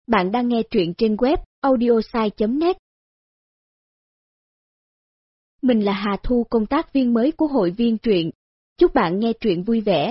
Bạn đang nghe truyện trên web audiosai.net. Mình là Hà Thu, công tác viên mới của hội viên truyện. Chúc bạn nghe truyện vui vẻ.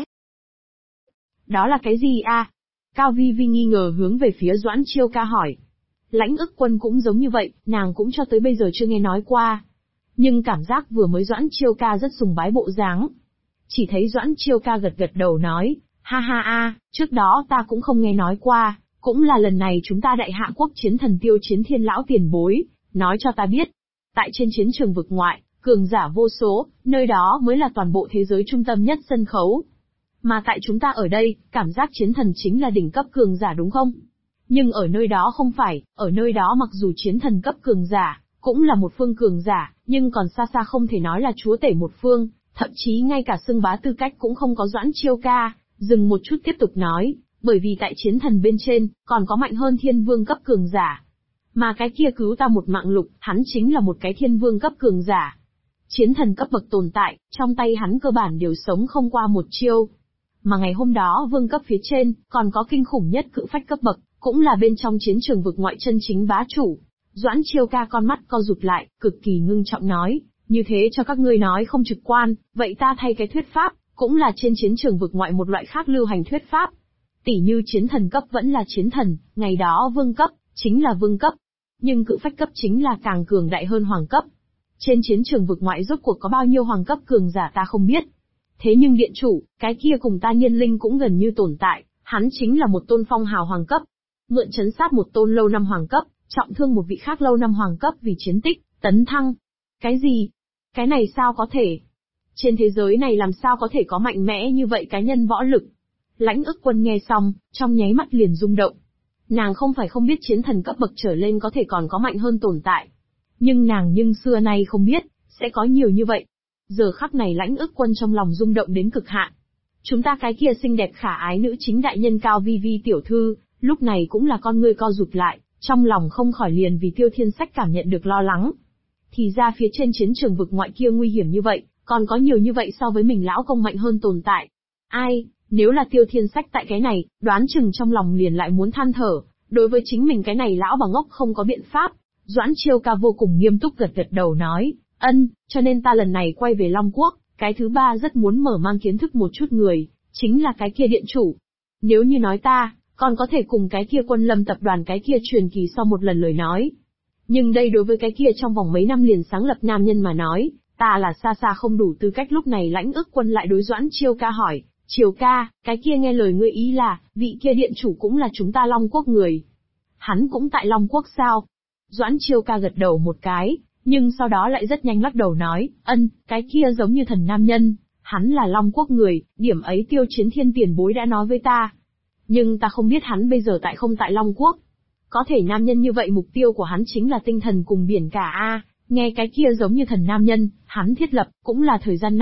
Đó là cái gì à? Cao Vi Vi nghi ngờ hướng về phía Doãn Chiêu Ca hỏi. Lãnh Ức Quân cũng giống như vậy, nàng cũng cho tới bây giờ chưa nghe nói qua. Nhưng cảm giác vừa mới Doãn Chiêu Ca rất sùng bái bộ dáng. Chỉ thấy Doãn Chiêu Ca gật gật đầu nói, ha ha a, trước đó ta cũng không nghe nói qua, cũng là lần này chúng ta đại hạ quốc chiến thần Tiêu Chiến Thiên lão tiền bối, nói cho ta biết. Tại trên chiến trường vực ngoại, cường giả vô số, nơi đó mới là toàn bộ thế giới trung tâm nhất sân khấu. Mà tại chúng ta ở đây, cảm giác chiến thần chính là đỉnh cấp cường giả đúng không? Nhưng ở nơi đó không phải, ở nơi đó mặc dù chiến thần cấp cường giả, cũng là một phương cường giả, nhưng còn xa xa không thể nói là chúa tể một phương, thậm chí ngay cả xưng bá tư cách cũng không có. Doãn Chiêu Ca dừng một chút tiếp tục nói, bởi vì tại chiến thần bên trên, còn có mạnh hơn thiên vương cấp cường giả. Mà cái kia cứu ta một mạng lục, hắn chính là một cái thiên vương cấp cường giả. Chiến thần cấp bậc tồn tại, trong tay hắn cơ bản đều sống không qua một chiêu. Mà ngày hôm đó vương cấp phía trên, còn có kinh khủng nhất cự phách cấp bậc, cũng là bên trong chiến trường vực ngoại chân chính bá chủ. Doãn Chiêu Ca con mắt co rụt lại, cực kỳ ngưng trọng nói, như thế cho các ngươi nói không trực quan, vậy ta thay cái thuyết pháp, cũng là trên chiến trường vực ngoại một loại khác lưu hành thuyết pháp. Tỷ như chiến thần cấp vẫn là chiến thần, ngày đó vương cấp, chính là vương cấp. Nhưng cự phách cấp chính là càng cường đại hơn hoàng cấp. Trên chiến trường vực ngoại rốt cuộc có bao nhiêu hoàng cấp cường giả ta không biết. Thế nhưng điện chủ, cái kia cùng ta Nhiên Linh cũng gần như tồn tại, hắn chính là một tôn phong hào hoàng cấp. Mượn trấn sát một tôn lâu năm hoàng cấp, trọng thương một vị khác lâu năm hoàng cấp vì chiến tích, tấn thăng. Cái gì? Cái này sao có thể? Trên thế giới này làm sao có thể có mạnh mẽ như vậy cá nhân võ lực? Lãnh Ức Quân nghe xong, trong nháy mắt liền rung động. Nàng không phải không biết chiến thần cấp bậc trở lên có thể còn có mạnh hơn tồn tại. Nhưng xưa nay không biết, sẽ có nhiều như vậy. Giờ khắc này Lãnh Ức Quân trong lòng rung động đến cực hạn. Chúng ta cái kia xinh đẹp khả ái nữ chính đại nhân Cao Vi Vi tiểu thư, lúc này cũng là con ngươi co rụt lại, trong lòng không khỏi liền vì Tiêu Thiên Sách cảm nhận được lo lắng. Thì ra phía trên chiến trường vực ngoại kia nguy hiểm như vậy, còn có nhiều như vậy so với mình lão công mạnh hơn tồn tại. Ai, nếu là Tiêu Thiên Sách tại cái này, đoán chừng trong lòng liền lại muốn than thở, đối với chính mình cái này lão bà ngốc không có biện pháp. Doãn Chiêu Ca vô cùng nghiêm túc gật gật đầu nói, cho nên ta lần này quay về Long Quốc, cái thứ ba rất muốn mở mang kiến thức một chút người, chính là cái kia điện chủ. Nếu như nói ta, còn có thể cùng cái kia Quân Lâm tập đoàn cái kia truyền kỳ so một lần lời nói. Nhưng đây đối với cái kia trong vòng mấy năm liền sáng lập nam nhân mà nói, ta là xa xa không đủ tư cách. Lúc này Lãnh Ức Quân lại đối Doãn Chiêu Ca hỏi, Chiêu Ca, cái kia nghe lời ngươi ý là, vị kia điện chủ cũng là chúng ta Long Quốc người. Hắn cũng tại Long Quốc sao? Doãn Chiêu Ca gật đầu một cái, nhưng sau đó lại rất nhanh lắc đầu nói, cái kia giống như thần nam nhân, hắn là Long Quốc người, điểm ấy Tiêu Chiến Thiên tiền bối đã nói với ta. Nhưng ta không biết hắn bây giờ không tại Long Quốc. Có thể nam nhân như vậy mục tiêu của hắn chính là tinh thần cùng biển cả a. Nghe cái kia giống như thần nam nhân, hắn thiết lập, cũng là thời gian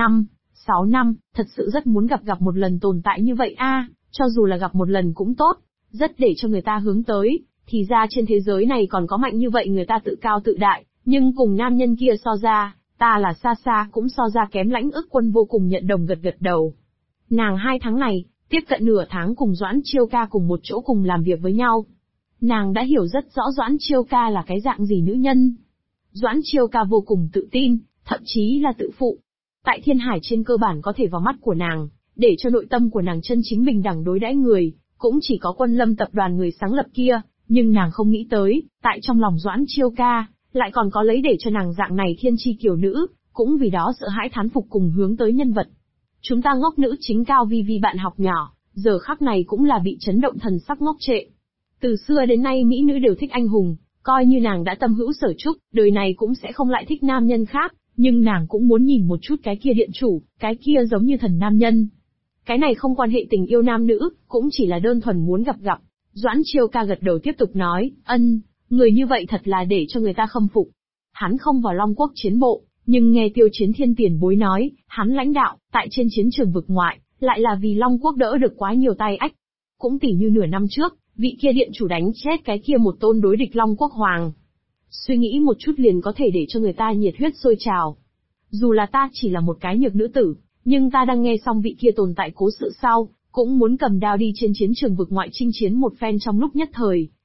6 năm, thật sự rất muốn gặp một lần tồn tại như vậy a, cho dù là gặp một lần cũng tốt, rất để cho người ta hướng tới. Thì ra trên thế giới này còn có mạnh như vậy người ta tự cao tự đại, nhưng cùng nam nhân kia so ra, ta là xa xa cũng so ra kém. Lãnh Ức Quân vô cùng nhận đồng gật gật đầu. Nàng 2 tháng này, tiếp cận nửa tháng cùng Doãn Chiêu Ca cùng một chỗ cùng làm việc với nhau. Nàng đã hiểu rất rõ Doãn Chiêu Ca là cái dạng gì nữ nhân. Doãn Chiêu Ca vô cùng tự tin, thậm chí là tự phụ. Tại Thiên Hải trên cơ bản có thể vào mắt của nàng, để cho nội tâm của nàng chân chính bình đẳng đối đãi người, cũng chỉ có Quân Lâm tập đoàn người sáng lập kia. Nhưng nàng không nghĩ tới, tại trong lòng Doãn Chiêu Ca, lại còn có lấy để cho nàng dạng này thiên chi kiều nữ, cũng vì đó sợ hãi thán phục cùng hướng tới nhân vật. Chúng ta ngốc nữ chính Cao Vi Vi bạn học nhỏ, giờ khắc này cũng là bị chấn động thần sắc ngốc trệ. Từ xưa đến nay mỹ nữ đều thích anh hùng, coi như nàng đã tâm hữu sở trúc, đời này cũng sẽ không lại thích nam nhân khác, nhưng nàng cũng muốn nhìn một chút cái kia điện chủ, cái kia giống như thần nam nhân. Cái này không quan hệ tình yêu nam nữ, cũng chỉ là đơn thuần muốn gặp. Doãn Chiêu Ca gật đầu tiếp tục nói, người như vậy thật là để cho người ta khâm phục. Hắn không vào Long Quốc chiến bộ, nhưng nghe Tiêu Chiến Thiên tiền bối nói, hắn lãnh đạo, tại trên chiến trường vực ngoại, lại là vì Long Quốc đỡ được quá nhiều tay ách. Cũng tỉ như nửa năm trước, vị kia điện chủ đánh chết cái kia một tôn đối địch Long Quốc Hoàng. Suy nghĩ một chút liền có thể để cho người ta nhiệt huyết sôi trào. Dù là ta chỉ là một cái nhược nữ tử, nhưng ta đang nghe xong vị kia tồn tại cố sự sau, cũng muốn cầm đao đi trên chiến trường vực ngoại chinh chiến một phen. Trong lúc nhất thời,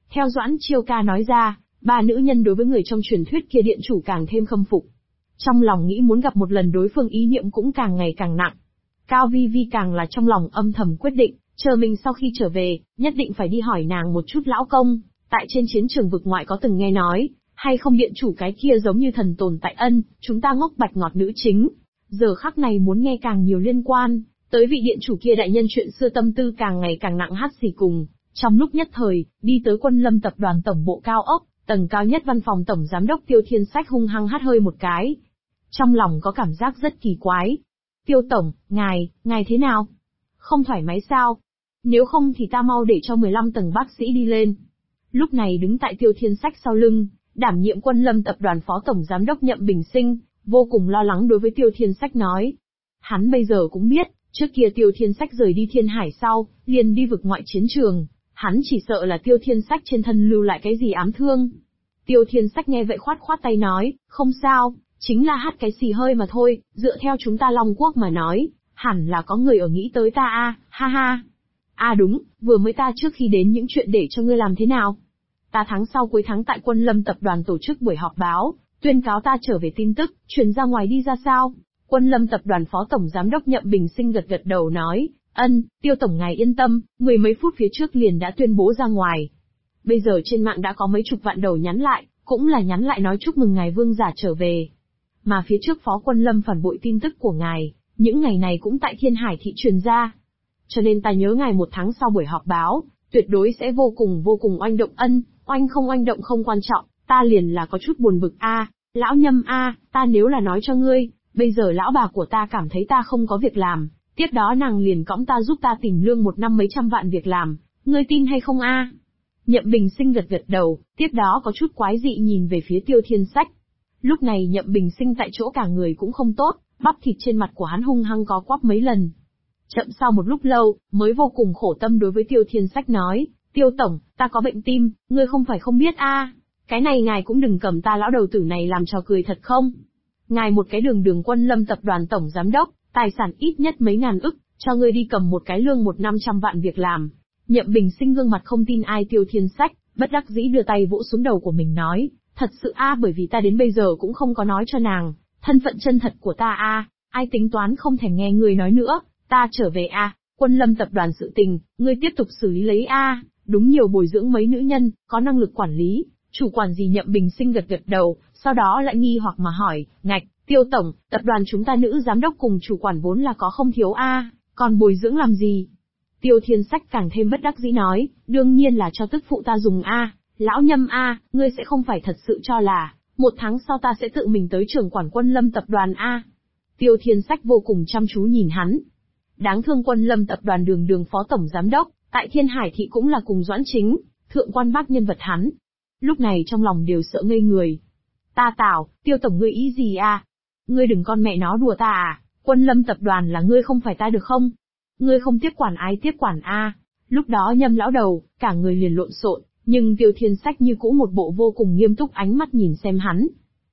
Theo Doãn Chiêu Ca nói ra, ba nữ nhân đối với người trong truyền thuyết kia điện chủ càng thêm khâm phục. Trong lòng nghĩ muốn gặp một lần đối phương ý niệm cũng càng ngày càng nặng. Cao Vi Vi càng là trong lòng âm thầm quyết định, chờ mình sau khi trở về, nhất định phải đi hỏi nàng một chút lão công, tại trên chiến trường vực ngoại có từng nghe nói, hay không điện chủ cái kia giống như thần tồn tại ân, chúng ta ngốc bạch ngọt nữ chính. Giờ khắc này muốn nghe càng nhiều liên quan, tới vị điện chủ kia đại nhân chuyện xưa tâm tư càng ngày càng nặng hắt xì cùng. Trong lúc nhất thời, đi tới Quân Lâm tập đoàn tổng bộ cao ốc, tầng cao nhất văn phòng tổng giám đốc Tiêu Thiên Sách hung hăng hắt hơi một cái. Trong lòng có cảm giác rất kỳ quái. Tiêu tổng, ngài thế nào? Không thoải mái sao? Nếu không thì ta mau để cho 15 tầng bác sĩ đi lên. Lúc này đứng tại Tiêu Thiên Sách sau lưng, đảm nhiệm Quân Lâm tập đoàn phó tổng giám đốc Nhậm Bình Sinh, vô cùng lo lắng đối với Tiêu Thiên Sách nói. Hắn bây giờ cũng biết, trước kia Tiêu Thiên Sách rời đi Thiên Hải sau, liền đi vực ngoại chiến trường, hắn chỉ sợ là Tiêu Thiên Sách trên thân lưu lại cái gì ám thương. Tiêu Thiên Sách nghe vậy khoát khoát tay nói, không sao, chính là hắt cái xì hơi mà thôi, dựa theo chúng ta Long Quốc mà nói, hẳn là có người ở nghĩ tới ta ha ha. Đúng, vừa mới ta trước khi đến những chuyện để cho ngươi làm thế nào? Ta tháng sau cuối tháng tại Quân Lâm tập đoàn tổ chức buổi họp báo, tuyên cáo ta trở về tin tức, truyền ra ngoài đi ra sao? Quân Lâm tập đoàn phó tổng giám đốc Nhậm Bình Sinh gật gật đầu nói, Tiêu tổng ngài yên tâm, mười mấy phút phía trước liền đã tuyên bố ra ngoài. Bây giờ trên mạng đã có mấy chục vạn đầu nhắn lại, cũng là nhắn lại nói chúc mừng ngài vương giả trở về. Mà phía trước phó Quân Lâm phản bội tin tức của ngài, những ngày này cũng tại Thiên Hải thị truyền ra. Cho nên ta nhớ ngài 1 tháng sau buổi họp báo, tuyệt đối sẽ vô cùng oanh động. Oanh không oanh động không quan trọng, ta liền là có chút buồn bực lão Nhâm ta nếu là nói cho ngươi, bây giờ lão bà của ta cảm thấy ta không có việc làm, tiếp đó nàng liền cõng ta giúp ta tìm lương một năm mấy trăm vạn việc làm, ngươi tin hay không Nhậm Bình Sinh gật gật đầu, tiếp đó có chút quái dị nhìn về phía Tiêu Thiên Sách. Lúc này Nhậm Bình Sinh tại chỗ cả người cũng không tốt, bắp thịt trên mặt của hắn hung hăng có quắp mấy lần. Chậm sau một lúc lâu, mới vô cùng khổ tâm đối với Tiêu Thiên Sách nói, Tiêu tổng, ta có bệnh tim, ngươi không phải không biết cái này ngài cũng đừng cầm ta lão đầu tử này làm trò cười thật không? Ngài một cái đường Quân Lâm tập đoàn tổng giám đốc, tài sản ít nhất mấy ngàn ức, cho ngươi đi cầm một cái lương 100-500 vạn việc làm. Nhậm Bình Sinh gương mặt không tin ai. Tiêu Thiên Sách, bất đắc dĩ đưa tay vỗ xuống đầu của mình nói, thật sự bởi vì ta đến bây giờ cũng không có nói cho nàng, thân phận chân thật của ta ai tính toán không thèm nghe ngươi nói nữa, ta trở về Quân Lâm tập đoàn sự tình, ngươi tiếp tục xử lý lấy đúng nhiều bồi dưỡng mấy nữ nhân, có năng lực quản lý, chủ quản gì? Nhậm Bình Sinh gật gật đầu, sau đó lại nghi hoặc mà hỏi, Tiêu tổng, tập đoàn chúng ta nữ giám đốc cùng chủ quản vốn là có không thiếu còn bồi dưỡng làm gì? Tiêu Thiên Sách càng thêm bất đắc dĩ nói, đương nhiên là cho tức phụ ta dùng lão Nhâm ngươi sẽ không phải thật sự cho là, 1 tháng sau ta sẽ tự mình tới trưởng quản Quân Lâm tập đoàn Tiêu Thiên Sách vô cùng chăm chú nhìn hắn. Đáng thương Quân Lâm tập đoàn đường phó tổng giám đốc, tại Thiên Hải thị cũng là cùng Doãn Chính, thượng quan bác nhân vật hắn. Lúc này trong lòng đều sợ ngây người. Ta tảo, Tiêu tổng ngươi ý gì Ngươi đừng con mẹ nó đùa ta Quân Lâm tập đoàn là ngươi không phải ta được không? Ngươi không tiếp quản ai tiếp quản Lúc đó Nhâm lão đầu, cả người liền lộn xộn, nhưng Tiêu Thiên Sách như cũ một bộ vô cùng nghiêm túc ánh mắt nhìn xem hắn.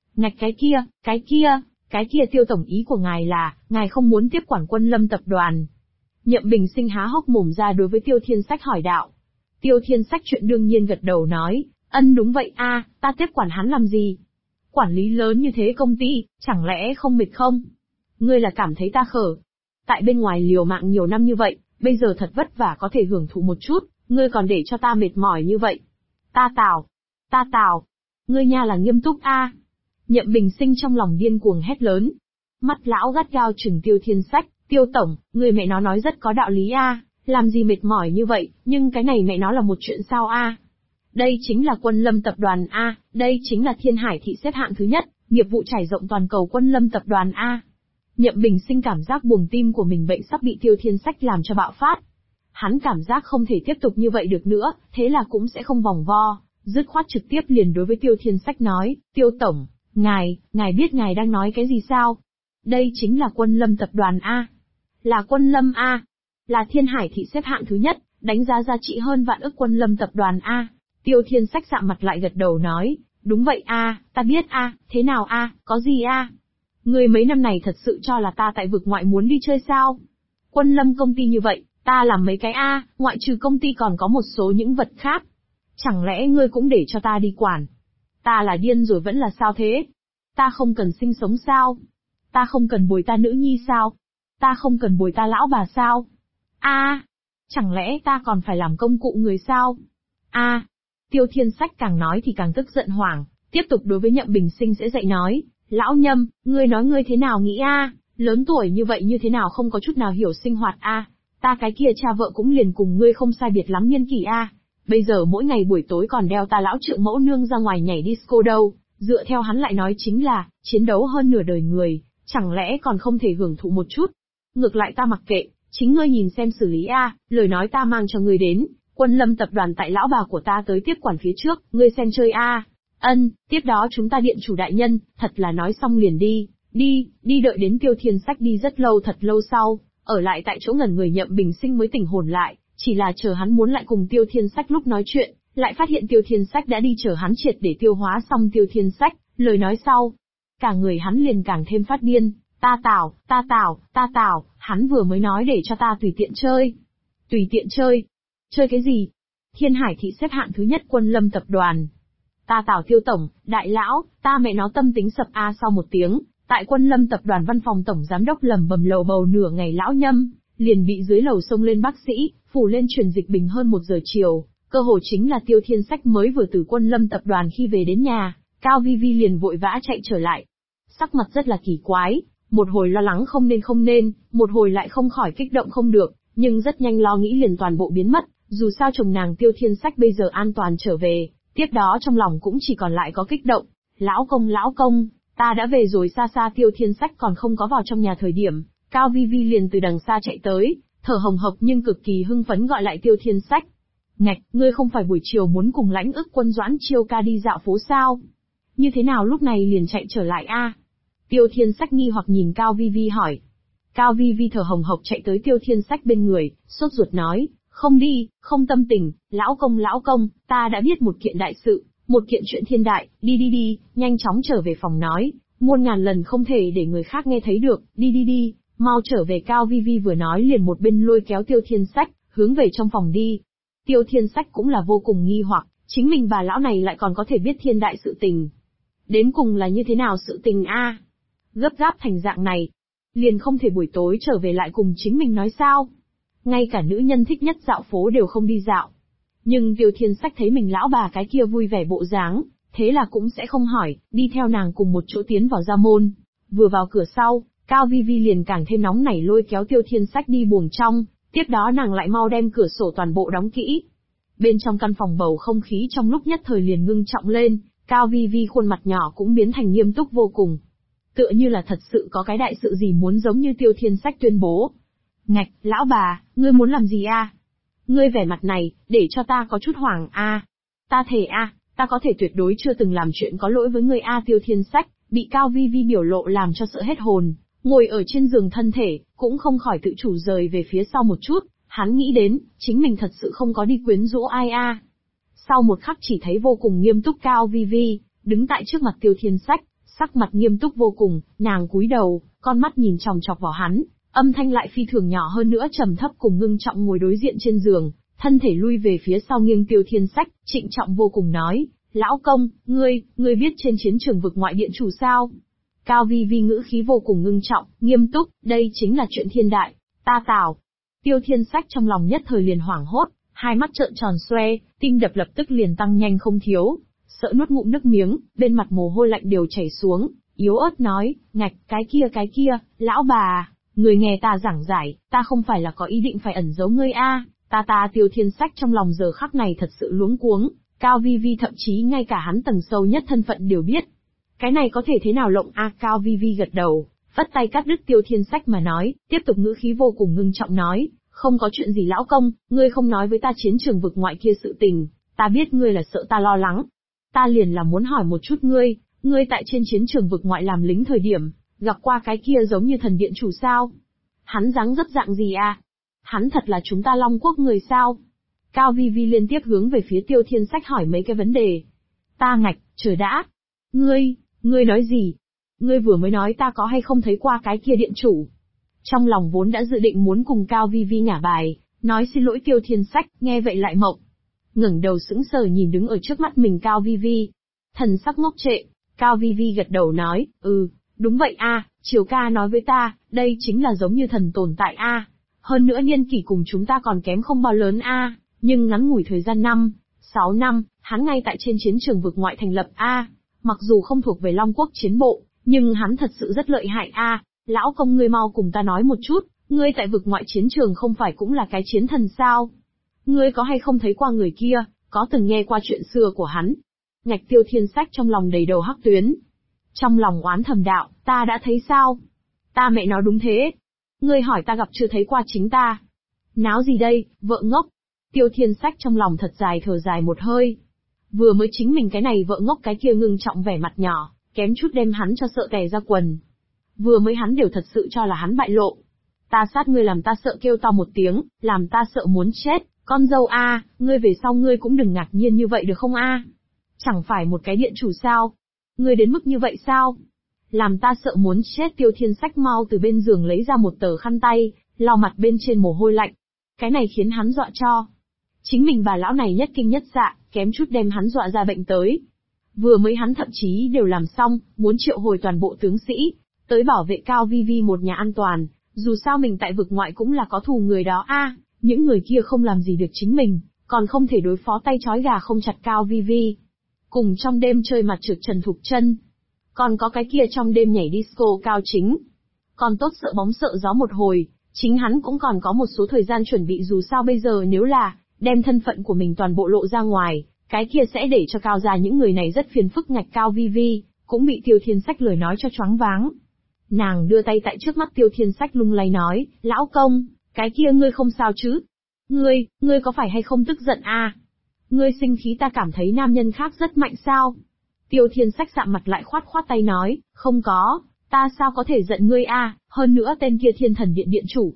Cái kia Tiêu tổng ý của ngài là, ngài không muốn tiếp quản Quân Lâm tập đoàn. Nhậm Bình Sinh há hốc mồm ra đối với Tiêu Thiên Sách hỏi đạo. Tiêu Thiên Sách chuyện đương nhiên gật đầu nói, đúng vậy ta tiếp quản hắn làm gì? Quản lý lớn như thế công ty, chẳng lẽ không mệt không? Ngươi là cảm thấy ta khở. Tại bên ngoài liều mạng nhiều năm như vậy, bây giờ thật vất vả có thể hưởng thụ một chút, ngươi còn để cho ta mệt mỏi như vậy. Ta tảo. Ngươi nha là nghiêm túc Nhậm Bình Sinh trong lòng điên cuồng hét lớn. Mắt lão gắt gao trừng Tiêu Thiên Sách, Tiêu tổng, người mẹ nó nói rất có đạo lý làm gì mệt mỏi như vậy, nhưng cái này mẹ nó là một chuyện sao Đây chính là Quân Lâm tập đoàn đây chính là Thiên Hải thị xếp hạng thứ nhất, nghiệp vụ trải rộng toàn cầu Quân Lâm tập đoàn Nhậm Bình Sinh cảm giác buồng tim của mình bệnh sắp bị Tiêu Thiên Sách làm cho bạo phát. Hắn cảm giác không thể tiếp tục như vậy được nữa, thế là cũng sẽ không vòng vo, dứt khoát trực tiếp liền đối với Tiêu Thiên Sách nói, Tiêu tổng, ngài biết ngài đang nói cái gì sao? Đây chính là Quân Lâm tập đoàn là Quân Lâm là Thiên Hải thị xếp hạng thứ nhất, đánh giá giá trị hơn vạn ức Quân Lâm tập đoàn Tiêu Thiên Sách sạm mặt lại gật đầu nói, đúng vậy ta biết thế nào có gì Ngươi mấy năm này thật sự cho là ta tại vực ngoại muốn đi chơi sao? Quân Lâm công ty như vậy, ta làm mấy cái ngoại trừ công ty còn có một số những vật khác. Chẳng lẽ ngươi cũng để cho ta đi quản? Ta là điên rồi vẫn là sao thế? Ta không cần sinh sống sao? Ta không cần bồi ta nữ nhi sao? Ta không cần bồi ta lão bà sao? Chẳng lẽ ta còn phải làm công cụ người sao? Tiêu Thiên Sách càng nói thì càng tức giận hoảng, tiếp tục đối với Nhậm Bình Sinh sẽ dạy nói, lão Nhâm, ngươi nói ngươi thế nào nghĩ lớn tuổi như vậy như thế nào không có chút nào hiểu sinh hoạt ta cái kia cha vợ cũng liền cùng ngươi không sai biệt lắm niên kỷ bây giờ mỗi ngày buổi tối còn đeo ta lão trượng mẫu nương ra ngoài nhảy disco đâu, dựa theo hắn lại nói chính là, chiến đấu hơn nửa đời người, chẳng lẽ còn không thể hưởng thụ một chút? Ngược lại ta mặc kệ, chính ngươi nhìn xem xử lý lời nói ta mang cho ngươi đến, Quân Lâm tập đoàn tại lão bà của ta tới tiếp quản phía trước, ngươi xem chơi tiếp đó chúng ta điện chủ đại nhân, thật là nói xong liền đi đợi đến Tiêu Thiên Sách đi rất lâu thật lâu sau, ở lại tại chỗ ngẩn người Nhậm Bình Sinh mới tỉnh hồn lại, chỉ là chờ hắn muốn lại cùng Tiêu Thiên Sách lúc nói chuyện, lại phát hiện Tiêu Thiên Sách đã đi chờ hắn triệt để tiêu hóa xong Tiêu Thiên Sách, lời nói sau. Cả người hắn liền càng thêm phát điên, ta tảo, hắn vừa mới nói để cho ta tùy tiện chơi. Tùy tiện chơi? Chơi cái gì? Thiên Hải thị xếp hạng thứ nhất Quân Lâm tập đoàn. Ta tảo Tiêu tổng, đại lão, ta mẹ nó tâm tính sập sau một tiếng, tại Quân Lâm tập đoàn văn phòng tổng giám đốc lầm bầm lầu bầu nửa ngày lão Nhâm, liền bị dưới lầu xông lên bác sĩ, phủ lên truyền dịch bình hơn 1 giờ chiều, cơ hồ chính là Tiêu Thiên Sách mới vừa từ Quân Lâm tập đoàn khi về đến nhà, Cao Vi Vi liền vội vã chạy trở lại. Sắc mặt rất là kỳ quái, một hồi lo lắng không nên, một hồi lại không khỏi kích động không được, nhưng rất nhanh lo nghĩ liền toàn bộ biến mất, dù sao chồng nàng Tiêu Thiên Sách bây giờ an toàn trở về, tiếp đó trong lòng cũng chỉ còn lại có kích động. Lão công, ta đã về rồi. Xa Tiêu Thiên Sách còn không có vào trong nhà thời điểm, Cao Vi Vi liền từ đằng xa chạy tới, thở hồng hộc nhưng cực kỳ hưng phấn gọi lại Tiêu Thiên Sách. Ngạch, ngươi không phải buổi chiều muốn cùng Lãnh Ức Quân Doãn Chiêu ca đi dạo phố sao? Như thế nào lúc này liền chạy trở lại Tiêu Thiên Sách nghi hoặc nhìn Cao Vi Vi hỏi. Cao Vi Vi thở hồng hộc chạy tới Tiêu Thiên Sách bên người, sốt ruột nói, không đi, không tâm tình, lão công, ta đã biết một kiện đại sự, một kiện chuyện thiên đại, đi, nhanh chóng trở về phòng nói, muôn ngàn lần không thể để người khác nghe thấy được, đi, mau trở về. Cao Vi Vi vừa nói liền một bên lôi kéo Tiêu Thiên Sách, hướng về trong phòng đi. Tiêu Thiên Sách cũng là vô cùng nghi hoặc, chính mình bà lão này lại còn có thể biết thiên đại sự tình. Đến cùng là như thế nào sự tình gấp gáp thành dạng này, liền không thể buổi tối trở về lại cùng chính mình nói sao? Ngay cả nữ nhân thích nhất dạo phố đều không đi dạo. Nhưng Tiêu Thiên Sách thấy mình lão bà cái kia vui vẻ bộ dáng, thế là cũng sẽ không hỏi, đi theo nàng cùng một chỗ tiến vào gia môn. Vừa vào cửa sau, Cao Vi Vi liền càng thêm nóng nảy lôi kéo Tiêu Thiên Sách đi buồng trong, tiếp đó nàng lại mau đem cửa sổ toàn bộ đóng kỹ. Bên trong căn phòng bầu không khí trong lúc nhất thời liền ngưng trọng lên, Cao Vi Vi khuôn mặt nhỏ cũng biến thành nghiêm túc vô cùng. Tựa như là thật sự có cái đại sự gì muốn giống như Tiêu Thiên Sách tuyên bố. Ngạch, lão bà, ngươi muốn làm gì Ngươi vẻ mặt này, để cho ta có chút hoảng Ta thề ta có thể tuyệt đối chưa từng làm chuyện có lỗi với ngươi Tiêu Thiên Sách, bị Cao Vi Vi biểu lộ làm cho sợ hết hồn, ngồi ở trên giường thân thể, cũng không khỏi tự chủ rời về phía sau một chút, hắn nghĩ đến, chính mình thật sự không có đi quyến rũ ai Sau một khắc chỉ thấy vô cùng nghiêm túc Cao Vi Vi, đứng tại trước mặt Tiêu Thiên Sách, sắc mặt nghiêm túc vô cùng, nàng cúi đầu, con mắt nhìn chòng chọc vào hắn, âm thanh lại phi thường nhỏ hơn nữa trầm thấp cùng ngưng trọng ngồi đối diện trên giường, thân thể lui về phía sau nghiêng. Tiêu Thiên Sách, trịnh trọng vô cùng nói, lão công, ngươi biết trên chiến trường vực ngoại điện chủ sao? Cao Vi Vi ngữ khí vô cùng ngưng trọng, nghiêm túc, đây chính là chuyện thiên đại, ta tảo. Tiêu Thiên Sách trong lòng nhất thời liền hoảng hốt, hai mắt trợn tròn xoe, tim đập lập tức liền tăng nhanh không thiếu, sợ nuốt ngụm nước miếng, bên mặt mồ hôi lạnh đều chảy xuống, yếu ớt nói, ngạch, cái kia, lão bà, người nghe ta giảng giải, ta không phải là có ý định phải ẩn giấu ngươi ta. Tiêu Thiên Sách trong lòng giờ khắc này thật sự luống cuống, Cao Vi Vi thậm chí ngay cả hắn tầng sâu nhất thân phận đều biết. Cái này có thể thế nào lộng Cao Vi Vi gật đầu, phất tay cắt đứt Tiêu Thiên Sách mà nói, tiếp tục ngữ khí vô cùng ngưng trọng nói, không có chuyện gì lão công, ngươi không nói với ta chiến trường vực ngoại kia sự tình, ta biết ngươi là sợ ta lo lắng. Ta liền là muốn hỏi một chút ngươi tại trên chiến trường vực ngoại làm lính thời điểm, gặp qua cái kia giống như thần điện chủ sao? Hắn dáng dấp dạng gì Hắn thật là chúng ta Long Quốc người sao? Cao Vi Vi liên tiếp hướng về phía Tiêu Thiên Sách hỏi mấy cái vấn đề. Ta ngạch, chờ đã. Ngươi nói gì? Ngươi vừa mới nói ta có hay không thấy qua cái kia điện chủ? Trong lòng vốn đã dự định muốn cùng Cao Vi Vi nhả bài, nói xin lỗi Tiêu Thiên Sách, nghe vậy lại mộng. ngẩng đầu sững sờ nhìn đứng ở trước mắt mình Cao Vi Vi. Thần sắc ngốc trệ, Cao Vi Vi gật đầu nói, đúng vậy a, Triều ca nói với ta, đây chính là giống như thần tồn tại a. Hơn nữa niên kỷ cùng chúng ta còn kém không bao lớn a, nhưng ngắn ngủi thời gian 6 năm, hắn ngay tại trên chiến trường vực ngoại thành lập a. Mặc dù không thuộc về Long Quốc chiến bộ, nhưng hắn thật sự rất lợi hại a. Lão công ngươi mau cùng ta nói một chút, ngươi tại vực ngoại chiến trường không phải cũng là cái chiến thần sao? Ngươi có hay không thấy qua người kia, có từng nghe qua chuyện xưa của hắn? Ngạch Tiêu Thiên Sách trong lòng đầy đầu hắc tuyến. Trong lòng oán thầm đạo, ta đã thấy sao? Ta mẹ nó đúng thế. Ngươi hỏi ta gặp chưa thấy qua chính ta. Náo gì đây, vợ ngốc. Tiêu Thiên Sách trong lòng thật dài thở dài một hơi. Vừa mới chính mình cái này vợ ngốc cái kia ngưng trọng vẻ mặt nhỏ, kém chút đem hắn cho sợ tè ra quần. Vừa mới hắn đều thật sự cho là hắn bại lộ. Ta sát ngươi làm ta sợ kêu to một tiếng, làm ta sợ muốn chết, con dâu a, ngươi về sau ngươi cũng đừng ngạc nhiên như vậy được không a? Chẳng phải một cái điện chủ sao? Ngươi đến mức như vậy sao? Làm ta sợ muốn chết. Tiêu Thiên Sách mau từ bên giường lấy ra một tờ khăn tay, lau mặt bên trên mồ hôi lạnh. Cái này khiến hắn dọa cho. Chính mình bà lão này nhất kinh nhất dạ, kém chút đem hắn dọa ra bệnh tới. Vừa mới hắn thậm chí đều làm xong, muốn triệu hồi toàn bộ tướng sĩ, tới bảo vệ Cao Vi Vi một nhà an toàn, dù sao mình tại vực ngoại cũng là có thù người đó a, những người kia không làm gì được chính mình, còn không thể đối phó tay trói gà không chặt Cao Vi Vi. Cùng trong đêm chơi mặt trượt Trần Thục Chân, còn có cái kia trong đêm nhảy disco Cao Chính. Còn tốt sợ bóng sợ gió một hồi, chính hắn cũng còn có một số thời gian chuẩn bị, dù sao bây giờ nếu là đem thân phận của mình toàn bộ lộ ra ngoài, cái kia sẽ để cho Cao gia những người này rất phiền phức. Ngạch Cao Vi Vi cũng bị Tiêu Thiên Sách lời nói cho choáng váng. Nàng đưa tay tại trước mắt Tiêu Thiên Sách lung lay nói, lão công, cái kia ngươi không sao chứ? Ngươi có phải hay không tức giận a? Ngươi sinh khí ta cảm thấy nam nhân khác rất mạnh sao? Tiêu Thiên Sách sạm mặt lại khoát khoát tay nói, không có, ta sao có thể giận ngươi a? Hơn nữa tên kia Thiên Thần Điện điện chủ,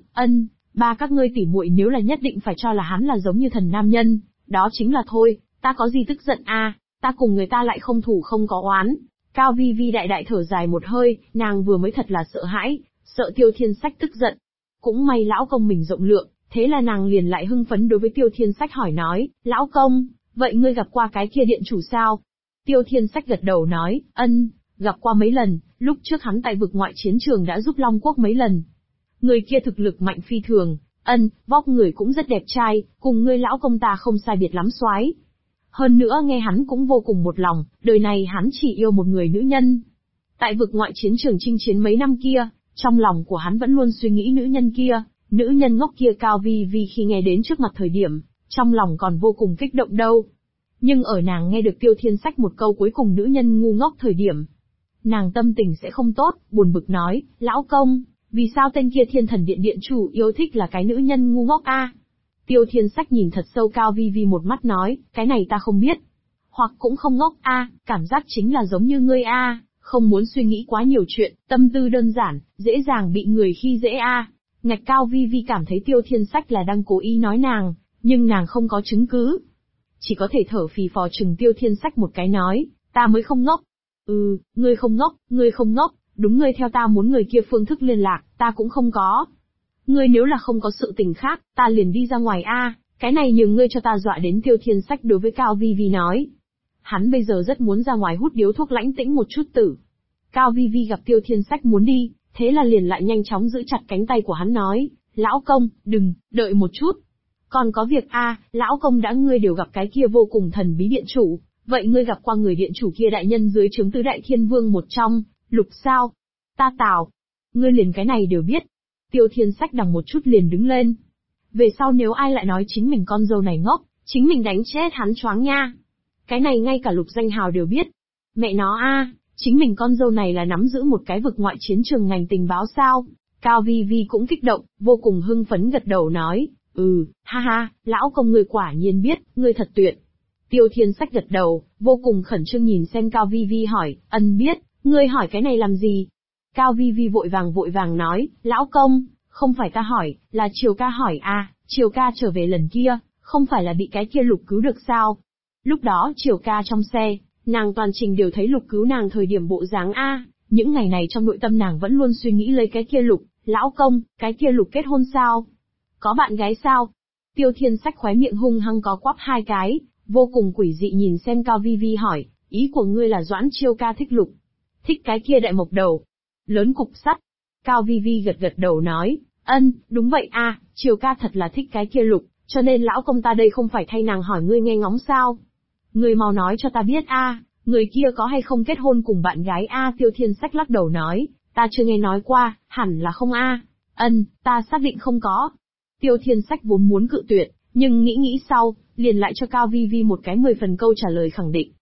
ba các ngươi tỉ muội nếu là nhất định phải cho là hắn là giống như thần nam nhân, đó chính là thôi, ta có gì tức giận a? Ta cùng người ta lại không thủ không có oán. Cao Vi Vi đại đại thở dài một hơi, nàng vừa mới thật là sợ hãi, sợ Tiêu Thiên Sách tức giận. Cũng may lão công mình rộng lượng, thế là nàng liền lại hưng phấn đối với Tiêu Thiên Sách hỏi nói, lão công, vậy ngươi gặp qua cái kia điện chủ sao? Tiêu Thiên Sách gật đầu nói, gặp qua mấy lần, lúc trước hắn tại vực ngoại chiến trường đã giúp Long Quốc mấy lần. Người kia thực lực mạnh phi thường, vóc người cũng rất đẹp trai, cùng ngươi lão công ta không sai biệt lắm soái. Hơn nữa nghe hắn cũng vô cùng một lòng, đời này hắn chỉ yêu một người nữ nhân. Tại vực ngoại chiến trường chinh chiến mấy năm kia, trong lòng của hắn vẫn luôn suy nghĩ nữ nhân kia, nữ nhân ngốc kia. Cao Vi Vi khi nghe đến trước mặt thời điểm, trong lòng còn vô cùng kích động đâu. Nhưng ở nàng nghe được Tiêu Thiên Sách một câu cuối cùng nữ nhân ngu ngốc thời điểm, nàng tâm tình sẽ không tốt, buồn bực nói, lão công, vì sao tên kia Thiên Thần Điện điện chủ yêu thích là cái nữ nhân ngu ngốc a? Tiêu Thiên Sách nhìn thật sâu Cao Vi Vi một mắt nói, cái này ta không biết. Hoặc cũng không ngốc a, cảm giác chính là giống như ngươi a, không muốn suy nghĩ quá nhiều chuyện, tâm tư đơn giản, dễ dàng bị người khi dễ a. Ngạch Cao Vi Vi cảm thấy Tiêu Thiên Sách là đang cố ý nói nàng, nhưng nàng không có chứng cứ. Chỉ có thể thở phì phò chừng Tiêu Thiên Sách một cái nói, ta mới không ngốc. Ngươi không ngốc, đúng ngươi theo ta muốn người kia phương thức liên lạc, ta cũng không có. Ngươi nếu là không có sự tình khác, ta liền đi ra ngoài a, cái này nhường ngươi cho ta dọa đến. Tiêu Thiên Sách đối với Cao Vi Vi nói. Hắn bây giờ rất muốn ra ngoài hút điếu thuốc lãnh tĩnh một chút tử. Cao Vi Vi gặp Tiêu Thiên Sách muốn đi, thế là liền lại nhanh chóng giữ chặt cánh tay của hắn nói, lão công, đừng, đợi một chút. Còn có việc a, lão công đã ngươi đều gặp cái kia vô cùng thần bí điện chủ, vậy ngươi gặp qua người điện chủ kia đại nhân dưới trướng tứ đại thiên vương một trong, Lục sao? Ta Tào. Ngươi liền cái này đều biết. Tiêu Thiên Sách đằng một chút liền đứng lên. Về sau nếu ai lại nói chính mình con dâu này ngốc, chính mình đánh chết hắn choáng nha. Cái này ngay cả Lục danh hào đều biết. Mẹ nó a, chính mình con dâu này là nắm giữ một cái vực ngoại chiến trường ngành tình báo sao? Cao Vi Vi cũng kích động, vô cùng hưng phấn gật đầu nói, ha ha, lão công ngươi quả nhiên biết, ngươi thật tuyệt. Tiêu Thiên Sách gật đầu, vô cùng khẩn trương nhìn xem Cao Vi Vi hỏi, biết, ngươi hỏi cái này làm gì? Cao Vi Vi vội vàng nói, lão công, không phải ta hỏi, là Triều ca hỏi a, Triều ca trở về lần kia, không phải là bị cái kia Lục cứu được sao? Lúc đó Triều ca trong xe, nàng toàn trình đều thấy Lục cứu nàng thời điểm bộ dáng a, những ngày này trong nội tâm nàng vẫn luôn suy nghĩ lấy cái kia Lục, lão công, cái kia Lục kết hôn sao? Có bạn gái sao? Tiêu Thiên Sách khóe miệng hung hăng có quắp hai cái, vô cùng quỷ dị nhìn xem Cao Vi Vi hỏi, ý của ngươi là Doãn Chiêu ca thích Lục. Thích cái kia đại mộc đầu. Lớn cục sắt. Cao Vi Vi gật gật đầu nói, đúng vậy a, Chiêu ca thật là thích cái kia Lục, cho nên lão công ta đây không phải thay nàng hỏi ngươi nghe ngóng sao. Ngươi mau nói cho ta biết a, người kia có hay không kết hôn cùng bạn gái a? Tiêu Thiên Sách lắc đầu nói, ta chưa nghe nói qua, hẳn là không a. Ta xác định không có. Tiêu Thiên Sách vốn muốn cự tuyệt, nhưng nghĩ sau, liền lại cho Cao Vi Vi một cái 10 phần câu trả lời khẳng định.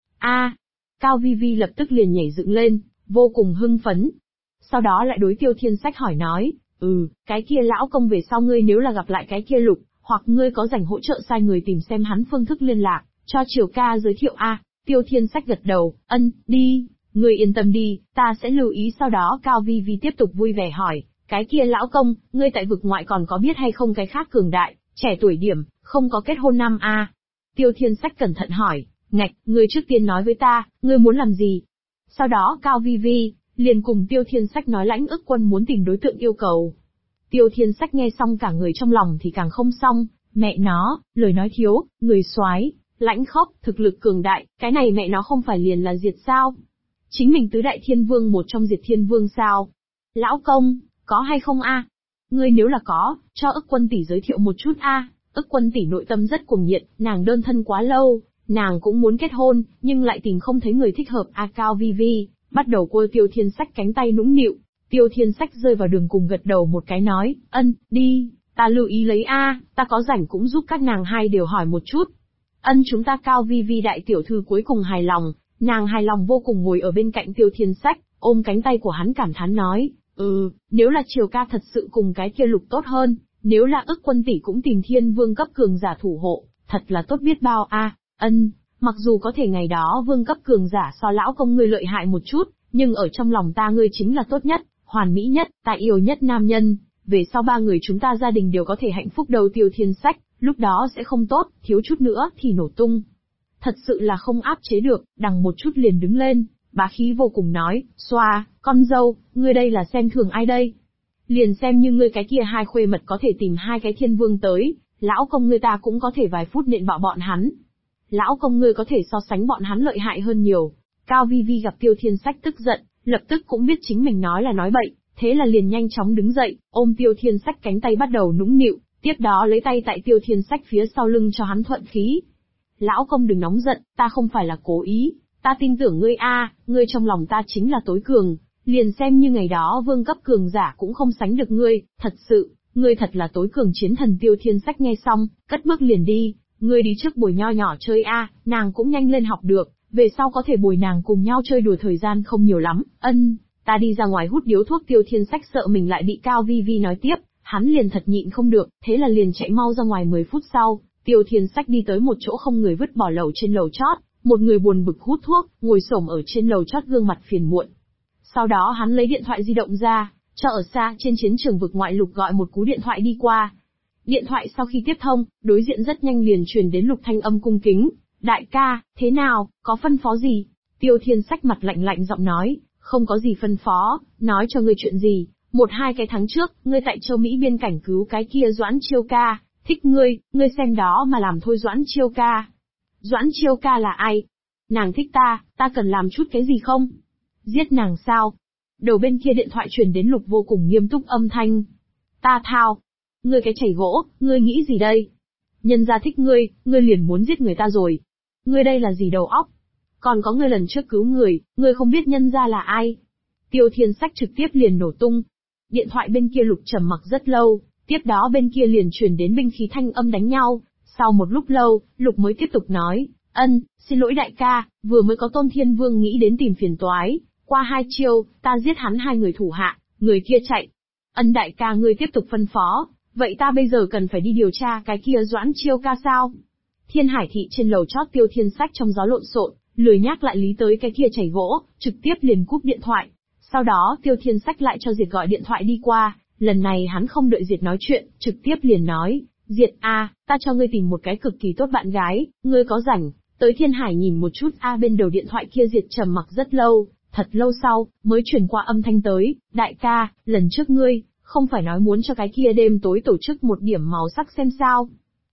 Cao Vi Vi lập tức liền nhảy dựng lên, vô cùng hưng phấn. Sau đó lại đối Tiêu Thiên Sách hỏi nói, cái kia lão công về sau ngươi nếu là gặp lại cái kia Lục, hoặc ngươi có rảnh hỗ trợ sai người tìm xem hắn phương thức liên lạc, cho Triều ca giới thiệu a. Tiêu Thiên Sách gật đầu, đi, ngươi yên tâm đi, ta sẽ lưu ý. Sau đó Cao Vi Vi tiếp tục vui vẻ hỏi, cái kia lão công, ngươi tại vực ngoại còn có biết hay không cái khác cường đại, trẻ tuổi điểm, không có kết hôn năm a? Tiêu Thiên Sách cẩn thận hỏi, ngươi trước tiên nói với ta, ngươi muốn làm gì? Sau đó Cao Vi Vi liền cùng Tiêu Thiên Sách nói Lãnh Ức Quân muốn tìm đối tượng yêu cầu. Tiêu Thiên Sách nghe xong cả người trong lòng thì càng không xong, mẹ nó, lời nói thiếu, người soái, lãnh khốc, thực lực cường đại, cái này mẹ nó không phải liền là Diệt sao? Chính mình tứ đại thiên vương một trong Diệt thiên vương sao? Lão công, có hay không a? Ngươi nếu là có, cho Ức Quân tỷ giới thiệu một chút a. Ức Quân tỷ nội tâm rất cuồng nhiệt, nàng đơn thân quá lâu, nàng cũng muốn kết hôn, nhưng lại tìm không thấy người thích hợp a. Cao Vi Vi bắt đầu cua Tiêu Thiên Sách cánh tay nũng nịu. Tiêu Thiên Sách rơi vào đường cùng gật đầu một cái nói, đi, ta lưu ý lấy a, ta có rảnh cũng giúp các nàng hai đều hỏi một chút. Chúng ta Cao Vi Vi đại tiểu thư cuối cùng hài lòng, nàng hài lòng vô cùng ngồi ở bên cạnh Tiêu Thiên Sách, ôm cánh tay của hắn cảm thán nói, nếu là Triều ca thật sự cùng cái kia Lục tốt hơn, nếu là Ức Quân tỷ cũng tìm thiên vương cấp cường giả thủ hộ, thật là tốt biết bao a. Mặc dù có thể ngày đó vương cấp cường giả so lão công ngươi lợi hại một chút, nhưng ở trong lòng ta ngươi chính là tốt nhất, hoàn mỹ nhất, ta yêu nhất nam nhân, về sau ba người chúng ta gia đình đều có thể hạnh phúc đầu. Tiêu Thiên Sách, lúc đó sẽ không tốt, thiếu chút nữa thì nổ tung. Thật sự là không áp chế được, đằng một chút liền đứng lên, bá khí vô cùng nói, xoa, con dâu, ngươi đây là xem thường ai đây? Liền xem như ngươi cái kia hai khuê mật có thể tìm hai cái thiên vương tới, lão công ngươi ta cũng có thể vài phút nện bạo bọn hắn. Lão công ngươi có thể so sánh bọn hắn lợi hại hơn nhiều. Cao Vi Vi gặp Tiêu Thiên Sách tức giận, lập tức cũng biết chính mình nói là nói bậy, thế là liền nhanh chóng đứng dậy, ôm Tiêu Thiên Sách cánh tay bắt đầu nũng nịu, tiếp đó lấy tay tại Tiêu Thiên Sách phía sau lưng cho hắn thuận khí. Lão công đừng nóng giận, ta không phải là cố ý, ta tin tưởng ngươi a, ngươi trong lòng ta chính là tối cường, liền xem như ngày đó vương cấp cường giả cũng không sánh được ngươi, thật sự, ngươi thật là tối cường chiến thần. Tiêu Thiên Sách nghe xong, cất bước liền đi, ngươi đi trước bồi nho nhỏ chơi a, nàng cũng nhanh lên học được, về sau có thể bồi nàng cùng nhau chơi đùa thời gian không nhiều lắm. Ta đi ra ngoài hút điếu thuốc. Tiêu Thiên Sách sợ mình lại bị Cao Vi Vi nói tiếp, hắn liền thật nhịn không được, thế là liền chạy mau ra ngoài. 10 phút sau, Tiêu Thiên Sách đi tới một chỗ không người vứt bỏ lầu trên lầu chót, một người buồn bực hút thuốc, ngồi xổm ở trên lầu chót gương mặt phiền muộn. Sau đó hắn lấy điện thoại di động ra, cho ở xa trên chiến trường vực ngoại Lục gọi một cú điện thoại đi qua. Điện thoại sau khi tiếp thông, đối diện rất nhanh liền truyền đến Lục thanh âm cung kính. Đại ca, thế nào, có phân phó gì? Tiêu Thiên Sách mặt lạnh lạnh giọng nói, không có gì phân phó, nói cho ngươi chuyện gì. 1-2 cái tháng trước, ngươi tại châu Mỹ biên cảnh cứu cái kia Doãn Chiêu ca, thích ngươi xem đó mà làm thôi. Doãn Chiêu ca? Doãn Chiêu ca là ai? Nàng thích ta cần làm chút cái gì không? Giết nàng sao? Đầu bên kia điện thoại truyền đến Lục vô cùng nghiêm túc âm thanh. Ta thao! Ngươi cái chảy gỗ, ngươi nghĩ gì đây? Nhân gia thích ngươi liền muốn giết người ta rồi. Ngươi đây là gì đầu óc? Còn có ngươi lần trước cứu người, ngươi không biết nhân gia là ai? Tiêu Thiên Sách trực tiếp liền nổ tung. Điện thoại bên kia Lục trầm mặc rất lâu, tiếp đó bên kia liền truyền đến binh khí thanh âm đánh nhau. Sau một lúc lâu, Lục mới tiếp tục nói, xin lỗi đại ca, vừa mới có Tôn Thiên Vương nghĩ đến tìm phiền toái, qua 2 chiêu, ta giết hắn 2 người thủ hạ, người kia chạy. Đại ca ngươi tiếp tục phân phó, vậy ta bây giờ cần phải đi điều tra cái kia Doãn Chiêu ca sao? Thiên Hải thị trên lầu chót Tiêu Thiên Sách trong gió lộn xộn, lười nhắc lại lý tới cái kia chảy gỗ, trực tiếp liền cúp điện thoại. Sau đó Tiêu Thiên Sách lại cho Diệt gọi điện thoại đi qua, lần này hắn không đợi Diệt nói chuyện, trực tiếp liền nói, Diệt ta cho ngươi tìm một cái cực kỳ tốt bạn gái, ngươi có rảnh, tới Thiên Hải nhìn một chút bên đầu điện thoại kia Diệt trầm mặc rất lâu, thật lâu sau, mới truyền qua âm thanh tới, đại ca, lần trước ngươi, không phải nói muốn cho cái kia đêm tối tổ chức một điểm màu sắc xem sao?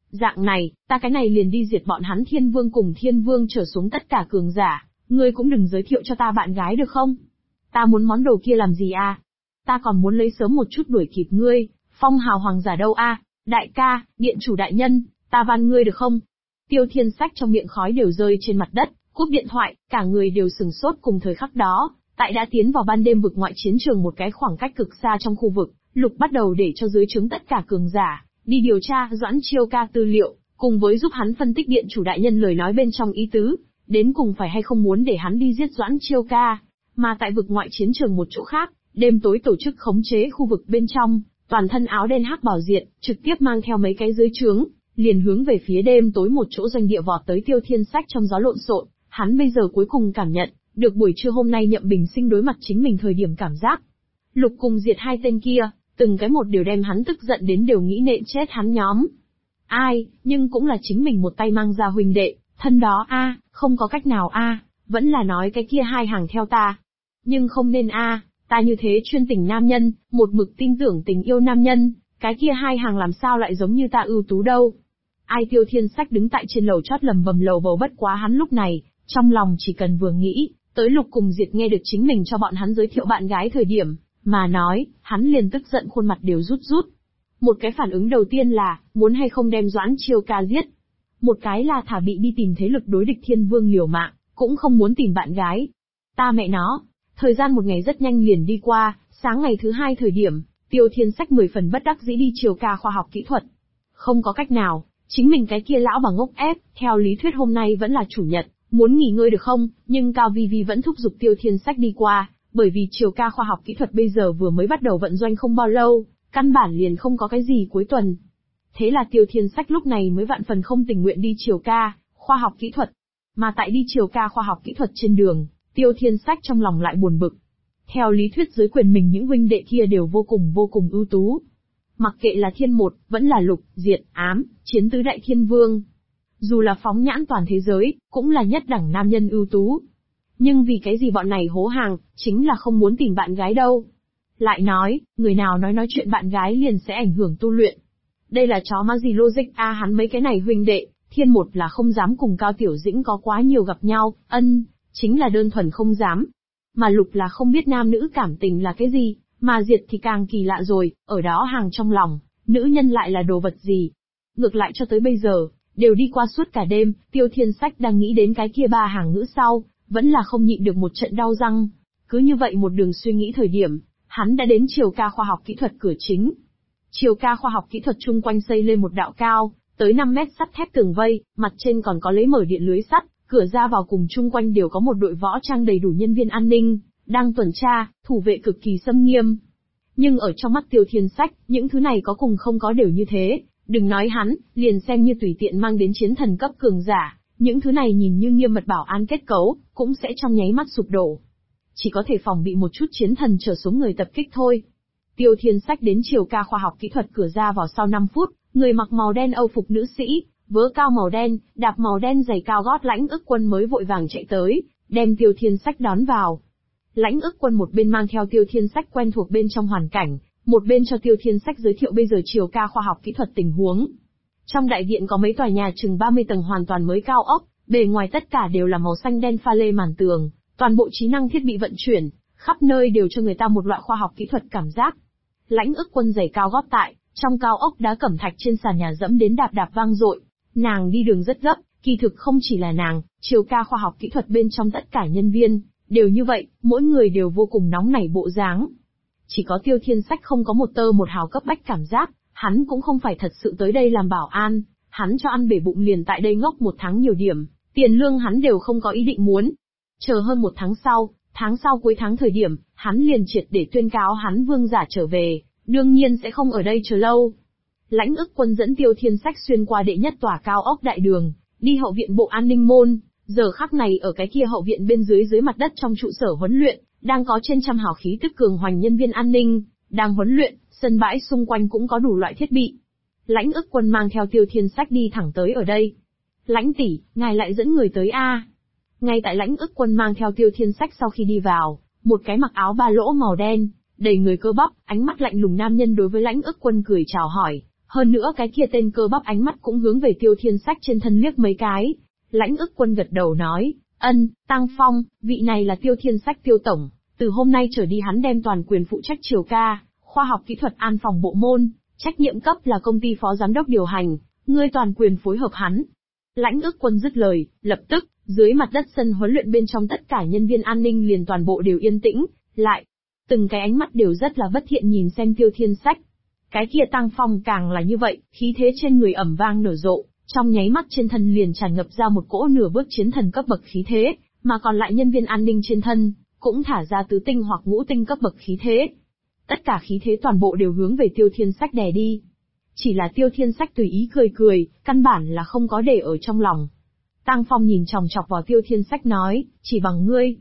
Dạng này, ta cái này liền đi diệt bọn hắn Thiên Vương cùng Thiên Vương trở xuống tất cả cường giả, ngươi cũng đừng giới thiệu cho ta bạn gái được không? Ta muốn món đồ kia làm gì à? Ta còn muốn lấy sớm một chút đuổi kịp ngươi, phong hào hoàng giả đâu à? Đại ca, điện chủ đại nhân, ta van ngươi được không? Tiêu Thiên Sách trong miệng khói đều rơi trên mặt đất, cúp điện thoại, cả người đều sừng sốt cùng thời khắc đó, tại đã tiến vào ban đêm vực ngoại chiến trường một cái khoảng cách cực xa trong khu vực, Lục bắt đầu để cho dưới trướng tất cả cường giả đi điều tra Doãn Chiêu Ca tư liệu, cùng với giúp hắn phân tích điện chủ đại nhân lời nói bên trong ý tứ, đến cùng phải hay không muốn để hắn đi giết Doãn Chiêu Ca. Mà tại vực ngoại chiến trường một chỗ khác, đêm tối tổ chức khống chế khu vực bên trong, toàn thân áo đen hắc bảo diện, trực tiếp mang theo mấy cái dưới trướng, liền hướng về phía đêm tối một chỗ doanh địa vọt tới Tiêu Thiên Sách trong gió lộn xộn. Hắn bây giờ cuối cùng cảm nhận được buổi trưa hôm nay Nhậm Bình Sinh đối mặt chính mình thời điểm cảm giác. Lục cùng diệt hai tên kia, từng cái một đều đem hắn tức giận đến đều nghĩ nện chết hắn nhóm. Ai, nhưng cũng là chính mình một tay mang ra huynh đệ, thân đó a, không có cách nào a, vẫn là nói cái kia hai hàng theo ta. Nhưng không nên a, ta như thế chuyên tình nam nhân, một mực tin tưởng tình yêu nam nhân, cái kia hai hàng làm sao lại giống như ta ưu tú đâu. Ai Tiêu Thiên Sách đứng tại trên lầu chót lầm bầm lầu bầu bất quá hắn lúc này, trong lòng chỉ cần vừa nghĩ, tới Lục cùng Diệt nghe được chính mình cho bọn hắn giới thiệu bạn gái thời điểm, mà nói, hắn liền tức giận khuôn mặt đều rút rút. Một cái phản ứng đầu tiên là, muốn hay không đem Doãn Chiêu Ca giết. Một cái là thả bị đi tìm thế lực đối địch Thiên Vương liều mạng, cũng không muốn tìm bạn gái. Ta mẹ nó, thời gian một ngày rất nhanh liền đi qua, sáng ngày thứ hai thời điểm, Tiêu Thiên Sách 10 phần bất đắc dĩ đi Chiêu Ca khoa học kỹ thuật. Không có cách nào, chính mình cái kia lão bà ngốc ép, theo lý thuyết hôm nay vẫn là chủ nhật, muốn nghỉ ngơi được không, nhưng Cao Vi Vi vẫn thúc giục Tiêu Thiên Sách đi qua, bởi vì Chiêu Ca khoa học kỹ thuật bây giờ vừa mới bắt đầu vận doanh không bao lâu, căn bản liền không có cái gì cuối tuần. Thế là Tiêu Thiên Sách lúc này mới vạn phần không tình nguyện đi Chiêu Ca khoa học kỹ thuật. Mà tại đi Chiêu Ca khoa học kỹ thuật trên đường, Tiêu Thiên Sách trong lòng lại buồn bực. Theo lý thuyết dưới quyền mình những huynh đệ kia đều vô cùng ưu tú. Mặc kệ là Thiên Một, vẫn là Lục, Diệt, Ám, Chiến tứ đại thiên vương. Dù là phóng nhãn toàn thế giới, cũng là nhất đẳng nam nhân ưu tú. Nhưng vì cái gì bọn này hố hàng, chính là không muốn tìm bạn gái đâu. Lại nói, người nào nói chuyện bạn gái liền sẽ ảnh hưởng tu luyện. Đây là chó má gì logic a, hắn mấy cái này huynh đệ, Thiên Một là không dám cùng Cao Tiểu Dĩnh có quá nhiều gặp nhau, chính là đơn thuần không dám. Mà Lục là không biết nam nữ cảm tình là cái gì, mà Diệt thì càng kỳ lạ rồi, ở đó hàng trong lòng, nữ nhân lại là đồ vật gì. Ngược lại cho tới bây giờ, đều đi qua suốt cả đêm, Tiêu Thiên Sách đang nghĩ đến cái kia ba hàng ngữ sau, vẫn là không nhịn được một trận đau răng. Cứ như vậy một đường suy nghĩ thời điểm, hắn đã đến Chiêu Ca khoa học kỹ thuật cửa chính. Chiêu Ca khoa học kỹ thuật chung quanh xây lên một đạo cao, tới 5 mét sắt thép tường vây, mặt trên còn có lấy mở điện lưới sắt, cửa ra vào cùng chung quanh đều có một đội võ trang đầy đủ nhân viên an ninh, đang tuần tra, thủ vệ cực kỳ xâm nghiêm. Nhưng ở trong mắt Tiêu Thiên Sách, những thứ này có cùng không có đều như thế, đừng nói hắn, liền xem như tùy tiện mang đến chiến thần cấp cường giả, những thứ này nhìn như nghiêm mật bảo an kết cấu, cũng sẽ trong nháy mắt sụp đổ. Chỉ có thể phòng bị một chút chiến thần trở xuống người tập kích thôi. Tiêu Thiên Sách đến Chiêu Ca khoa học kỹ thuật cửa ra vào sau 5 phút, người mặc màu đen Âu phục nữ sĩ, vớ cao màu đen, đạp màu đen giày cao gót Lãnh Ức Quân mới vội vàng chạy tới, đem Tiêu Thiên Sách đón vào. Lãnh Ức Quân một bên mang theo Tiêu Thiên Sách quen thuộc bên trong hoàn cảnh, một bên cho Tiêu Thiên Sách giới thiệu bây giờ Chiêu Ca khoa học kỹ thuật tình huống. Trong đại viện có mấy tòa nhà chừng 30 tầng hoàn toàn mới cao ốc, bề ngoài tất cả đều là màu xanh đen pha lê màn tường, toàn bộ trí năng thiết bị vận chuyển, khắp nơi đều cho người ta một loại khoa học kỹ thuật cảm giác. Lãnh Ức Quân giày cao gót tại, trong cao ốc đá cẩm thạch trên sàn nhà dẫm đến đạp đạp vang dội. Nàng đi đường rất gấp, kỳ thực không chỉ là nàng, Chiêu Ca khoa học kỹ thuật bên trong tất cả nhân viên, đều như vậy, mỗi người đều vô cùng nóng nảy bộ dáng. Chỉ có Tiêu Thiên Sách không có một tơ một hào cấp bách cảm giác, hắn cũng không phải thật sự tới đây làm bảo an, hắn cho ăn bể bụng liền tại đây ngốc 1 tháng nhiều điểm, tiền lương hắn đều không có ý định muốn. Chờ hơn 1 tháng sau cuối tháng thời điểm, hắn liền triệt để tuyên cáo hắn vương giả trở về, đương nhiên sẽ không ở đây chờ lâu. Lãnh Ức Quân dẫn Tiêu Thiên Sách xuyên qua đệ nhất tòa cao ốc đại đường, đi hậu viện bộ an ninh môn, giờ khắc này ở cái kia hậu viện bên dưới mặt đất trong trụ sở huấn luyện, đang có trên trăm hào khí tức cường hoành nhân viên an ninh, đang huấn luyện, sân bãi xung quanh cũng có đủ loại thiết bị. Lãnh Ức Quân mang theo Tiêu Thiên Sách đi thẳng tới ở đây. Lãnh tỷ, ngài lại dẫn người tới a? Ngay tại Lãnh Ức Quân mang theo Tiêu Thiên Sách sau khi đi vào, một cái mặc áo ba lỗ màu đen, đầy người cơ bắp, ánh mắt lạnh lùng nam nhân đối với Lãnh Ức Quân cười chào hỏi, Hơn nữa cái kia tên cơ bắp ánh mắt cũng hướng về Tiêu Thiên Sách trên thân liếc mấy cái. Lãnh ức quân gật đầu nói, Tăng Phong, vị này là Tiêu Thiên Sách Tiêu Tổng, từ hôm nay trở đi hắn đem toàn quyền phụ trách Triều Ca, khoa học kỹ thuật an phòng bộ môn, trách nhiệm cấp là công ty phó giám đốc điều hành, ngươi toàn quyền phối hợp hắn. Lãnh ức quân dứt lời, lập tức, dưới mặt đất sân huấn luyện bên trong tất cả nhân viên an ninh liền toàn bộ đều yên tĩnh, lại. Từng cái ánh mắt đều rất là bất thiện nhìn xem Tiêu Thiên Sách. Cái kia Tăng Phong càng là như vậy, khí thế trên người ầm vang nở rộ, trong nháy mắt trên thân liền tràn ngập ra một cỗ nửa bước chiến thần cấp bậc khí thế, mà còn lại nhân viên an ninh trên thân, cũng thả ra tứ tinh hoặc ngũ tinh cấp bậc khí thế. Tất cả khí thế toàn bộ đều hướng về Tiêu Thiên Sách đè đi. Chỉ là Tiêu Thiên Sách tùy ý cười cười, căn bản là không có để ở trong lòng. Tăng Phong nhìn chòng chọc vào Tiêu Thiên Sách nói, chỉ bằng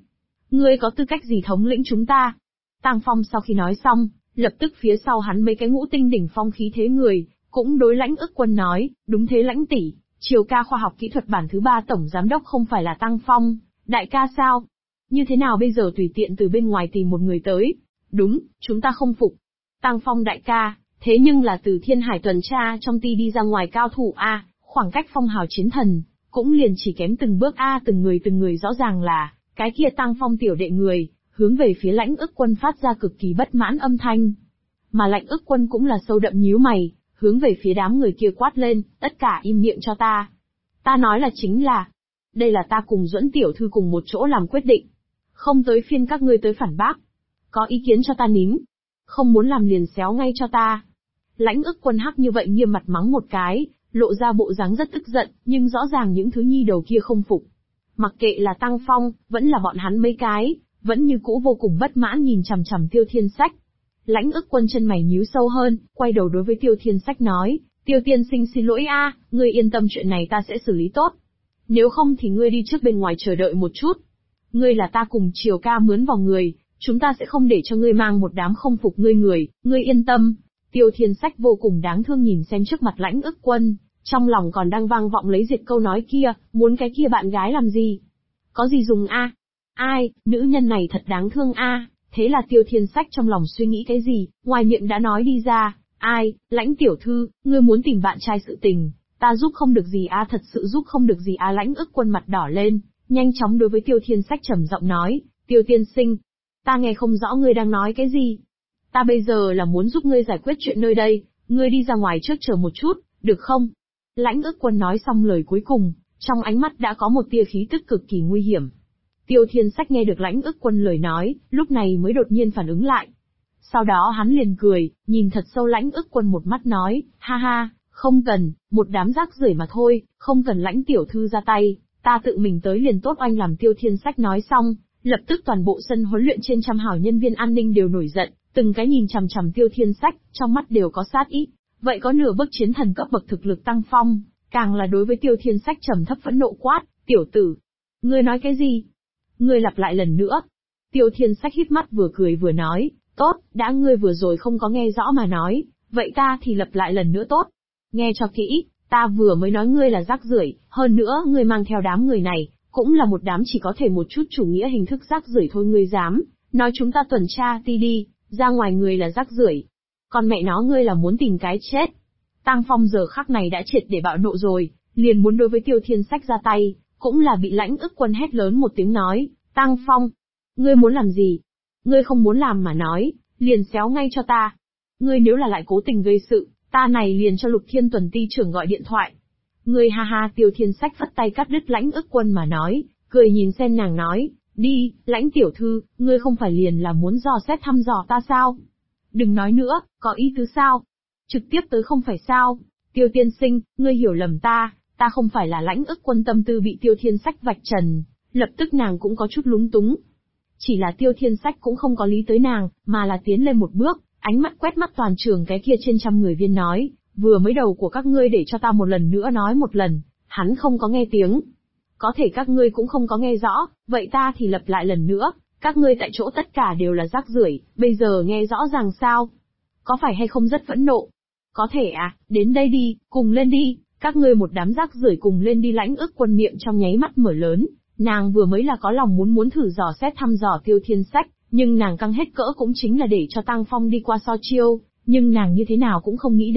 ngươi có tư cách gì thống lĩnh chúng ta? Tăng Phong sau khi nói xong, lập tức phía sau hắn mấy cái ngũ tinh đỉnh phong khí thế người, cũng đối Lãnh ức quân nói, đúng thế Lãnh tỷ, Triều Ca khoa học kỹ thuật bản thứ 3 tổng giám đốc không phải là Tăng Phong, đại ca sao? Như thế nào bây giờ tùy tiện từ bên ngoài tìm một người tới? Đúng, chúng ta không phục. Tăng Phong đại ca, thế nhưng là từ Thiên Hải tuần tra trong ti đi ra ngoài cao thủ a, khoảng cách phong hào chiến thần, cũng liền chỉ kém từng bước a, từng người rõ ràng là, cái kia Tăng Phong tiểu đệ người, hướng về phía Lãnh ức quân phát ra cực kỳ bất mãn âm thanh. Mà Lãnh ức quân cũng là sâu đậm nhíu mày, hướng về phía đám người kia quát lên, tất cả im miệng cho ta. Ta nói là chính là, đây là ta cùng Duẫn tiểu thư cùng một chỗ làm quyết định. Không tới phiên các ngươi tới phản bác. Có ý kiến cho ta nín. Không muốn làm liền xéo ngay cho ta. Lãnh ức quân hắc như vậy nghiêm mặt mắng một cái, lộ ra bộ dáng rất tức giận, nhưng rõ ràng những thứ nhi đầu kia không phục. Mặc kệ là Tăng Phong, vẫn là bọn hắn mấy cái, vẫn như cũ vô cùng bất mãn nhìn chằm chằm Tiêu Thiên Sách. Lãnh ức quân chân mày nhíu sâu hơn, quay đầu đối với Tiêu Thiên Sách nói, Tiêu tiên sinh xin lỗi a, ngươi yên tâm chuyện này ta sẽ xử lý tốt. Nếu không thì ngươi đi trước bên ngoài chờ đợi một chút. Ngươi là ta cùng Triều Ca mướn vào người, chúng ta sẽ không để cho ngươi mang một đám không phục ngươi người, ngươi yên tâm. Tiêu Thiên Sách vô cùng đáng thương nhìn xem trước mặt Lãnh ức quân, trong lòng còn đang vang vọng lấy diệt câu nói kia, muốn cái kia bạn gái làm gì? Có gì dùng a? Ai, nữ nhân này thật đáng thương a. Thế là Tiêu Thiên Sách trong lòng suy nghĩ cái gì, ngoài miệng đã nói đi ra, ai, Lãnh tiểu thư, ngươi muốn tìm bạn trai sự tình, ta giúp không được gì a, thật sự giúp không được gì a. Lãnh ức quân mặt đỏ lên, nhanh chóng đối với Tiêu Thiên Sách trầm giọng nói, Tiêu tiên sinh, ta nghe không rõ ngươi đang nói cái gì. Ta bây giờ là muốn giúp ngươi giải quyết chuyện nơi đây, ngươi đi ra ngoài trước chờ một chút, được không? Lãnh ức quân nói xong lời cuối cùng, trong ánh mắt đã có một tia khí tức cực kỳ nguy hiểm. Tiêu Thiên Sách nghe được Lãnh ức quân lời nói, lúc này mới đột nhiên phản ứng lại. Sau đó hắn liền cười, nhìn thật sâu Lãnh ức quân một mắt nói, ha ha, không cần, một đám rác rưởi mà thôi, không cần Lãnh tiểu thư ra tay, ta tự mình tới liền tốt. Oanh làm Tiêu Thiên Sách nói xong, lập tức toàn bộ sân huấn luyện trên trăm hảo nhân viên an ninh đều nổi giận, từng cái nhìn chằm chằm Tiêu Thiên Sách, trong mắt đều có sát ý. Vậy có nửa bước chiến thần cấp bậc thực lực Tăng Phong, càng là đối với Tiêu Thiên Sách trầm thấp phẫn nộ quát, tiểu tử, ngươi nói cái gì? Ngươi lặp lại lần nữa. Tiêu Thiên Sách híp mắt vừa cười vừa nói, tốt, đã ngươi vừa rồi không có nghe rõ mà nói, vậy ta thì lặp lại lần nữa tốt. Nghe cho kỹ, ta vừa mới nói ngươi là rác rưởi, hơn nữa ngươi mang theo đám người này, cũng là một đám chỉ có thể một chút chủ nghĩa hình thức rác rưởi thôi. Ngươi dám nói chúng ta tuần tra ti đi, ra ngoài người là rác rưởi. Còn mẹ nó ngươi là muốn tìm cái chết. Tăng Phong giờ khắc này đã triệt để bạo nộ rồi, liền muốn đối với Tiêu Thiên Sách ra tay, cũng là bị Lãnh ức quân hét lớn một tiếng nói, Tăng Phong, ngươi muốn làm gì? Ngươi không muốn làm mà nói, liền xéo ngay cho ta. Ngươi nếu là lại cố tình gây sự, ta này liền cho Lục Thiên Tuần ti trưởng gọi điện thoại. Ngươi ha ha. Tiêu Thiên Sách phất tay cắt đứt Lãnh ức quân mà nói, cười nhìn xem nàng nói, đi, Lãnh tiểu thư, ngươi không phải liền là muốn dò xét thăm dò ta sao? Đừng nói nữa, có ý tứ sao? Trực tiếp tới không phải sao? Tiêu tiên sinh, ngươi hiểu lầm ta không phải là Lãnh ức quân. Tâm tư bị Tiêu Thiên Sách vạch trần, lập tức nàng cũng có chút lúng túng. Chỉ là Tiêu Thiên Sách cũng không có lý tới nàng, mà là tiến lên một bước, ánh mắt quét mắt toàn trường cái kia trên trăm người viên nói, vừa mới đầu của các ngươi để cho ta một lần nữa nói một lần, hắn không có nghe tiếng. Có thể các ngươi cũng không có nghe rõ, vậy ta thì lặp lại lần nữa, các ngươi tại chỗ tất cả đều là rác rưởi, bây giờ nghe rõ ràng sao? Có phải hay không rất phẫn nộ? Có thể à, đến đây đi, cùng lên đi, các ngươi một đám rác rưởi cùng lên đi. Lãnh ức quân miệng trong nháy mắt mở lớn, nàng vừa mới là có lòng muốn thử dò xét thăm dò Tiêu Thiên Sách, nhưng nàng căng hết cỡ cũng chính là để cho Tăng Phong đi qua so chiêu, nhưng nàng như thế nào cũng không nghĩ đến,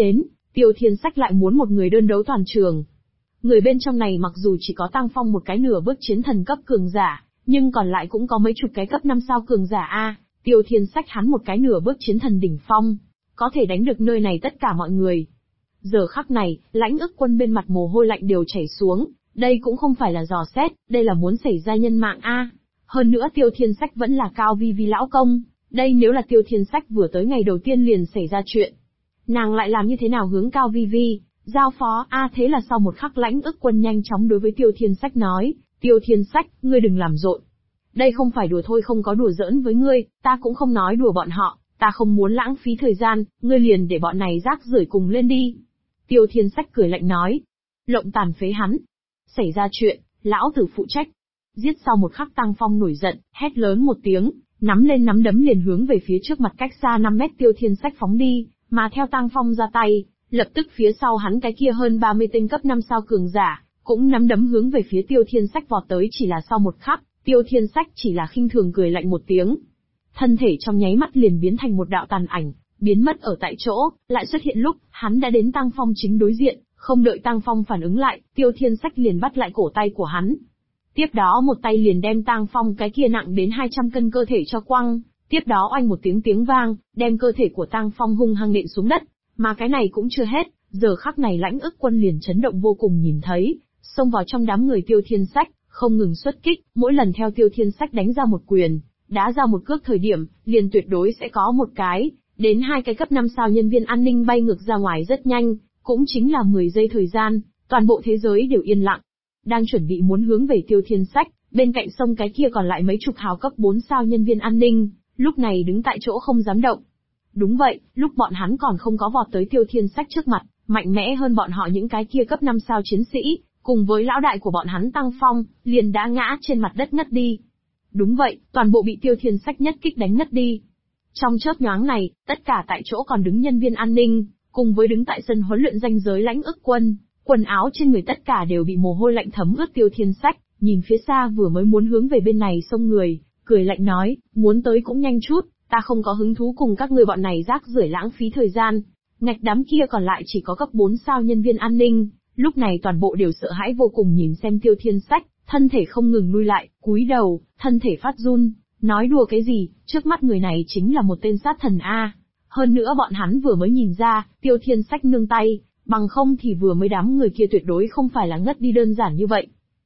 Tiêu Thiên Sách lại muốn một người đơn đấu toàn trường. Người bên trong này mặc dù chỉ có Tăng Phong một cái nửa bước chiến thần cấp cường giả, nhưng còn lại cũng có mấy chục cái cấp 5 sao cường giả a. Tiêu Thiên Sách hắn một cái nửa bước chiến thần đỉnh phong, có thể đánh được nơi này tất cả mọi người. Giờ khắc này, Lãnh Ức Quân bên mặt mồ hôi lạnh đều chảy xuống, đây cũng không phải là dò xét, đây là muốn xảy ra nhân mạng a. Hơn nữa Tiêu Thiên Sách vẫn là Cao Vi Vi lão công, đây nếu là Tiêu Thiên Sách vừa tới ngày đầu tiên liền xảy ra chuyện. Nàng lại làm như thế nào hướng Cao Vi Vi giao phó thế là sau một khắc Lãnh Ức Quân nhanh chóng đối với Tiêu Thiên Sách nói, Tiêu Thiên Sách, ngươi đừng làm rộn. Đây không phải đùa thôi, không có đùa giỡn với ngươi, ta cũng không nói đùa bọn họ, ta không muốn lãng phí thời gian, ngươi liền để bọn này rác rưởi cùng lên đi. Tiêu Thiên Sách cười lạnh nói, lộng tàn phế hắn. Xảy ra chuyện, lão tử phụ trách. Giết sau một khắc Tăng Phong nổi giận, hét lớn một tiếng, nắm lên nắm đấm liền hướng về phía trước mặt cách xa 5 mét Tiêu Thiên Sách phóng đi, mà theo Tăng Phong ra tay, lập tức phía sau hắn cái kia hơn 30 tên cấp 5 sao cường giả, cũng nắm đấm hướng về phía Tiêu Thiên Sách vọt tới. Chỉ là sau một khắc, Tiêu Thiên Sách chỉ là khinh thường cười lạnh một tiếng. Thân thể trong nháy mắt liền biến thành một đạo tàn ảnh, biến mất ở tại chỗ, lại xuất hiện lúc, hắn đã đến Tăng Phong chính đối diện, không đợi Tăng Phong phản ứng lại, Tiêu Thiên Sách liền bắt lại cổ tay của hắn. Tiếp đó một tay liền đem Tăng Phong cái kia nặng đến 200 cân cơ thể cho quăng, tiếp đó oanh một tiếng vang, đem cơ thể của Tăng Phong hung hăng nện xuống đất. Mà cái này cũng chưa hết, giờ khắc này Lãnh Ức Quân liền chấn động vô cùng nhìn thấy, xông vào trong đám người Tiêu Thiên Sách, không ngừng xuất kích, mỗi lần theo Tiêu Thiên Sách đánh ra một quyền, đá ra một cước thời điểm, liền tuyệt đối sẽ có một cái, đến 2 cái cấp 5 sao nhân viên an ninh bay ngược ra ngoài rất nhanh, cũng chính là 10 giây thời gian, toàn bộ thế giới đều yên lặng. Đang chuẩn bị muốn hướng về Tiêu Thiên Sách, bên cạnh sông cái kia còn lại mấy chục hào cấp 4 sao nhân viên an ninh, lúc này đứng tại chỗ không dám động. Đúng vậy, lúc bọn hắn còn không có vọt tới Tiêu Thiên Sách trước mặt, mạnh mẽ hơn bọn họ những cái kia cấp 5 sao chiến sĩ, cùng với lão đại của bọn hắn Tăng Phong, liền đã ngã trên mặt đất ngất đi. Đúng vậy, toàn bộ bị Tiêu Thiên Sách nhất kích đánh ngất đi. Trong chớp nhoáng này, tất cả tại chỗ còn đứng nhân viên an ninh, cùng với đứng tại sân huấn luyện ranh giới Lãnh Ức Quân, quần áo trên người tất cả đều bị mồ hôi lạnh thấm ướt. Tiêu Thiên Sách, nhìn phía xa vừa mới muốn hướng về bên này xông người, cười lạnh nói, muốn tới cũng nhanh chút, ta không có hứng thú cùng các ngươi bọn này rác rưởi lãng phí thời gian. Ngạch đám kia còn lại chỉ có cấp 4 sao nhân viên an ninh, lúc này toàn bộ đều sợ hãi vô cùng nhìn xem Tiêu Thiên Sách, thân thể không ngừng lui lại, cúi đầu, thân thể phát run, nói đùa cái gì, trước mắt người này chính là một tên sát thần a. Hơn nữa bọn hắn vừa mới nhìn ra, Tiêu Thiên Sách nương tay, bằng không thì vừa mới đám người kia tuyệt đối không phải là ngất đi đơn giản như vậy.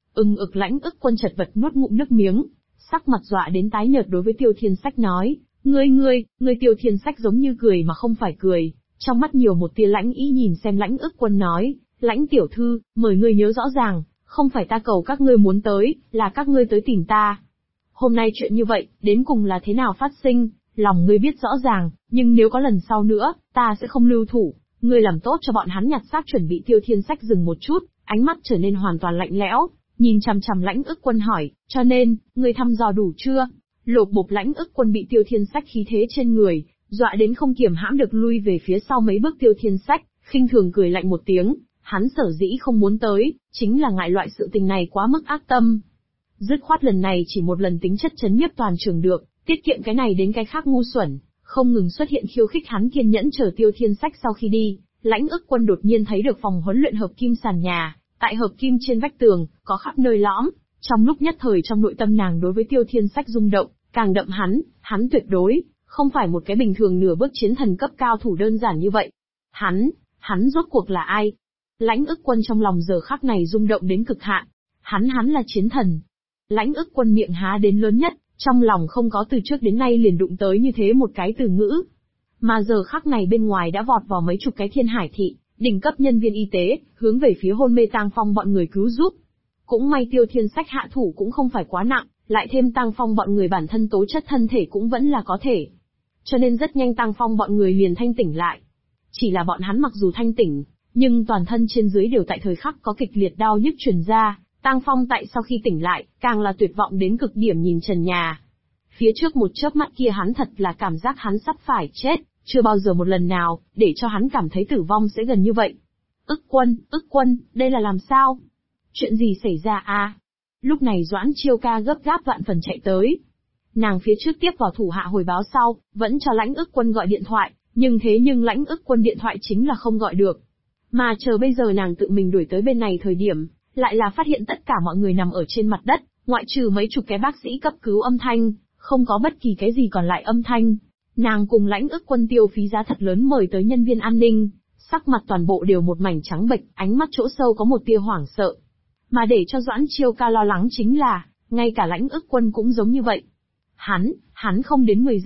Lãnh Ức Quân chật vật nuốt ngụm nước miếng, sắc mặt dọa đến tái nhợt đối với Tiêu Thiên Sách nói, ngươi Tiêu Thiên Sách giống như cười mà không phải cười, trong mắt nhiều một tia lãnh ý nhìn xem Lãnh Ức Quân nói, Lãnh tiểu thư, mời ngươi nhớ rõ ràng, không phải ta cầu các ngươi muốn tới, là các ngươi tới tìm ta. Hôm nay chuyện như vậy, đến cùng là thế nào phát sinh, lòng ngươi biết rõ ràng, nhưng nếu có lần sau nữa, ta sẽ không lưu thủ, ngươi làm tốt cho bọn hắn nhặt xác chuẩn bị. Tiêu Thiên Sách dừng một chút, ánh mắt trở nên hoàn toàn lạnh lẽo, nhìn chằm chằm Lãnh Ức Quân hỏi, cho nên, ngươi thăm dò đủ chưa? Lột bột Lãnh Ức Quân bị Tiêu Thiên Sách khí thế trên người, dọa đến không kiềm hãm được lui về phía sau mấy bước. Tiêu Thiên Sách, khinh thường cười lạnh một tiếng, hắn sở dĩ không muốn tới, chính là ngại loại sự tình này quá mức ác tâm. Dứt khoát lần này chỉ một lần tính chất chấn nhiếp toàn trường được, tiết kiệm cái này đến cái khác ngu xuẩn, không ngừng xuất hiện khiêu khích. Hắn kiên nhẫn chờ Tiêu Thiên Sách sau khi đi, Lãnh Ức Quân đột nhiên thấy được phòng huấn luyện hợp kim sàn nhà, tại hợp kim trên vách tường, có khắp nơi lõm, trong lúc nhất thời trong nội tâm nàng đối với Tiêu Thiên Sách rung động, càng đậm hắn tuyệt đối không phải một cái bình thường nửa bước chiến thần cấp cao thủ đơn giản như vậy. Hắn rốt cuộc là ai? Lãnh Ức Quân trong lòng giờ khắc này rung động đến cực hạn. Hắn là chiến thần. Lãnh Ức Quân miệng há đến lớn nhất, trong lòng không có từ trước đến nay liền đụng tới như thế một cái từ ngữ. Mà giờ khắc này bên ngoài đã vọt vào mấy chục cái Thiên Hải thị, đỉnh cấp nhân viên y tế, hướng về phía hôn mê Tăng Phong bọn người cứu giúp. Cũng may Tiêu Thiên Sách hạ thủ cũng không phải quá nặng, lại thêm Tăng Phong bọn người bản thân tố chất thân thể cũng vẫn là có thể. Cho nên rất nhanh Tăng Phong bọn người liền thanh tỉnh lại. Chỉ là bọn hắn mặc dù thanh tỉnh, nhưng toàn thân trên dưới đều tại thời khắc có kịch liệt đau nhức truyền ra. Tăng Phong tại sau khi tỉnh lại, càng là tuyệt vọng đến cực điểm nhìn trần nhà. Phía trước một chớp mắt kia hắn thật là cảm giác hắn sắp phải chết, chưa bao giờ một lần nào, để cho hắn cảm thấy tử vong sẽ gần như vậy. Ức Quân, đây là làm sao? Chuyện gì xảy ra à? Lúc này Doãn Chiêu Ca gấp gáp vạn phần chạy tới. Nàng phía trước tiếp vào thủ hạ hồi báo sau, vẫn cho Lãnh Ức Quân gọi điện thoại, nhưng Lãnh Ức Quân điện thoại chính là không gọi được. Mà chờ bây giờ nàng tự mình đuổi tới bên này thời điểm, lại là phát hiện tất cả mọi người nằm ở trên mặt đất, ngoại trừ mấy chục cái bác sĩ cấp cứu âm thanh, không có bất kỳ cái gì còn lại âm thanh. Nàng cùng Lãnh Ức Quân tiêu phí giá thật lớn mời tới nhân viên an ninh, sắc mặt toàn bộ đều một mảnh trắng bệch, ánh mắt chỗ sâu có một tia hoảng sợ. Mà để cho Doãn Chiêu Ca lo lắng chính là, ngay cả Lãnh Ức Quân cũng giống như vậy. Hắn không đến 10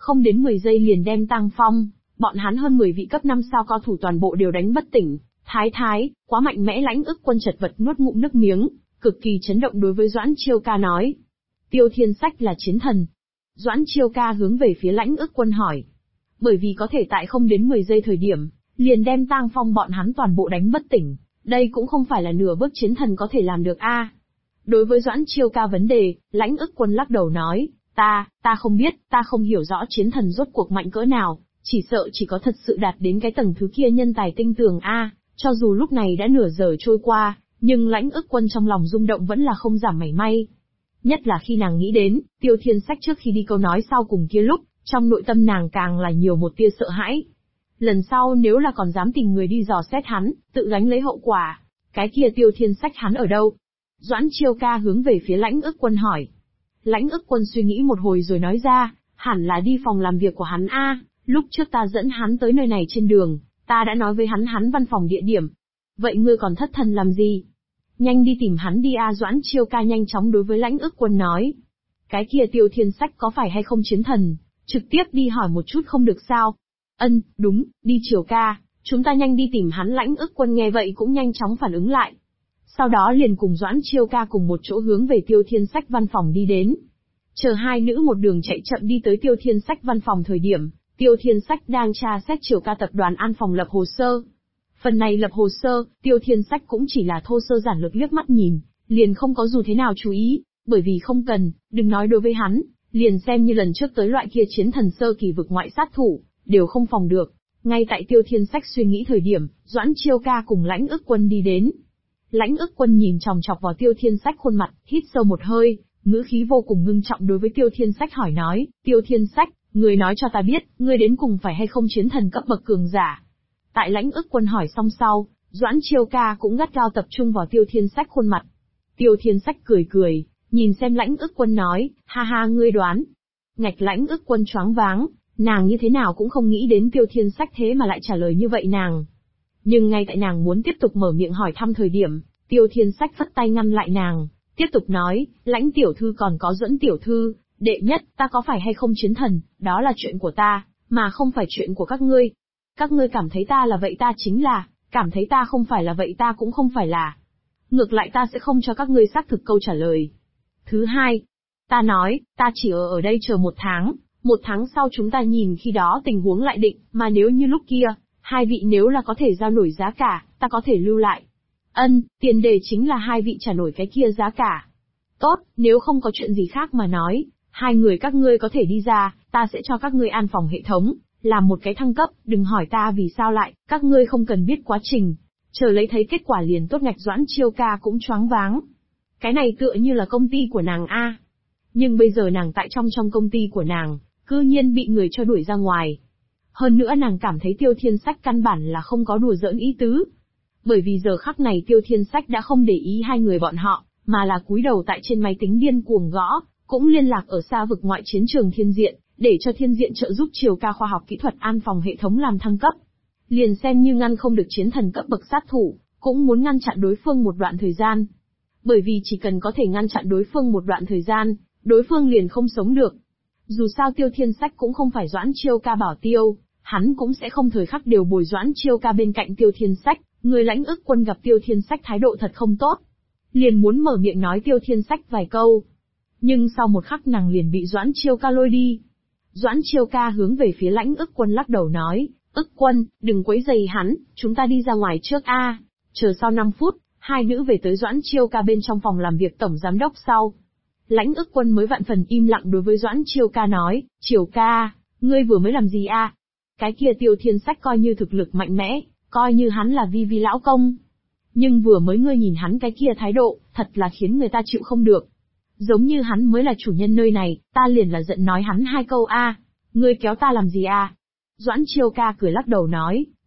giây liền đem Tang Phong, bọn hắn hơn 10 vị cấp 5 sao cao thủ toàn bộ đều đánh bất tỉnh. Thái, quá mạnh mẽ. Lãnh Ức Quân chật vật nuốt ngụm nước miếng, cực kỳ chấn động đối với Doãn Chiêu Ca nói. Tiêu Thiên Sách là chiến thần. Doãn Chiêu Ca hướng về phía Lãnh Ức Quân hỏi. Bởi vì có thể tại không đến 10 giây thời điểm, liền đem Tang Phong bọn hắn toàn bộ đánh bất tỉnh, đây cũng không phải là nửa bước chiến thần có thể làm được a. Đối với Doãn Chiêu Ca vấn đề, Lãnh Ức Quân lắc đầu nói, ta không biết, ta không hiểu rõ chiến thần rốt cuộc mạnh cỡ nào, chỉ sợ chỉ có thật sự đạt đến cái tầng thứ kia nhân tài tinh tường a. Cho dù lúc này đã nửa giờ trôi qua, nhưng Lãnh Ức Quân trong lòng rung động vẫn là không giảm mảy may. Nhất là khi nàng nghĩ đến, Tiêu Thiên Sách trước khi đi câu nói sau cùng kia lúc, trong nội tâm nàng càng là nhiều một tia sợ hãi. Lần sau nếu là còn dám tìm người đi dò xét hắn, tự gánh lấy hậu quả. Cái kia Tiêu Thiên Sách hắn ở đâu? Doãn Chiêu Ca hướng về phía Lãnh Ức Quân hỏi. Lãnh Ức Quân suy nghĩ một hồi rồi nói ra, hẳn là đi phòng làm việc của hắn a. Lúc trước ta dẫn hắn tới nơi này trên đường, ta đã nói với hắn văn phòng địa điểm. Vậy ngươi còn thất thần làm gì? Nhanh đi tìm hắn đi a. Doãn Chiêu Ca nhanh chóng đối với Lãnh Ức Quân nói. Cái kia Tiêu Thiên Sách có phải hay không chiến thần? Trực tiếp đi hỏi một chút không được sao? Đúng, đi Chiêu Ca, chúng ta nhanh đi tìm hắn. Lãnh Ức Quân nghe vậy cũng nhanh chóng phản ứng lại. Sau đó liền cùng Doãn Chiêu Ca cùng một chỗ hướng về Tiêu Thiên Sách văn phòng đi đến. Chờ hai nữ một đường chạy chậm đi tới Tiêu Thiên Sách văn phòng thời điểm, Tiêu Thiên Sách đang tra xét Chiêu Ca tập đoàn an phòng lập hồ sơ. Phần này lập hồ sơ, Tiêu Thiên Sách cũng chỉ là thô sơ giản lược liếc mắt nhìn, liền không có dù thế nào chú ý, bởi vì không cần, đừng nói đối với hắn, liền xem như lần trước tới loại kia chiến thần sơ kỳ vực ngoại sát thủ, đều không phòng được. Ngay tại Tiêu Thiên Sách suy nghĩ thời điểm, Doãn Chiêu Ca cùng Lãnh Ức Quân đi đến. Lãnh Ức Quân nhìn chòng chọc vào Tiêu Thiên Sách khuôn mặt, hít sâu một hơi, ngữ khí vô cùng ngưng trọng đối với Tiêu Thiên Sách hỏi nói, Tiêu Thiên Sách, ngươi nói cho ta biết, ngươi đến cùng phải hay không chiến thần cấp bậc cường giả. Tại Lãnh Ức Quân hỏi xong sau, Doãn Chiêu Ca cũng gắt gao tập trung vào Tiêu Thiên Sách khuôn mặt. Tiêu Thiên Sách cười, nhìn xem Lãnh Ức Quân nói, ha ngươi đoán. Ngạch. Lãnh Ức Quân choáng váng, nàng như thế nào cũng không nghĩ đến Tiêu Thiên Sách thế mà lại trả lời như vậy nàng. Nhưng ngay tại nàng muốn tiếp tục mở miệng hỏi thăm thời điểm, Tiêu Thiên Sách phất tay ngăn lại nàng, tiếp tục nói, Lãnh tiểu thư còn có Duẫn tiểu thư, đệ nhất, ta có phải hay không chiến thần, đó là chuyện của ta, mà không phải chuyện của các ngươi. Các ngươi cảm thấy ta là vậy ta chính là, cảm thấy ta không phải là vậy ta cũng không phải là. Ngược lại ta sẽ không cho các ngươi xác thực câu trả lời. Thứ hai, ta nói, ta chỉ ở đây chờ 1 tháng, 1 tháng sau chúng ta nhìn khi đó tình huống lại định, mà nếu như lúc kia, hai vị nếu là có thể giao nổi giá cả, ta có thể lưu lại. Tiền đề chính là hai vị trả nổi cái kia giá cả. Tốt, nếu không có chuyện gì khác mà nói, hai người các ngươi có thể đi ra, ta sẽ cho các ngươi an phòng hệ thống, làm một cái thăng cấp, đừng hỏi ta vì sao lại, các ngươi không cần biết quá trình. Chờ lấy thấy kết quả liền tốt. Ngạch. Doãn Chiêu Ca cũng choáng váng. Cái này tựa như là công ty của nàng a. Nhưng bây giờ nàng tại trong công ty của nàng, cư nhiên bị người cho đuổi ra ngoài. Hơn nữa nàng cảm thấy Tiêu Thiên Sách căn bản là không có đùa giỡn ý tứ. Bởi vì giờ khắc này Tiêu Thiên Sách đã không để ý hai người bọn họ, mà là cúi đầu tại trên máy tính điên cuồng gõ, cũng liên lạc ở xa vực ngoại chiến trường Thiên Diện, để cho Thiên Diện trợ giúp Chiêu Ca khoa học kỹ thuật an phòng hệ thống làm thăng cấp. Liền xem như ngăn không được chiến thần cấp bậc sát thủ, cũng muốn ngăn chặn đối phương một đoạn thời gian. Bởi vì chỉ cần có thể ngăn chặn đối phương một đoạn thời gian, đối phương liền không sống được. Dù sao Tiêu Thiên Sách cũng không phải Doãn Chiêu Ca bảo tiêu, hắn cũng sẽ không thời khắc đều bồi Doãn Chiêu Ca bên cạnh Tiêu Thiên Sách. Người Lãnh Ức Quân gặp Tiêu Thiên Sách thái độ thật không tốt, liền muốn mở miệng nói Tiêu Thiên Sách vài câu. Nhưng sau một khắc nàng liền bị Doãn Chiêu Ca lôi đi. Doãn Chiêu Ca hướng về phía Lãnh Ức Quân lắc đầu nói, Ức Quân, đừng quấy rầy hắn, chúng ta đi ra ngoài trước a. Chờ sau 5 phút, hai nữ về tới Doãn Chiêu Ca bên trong phòng làm việc tổng giám đốc sau. Lãnh Ức Quân mới vạn phần im lặng đối với Doãn Chiêu Ca nói, Chiêu Ca, ngươi vừa mới làm gì a? Cái kia Tiêu Thiên Sách coi như thực lực mạnh mẽ, coi như hắn là vi lão công. Nhưng vừa mới ngươi nhìn hắn cái kia thái độ, thật là khiến người ta chịu không được. Giống như hắn mới là chủ nhân nơi này, ta liền là giận nói hắn 2 câu a. Ngươi kéo ta làm gì a? Doãn Chiêu Ca cười lắc đầu nói,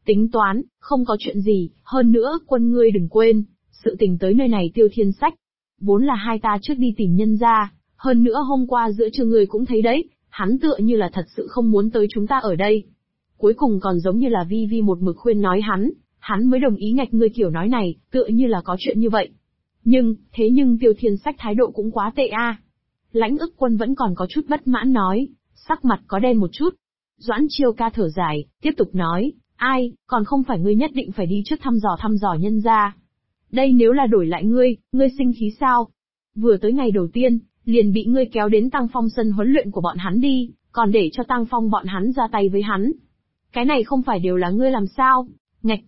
Tính toán, không có chuyện gì, hơn nữa, quân ngươi đừng quên, sự tình tới nơi này Tiêu Thiên Sách. Vốn là hai ta trước đi tìm nhân ra, hơn nữa hôm qua giữa trưa ngươi cũng thấy đấy, hắn tựa như là thật sự không muốn tới chúng ta ở đây. Cuối cùng còn giống như là Vi Vi một mực khuyên nói hắn mới đồng ý ngạch ngươi kiểu nói này, tựa như là có chuyện như vậy. Thế nhưng Tiêu Thiên Sách thái độ cũng quá tệ a. Lãnh ức quân vẫn còn có chút bất mãn nói, sắc mặt có đen một chút. Doãn Chiêu Ca thở dài, tiếp tục nói, ai, còn không phải ngươi nhất định phải đi trước thăm dò nhân ra. Đây nếu là đổi lại ngươi sinh khí sao? Vừa tới ngày đầu tiên, liền bị ngươi kéo đến Tăng Phong sân huấn luyện của bọn hắn đi, còn để cho Tăng Phong bọn hắn ra tay với hắn. Cái này không phải đều là ngươi làm sao? Ngạch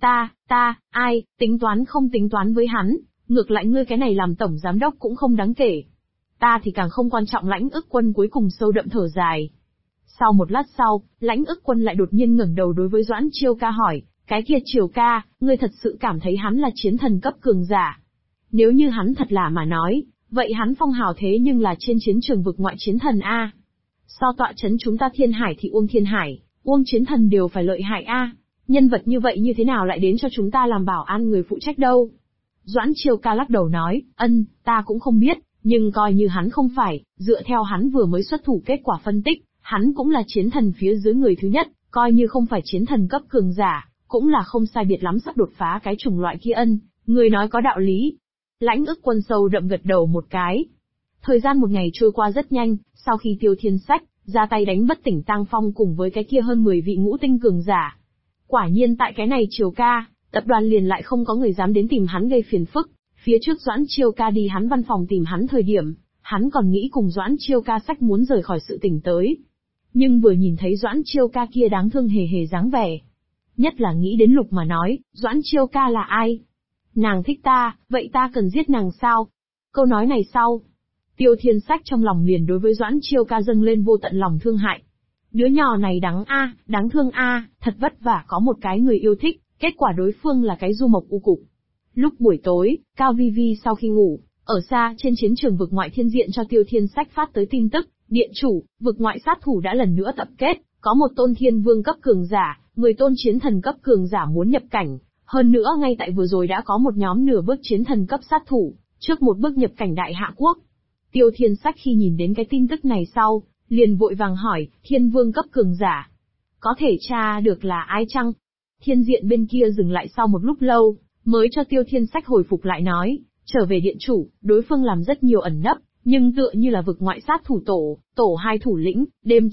ai, tính toán không tính toán với hắn, ngược lại ngươi cái này làm tổng giám đốc cũng không đáng kể. Ta thì càng không quan trọng. Lãnh ức quân cuối cùng sâu đậm thở dài. Sau một lát sau, Lãnh ức quân lại đột nhiên ngẩng đầu đối với Doãn Chiêu Ca hỏi, cái kia Chiêu Ca, ngươi thật sự cảm thấy hắn là chiến thần cấp cường giả? Nếu như hắn thật là mà nói, vậy hắn phong hào thế nhưng là trên chiến trường vực ngoại chiến thần a. So tọa chấn chúng ta Thiên Hải thì Uông Thiên Hải, Uông chiến thần đều phải lợi hại a. Nhân vật như vậy như thế nào lại đến cho chúng ta làm bảo an người phụ trách đâu? Doãn Chiêu Ca lắc đầu nói, ta cũng không biết, nhưng coi như hắn không phải, dựa theo hắn vừa mới xuất thủ kết quả phân tích, hắn cũng là chiến thần phía dưới người thứ nhất, coi như không phải chiến thần cấp cường giả, cũng là không sai biệt lắm sắp đột phá cái chủng loại kia. Người nói có đạo lý. Lãnh ức quân sâu đậm gật đầu một cái. Thời gian một ngày trôi qua rất nhanh, sau khi Tiêu Thiên Sách ra tay đánh bất tỉnh Tăng Phong cùng với cái kia hơn 10 vị ngũ tinh cường giả. Quả nhiên tại cái này Chiêu Ca, tập đoàn liền lại không có người dám đến tìm hắn gây phiền phức. Phía trước Doãn Chiêu Ca đi hắn văn phòng tìm hắn thời điểm, hắn còn nghĩ cùng Doãn Chiêu Ca Sách muốn rời khỏi sự tình tới. Nhưng vừa nhìn thấy Doãn Chiêu Ca kia đáng thương hề hề dáng vẻ. Nhất là nghĩ đến Lục mà nói, Doãn Chiêu Ca là ai? Nàng thích ta, vậy ta cần giết nàng sao? Câu nói này sau, Tiêu Thiên Sách trong lòng liền đối với Doãn Chiêu Ca dâng lên vô tận lòng thương hại. Đứa nhỏ này đáng thương thật vất vả có một cái người yêu thích, kết quả đối phương là cái du mộc u cục. Lúc buổi tối, Cao Vi Vi sau khi ngủ, ở xa trên chiến trường vực ngoại thiên diện cho Tiêu Thiên Sách phát tới tin tức, điện chủ, vực ngoại sát thủ đã lần nữa tập kết, có một tôn thiên vương cấp cường giả, 10 tôn chiến thần cấp cường giả muốn nhập cảnh, hơn nữa ngay tại vừa rồi đã có một nhóm nửa bước chiến thần cấp sát thủ, trước một bước nhập cảnh Đại Hạ Quốc. Tiêu Thiên Sách khi nhìn đến cái tin tức này sau, liền vội vàng hỏi, thiên vương cấp cường giả, có thể tra được là ai chăng? Thiên diện bên kia dừng lại sau một lúc lâu, mới cho Tiêu Thiên Sách hồi phục lại nói, trở về điện chủ, đối phương làm rất nhiều ẩn nấp, nhưng tựa như là vực ngoại sát thủ tổ 2 thủ lĩnh, Đêm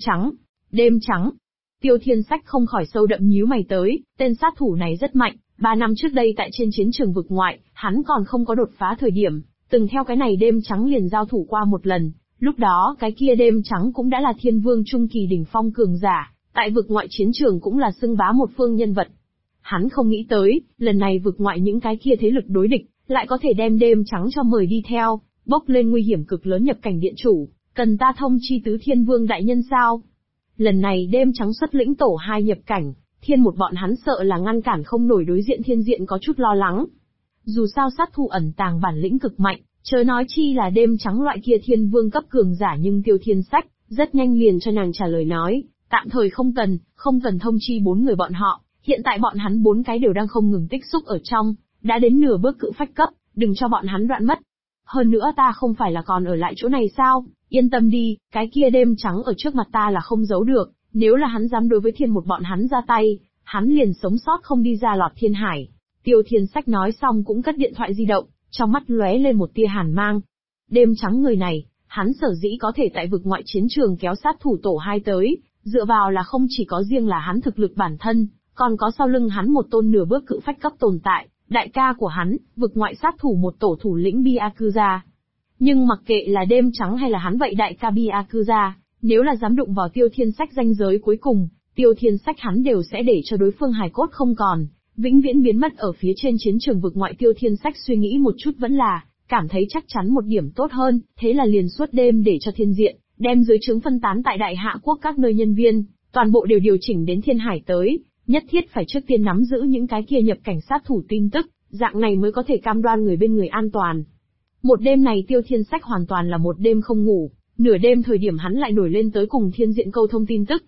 Trắng. Tiêu Thiên Sách không khỏi sâu đậm nhíu mày tới, tên sát thủ này rất mạnh, 3 năm trước đây tại trên chiến trường vực ngoại, hắn còn không có đột phá thời điểm, từng theo cái này Đêm Trắng liền giao thủ qua một lần, lúc đó cái kia Đêm Trắng cũng đã là thiên vương trung kỳ đỉnh phong cường giả, tại vực ngoại chiến trường cũng là xưng bá một phương nhân vật. Hắn không nghĩ tới, lần này vực ngoại những cái kia thế lực đối địch, lại có thể đem Đêm Trắng cho mời đi theo, bốc lên nguy hiểm cực lớn nhập cảnh điện chủ, cần ta thông chi tứ thiên vương đại nhân sao? Lần này Đêm Trắng xuất lĩnh tổ 2 nhập cảnh, thiên một bọn hắn sợ là ngăn cản không nổi đối diện thiên diện có chút lo lắng. Dù sao sát thủ ẩn tàng bản lĩnh cực mạnh, chớ nói chi là Đêm Trắng loại kia thiên vương cấp cường giả, nhưng Tiêu Thiên Sách rất nhanh liền cho nàng trả lời nói, tạm thời không cần thông chi 4 người bọn họ, hiện tại bọn hắn 4 cái đều đang không ngừng tích xúc ở trong, đã đến nửa bước cự phách cấp, đừng cho bọn hắn đoạn mất. Hơn nữa ta không phải là còn ở lại chỗ này sao, yên tâm đi, cái kia Đêm Trắng ở trước mặt ta là không giấu được, nếu là hắn dám đối với thiên một bọn hắn ra tay, hắn liền sống sót không đi ra lọt Thiên Hải. Tiêu Thiên Sách nói xong cũng cất điện thoại di động, trong mắt lóe lên một tia hàn mang. Đêm Trắng người này, hắn sở dĩ có thể tại vực ngoại chiến trường kéo sát thủ tổ 2 tới, dựa vào là không chỉ có riêng là hắn thực lực bản thân, còn có sau lưng hắn một tôn nửa bước cự phách cấp tồn tại, đại ca của hắn, vực ngoại sát thủ một tổ thủ lĩnh Byakuza. Nhưng mặc kệ là Đêm Trắng hay là hắn vậy đại ca Byakuza, nếu là dám đụng vào Tiêu Thiên Sách ranh giới cuối cùng, Tiêu Thiên Sách hắn đều sẽ để cho đối phương hài cốt không còn, vĩnh viễn biến mất ở phía trên chiến trường vực ngoại. Tiêu Thiên Sách suy nghĩ một chút vẫn là cảm thấy chắc chắn một điểm tốt hơn, thế là liền suốt đêm để cho thiên diện đem dưới trướng phân tán tại Đại Hạ Quốc các nơi nhân viên, toàn bộ đều điều chỉnh đến Thiên Hải tới, nhất thiết phải trước tiên nắm giữ những cái kia nhập cảnh sát thủ tin tức, dạng này mới có thể cam đoan người bên người an toàn. Một đêm này Tiêu Thiên Sách hoàn toàn là một đêm không ngủ, nửa đêm thời điểm hắn lại nổi lên tới cùng thiên diện câu thông tin tức.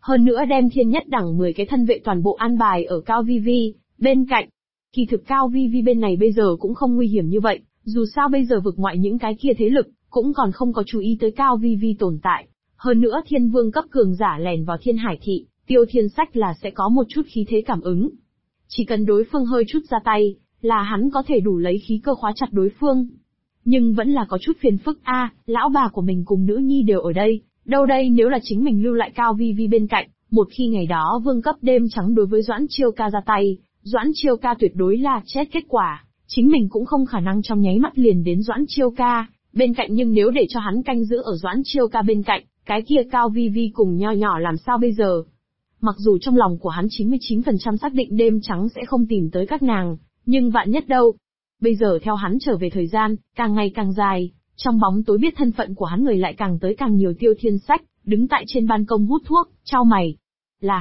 Hơn nữa đem thiên nhất đẳng 10 cái thân vệ toàn bộ an bài ở Cao Vi Vi, bên cạnh. Kỳ thực Cao Vi Vi bên này bây giờ cũng không nguy hiểm như vậy, dù sao bây giờ vực ngoại những cái kia thế lực, cũng còn không có chú ý tới Cao Vi Vi tồn tại. Hơn nữa thiên vương cấp cường giả lèn vào thiên hải thị, Tiêu Thiên Sách là sẽ có một chút khí thế cảm ứng. Chỉ cần đối phương hơi chút ra tay, là hắn có thể đủ lấy khí cơ khóa chặt đối phương. Nhưng vẫn là có chút phiền phức lão bà của mình cùng nữ nhi đều ở đây, đâu đây nếu là chính mình lưu lại Cao Vi Vi bên cạnh, một khi ngày đó vương cấp đêm trắng đối với Doãn Chiêu Ca ra tay, Doãn Chiêu Ca tuyệt đối là chết kết quả, chính mình cũng không khả năng trong nháy mắt liền đến Doãn Chiêu Ca bên cạnh, nhưng nếu để cho hắn canh giữ ở Doãn Chiêu Ca bên cạnh, cái kia Cao Vi Vi cùng nho nhỏ làm sao bây giờ? Mặc dù trong lòng của hắn 99% xác định đêm trắng sẽ không tìm tới các nàng, nhưng vạn nhất đâu. Bây giờ theo hắn trở về thời gian, càng ngày càng dài, trong bóng tối biết thân phận của hắn người lại càng tới càng nhiều. Tiêu Thiên Sách, đứng tại trên ban công hút thuốc, chau mày. Là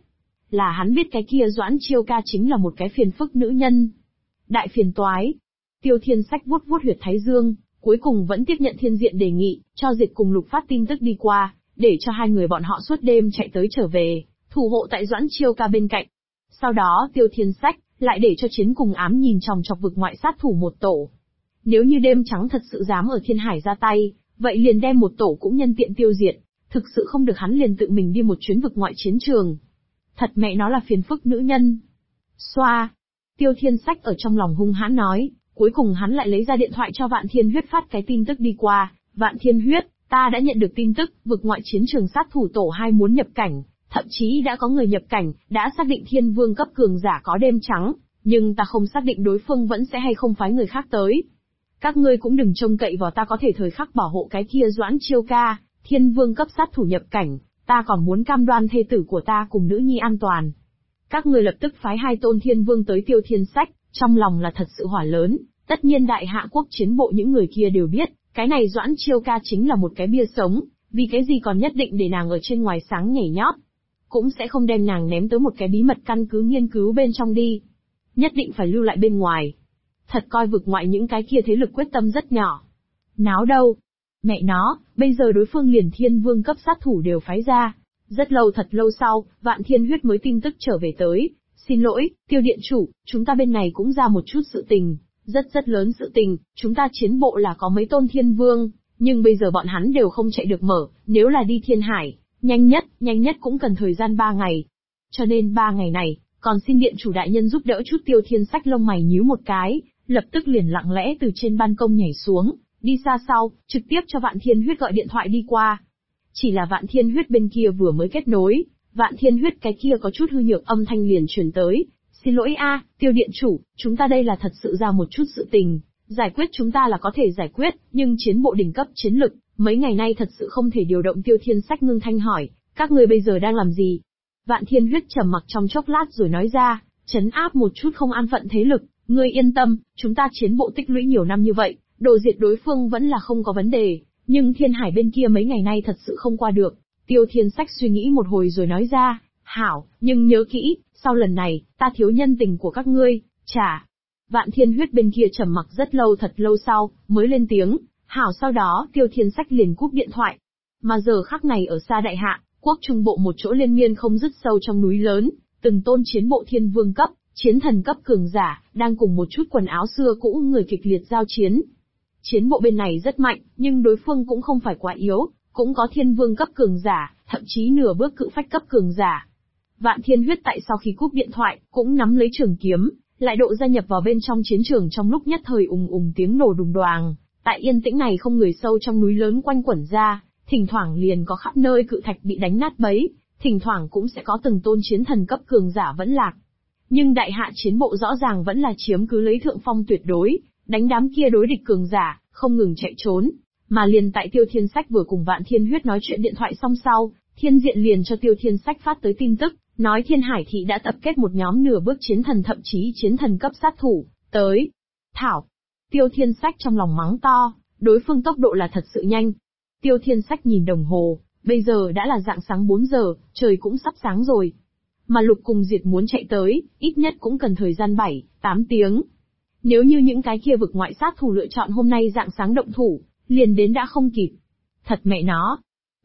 hắn biết cái kia Doãn Chiêu Ca chính là một cái phiền phức nữ nhân. Đại phiền toái. Tiêu Thiên Sách vuốt vuốt huyệt thái dương, cuối cùng vẫn tiếp nhận Thiên Diện đề nghị, cho Diệt cùng Lục phát tin tức đi qua, để cho hai người bọn họ suốt đêm chạy tới trở về, thủ hộ tại Doãn Chiêu Ca bên cạnh. Sau đó Tiêu Thiên Sách lại để cho Chiến cùng Ám nhìn chòng chọc vực ngoại sát thủ một tổ. Nếu như đêm trắng thật sự dám ở Thiên Hải ra tay, vậy liền đem một tổ cũng nhân tiện tiêu diệt, thực sự không được hắn liền tự mình đi một chuyến vực ngoại chiến trường. Thật mẹ nó là phiền phức nữ nhân. Xoa. Tiêu Thiên Sách ở trong lòng hung hãn nói, cuối cùng hắn lại lấy ra điện thoại cho Vạn Thiên Huyết phát cái tin tức đi qua. Vạn Thiên Huyết, ta đã nhận được tin tức, vực ngoại chiến trường sát thủ tổ 2 muốn nhập cảnh, thậm chí đã có người nhập cảnh, đã xác định thiên vương cấp cường giả có đêm trắng, nhưng ta không xác định đối phương vẫn sẽ hay không phái người khác tới. Các ngươi cũng đừng trông cậy vào ta có thể thời khắc bảo hộ cái kia Doãn Chiêu Ca, thiên vương cấp sát thủ nhập cảnh, ta còn muốn cam đoan thê tử của ta cùng nữ nhi an toàn. Các ngươi lập tức phái 2 tôn thiên vương tới. Tiêu Thiên Sách, trong lòng là thật sự hỏa lớn, tất nhiên đại hạ quốc chiến bộ những người kia đều biết, cái này Doãn Chiêu Ca chính là một cái bia sống, vì cái gì còn nhất định để nàng ở trên ngoài sáng nhảy nhót. Cũng sẽ không đem nàng ném tới một cái bí mật căn cứ nghiên cứu bên trong đi. Nhất định phải lưu lại bên ngoài. Thật coi vực ngoại những cái kia thế lực quyết tâm rất nhỏ. Náo đâu? Mẹ nó, bây giờ đối phương liền thiên vương cấp sát thủ đều phái ra. Rất lâu thật lâu sau, Vạn Thiên Huyết mới tin tức trở về tới. Xin lỗi, Tiêu điện chủ, chúng ta bên này cũng ra một chút sự tình. Rất lớn sự tình, chúng ta chiến bộ là có mấy tôn thiên vương, nhưng bây giờ bọn hắn đều không chạy được mở, nếu là đi Thiên Hải, nhanh nhất cũng cần thời gian 3 ngày. Cho nên 3 ngày này, còn xin điện chủ đại nhân giúp đỡ chút. Tiêu Thiên Sách lông mày nhíu một cái, lập tức liền lặng lẽ từ trên ban công nhảy xuống, đi xa sau, trực tiếp cho Vạn Thiên Huyết gọi điện thoại đi qua. Chỉ là Vạn Thiên Huyết bên kia vừa mới kết nối, Vạn Thiên Huyết cái kia có chút hư nhược âm thanh liền truyền tới. Xin lỗi Tiêu điện chủ, chúng ta đây là thật sự ra một chút sự tình, giải quyết chúng ta là có thể giải quyết, nhưng chiến bộ đỉnh cấp chiến lực, mấy ngày nay thật sự không thể điều động. Tiêu Thiên Sách ngưng thanh hỏi, các người bây giờ đang làm gì? Vạn Thiên Huyết trầm mặc trong chốc lát rồi nói ra, trấn áp một chút không an phận thế lực, ngươi yên tâm, chúng ta chiến bộ tích lũy nhiều năm như vậy, đồ diệt đối phương vẫn là không có vấn đề, nhưng Thiên Hải bên kia mấy ngày nay thật sự không qua được. Tiêu Thiên Sách suy nghĩ một hồi rồi nói ra, hảo, nhưng nhớ kỹ, sau lần này, ta thiếu nhân tình của các ngươi, trả. Vạn Thiên Huyết bên kia trầm mặc rất lâu thật lâu sau, mới lên tiếng, hảo. Sau đó Tiêu Thiên Sách liền cúp điện thoại. Mà giờ khắc này ở xa đại hạ, quốc trung bộ một chỗ liên miên không dứt sâu trong núi lớn, từng tôn chiến bộ thiên vương cấp, chiến thần cấp cường giả, đang cùng một chút quần áo xưa cũ người kịch liệt giao chiến. Chiến bộ bên này rất mạnh, nhưng đối phương cũng không phải quá yếu, cũng có thiên vương cấp cường giả, thậm chí nửa bước cự phách cấp cường giả. Vạn Thiên Huyết tại sau khi cúp điện thoại, cũng nắm lấy trường kiếm, lại độ gia nhập vào bên trong chiến trường. Trong lúc nhất thời ùng tiếng nổ đùng đoàng, tại yên tĩnh này không người sâu trong núi lớn quanh quẩn ra, thỉnh thoảng liền có khắp nơi cự thạch bị đánh nát bấy, thỉnh thoảng cũng sẽ có từng tôn chiến thần cấp cường giả vẫn lạc. Nhưng đại hạ chiến bộ rõ ràng vẫn là chiếm cứ lấy thượng phong tuyệt đối, đánh đám kia đối địch cường giả, không ngừng chạy trốn. Mà liền tại Tiêu Thiên Sách vừa cùng Vạn Thiên Huyết nói chuyện điện thoại xong sau, Thiên Diện liền cho Tiêu Thiên Sách phát tới tin tức, nói Thiên Hải thị đã tập kết một nhóm nửa bước chiến thần thậm chí chiến thần cấp sát thủ, tới. Thảo. Tiêu Thiên Sách trong lòng mắng to, đối phương tốc độ là thật sự nhanh. Tiêu Thiên Sách nhìn đồng hồ, bây giờ đã là rạng sáng 4 giờ, trời cũng sắp sáng rồi. Mà Lục cùng Diệt muốn chạy tới, ít nhất cũng cần thời gian 7-8 tiếng. Nếu như những cái kia vực ngoại sát thủ lựa chọn hôm nay rạng sáng động thủ, liền đến đã không kịp. Thật mẹ nó.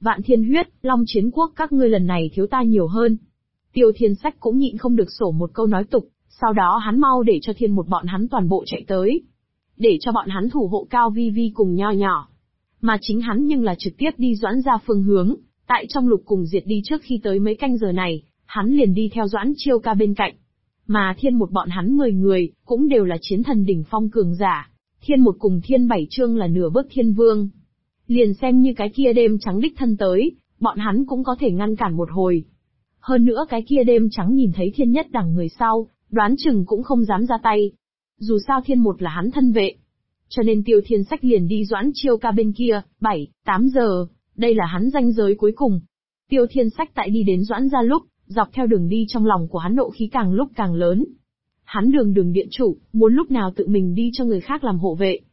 Vạn Thiên Huyết, Long Chiến Quốc các ngươi lần này thiếu ta nhiều hơn. Tiêu Thiên Sách cũng nhịn không được sổ một câu nói tục, sau đó hắn mau để cho Thiên một bọn hắn toàn bộ chạy tới. Để cho bọn hắn thủ hộ Cao Vi Vi cùng Nho Nhỏ. Mà chính hắn nhưng là trực tiếp đi Doãn ra phương hướng, tại trong lục cùng diệt đi trước khi tới mấy canh giờ này, hắn liền đi theo Doãn Chiêu Ca bên cạnh. Mà Thiên một bọn hắn 10 người, cũng đều là chiến thần đỉnh phong cường giả. Thiên một cùng Thiên Bảy Trương là nửa bước Thiên Vương. Liền xem như cái kia đêm trắng đích thân tới, bọn hắn cũng có thể ngăn cản một hồi. Hơn nữa cái kia đêm trắng nhìn thấy Thiên Nhất Đẳng người sau, đoán chừng cũng không dám ra tay. Dù sao Thiên một là hắn thân vệ. Cho nên Tiêu Thiên Sách liền đi Doãn Chiêu Ca bên kia, 7-8 giờ, đây là hắn ranh giới cuối cùng. Tiêu Thiên Sách tại đi đến Doãn ra lúc, dọc theo đường đi trong lòng của hắn nộ khí càng lúc càng lớn. Hắn đường điện chủ, muốn lúc nào tự mình đi cho người khác làm hộ vệ.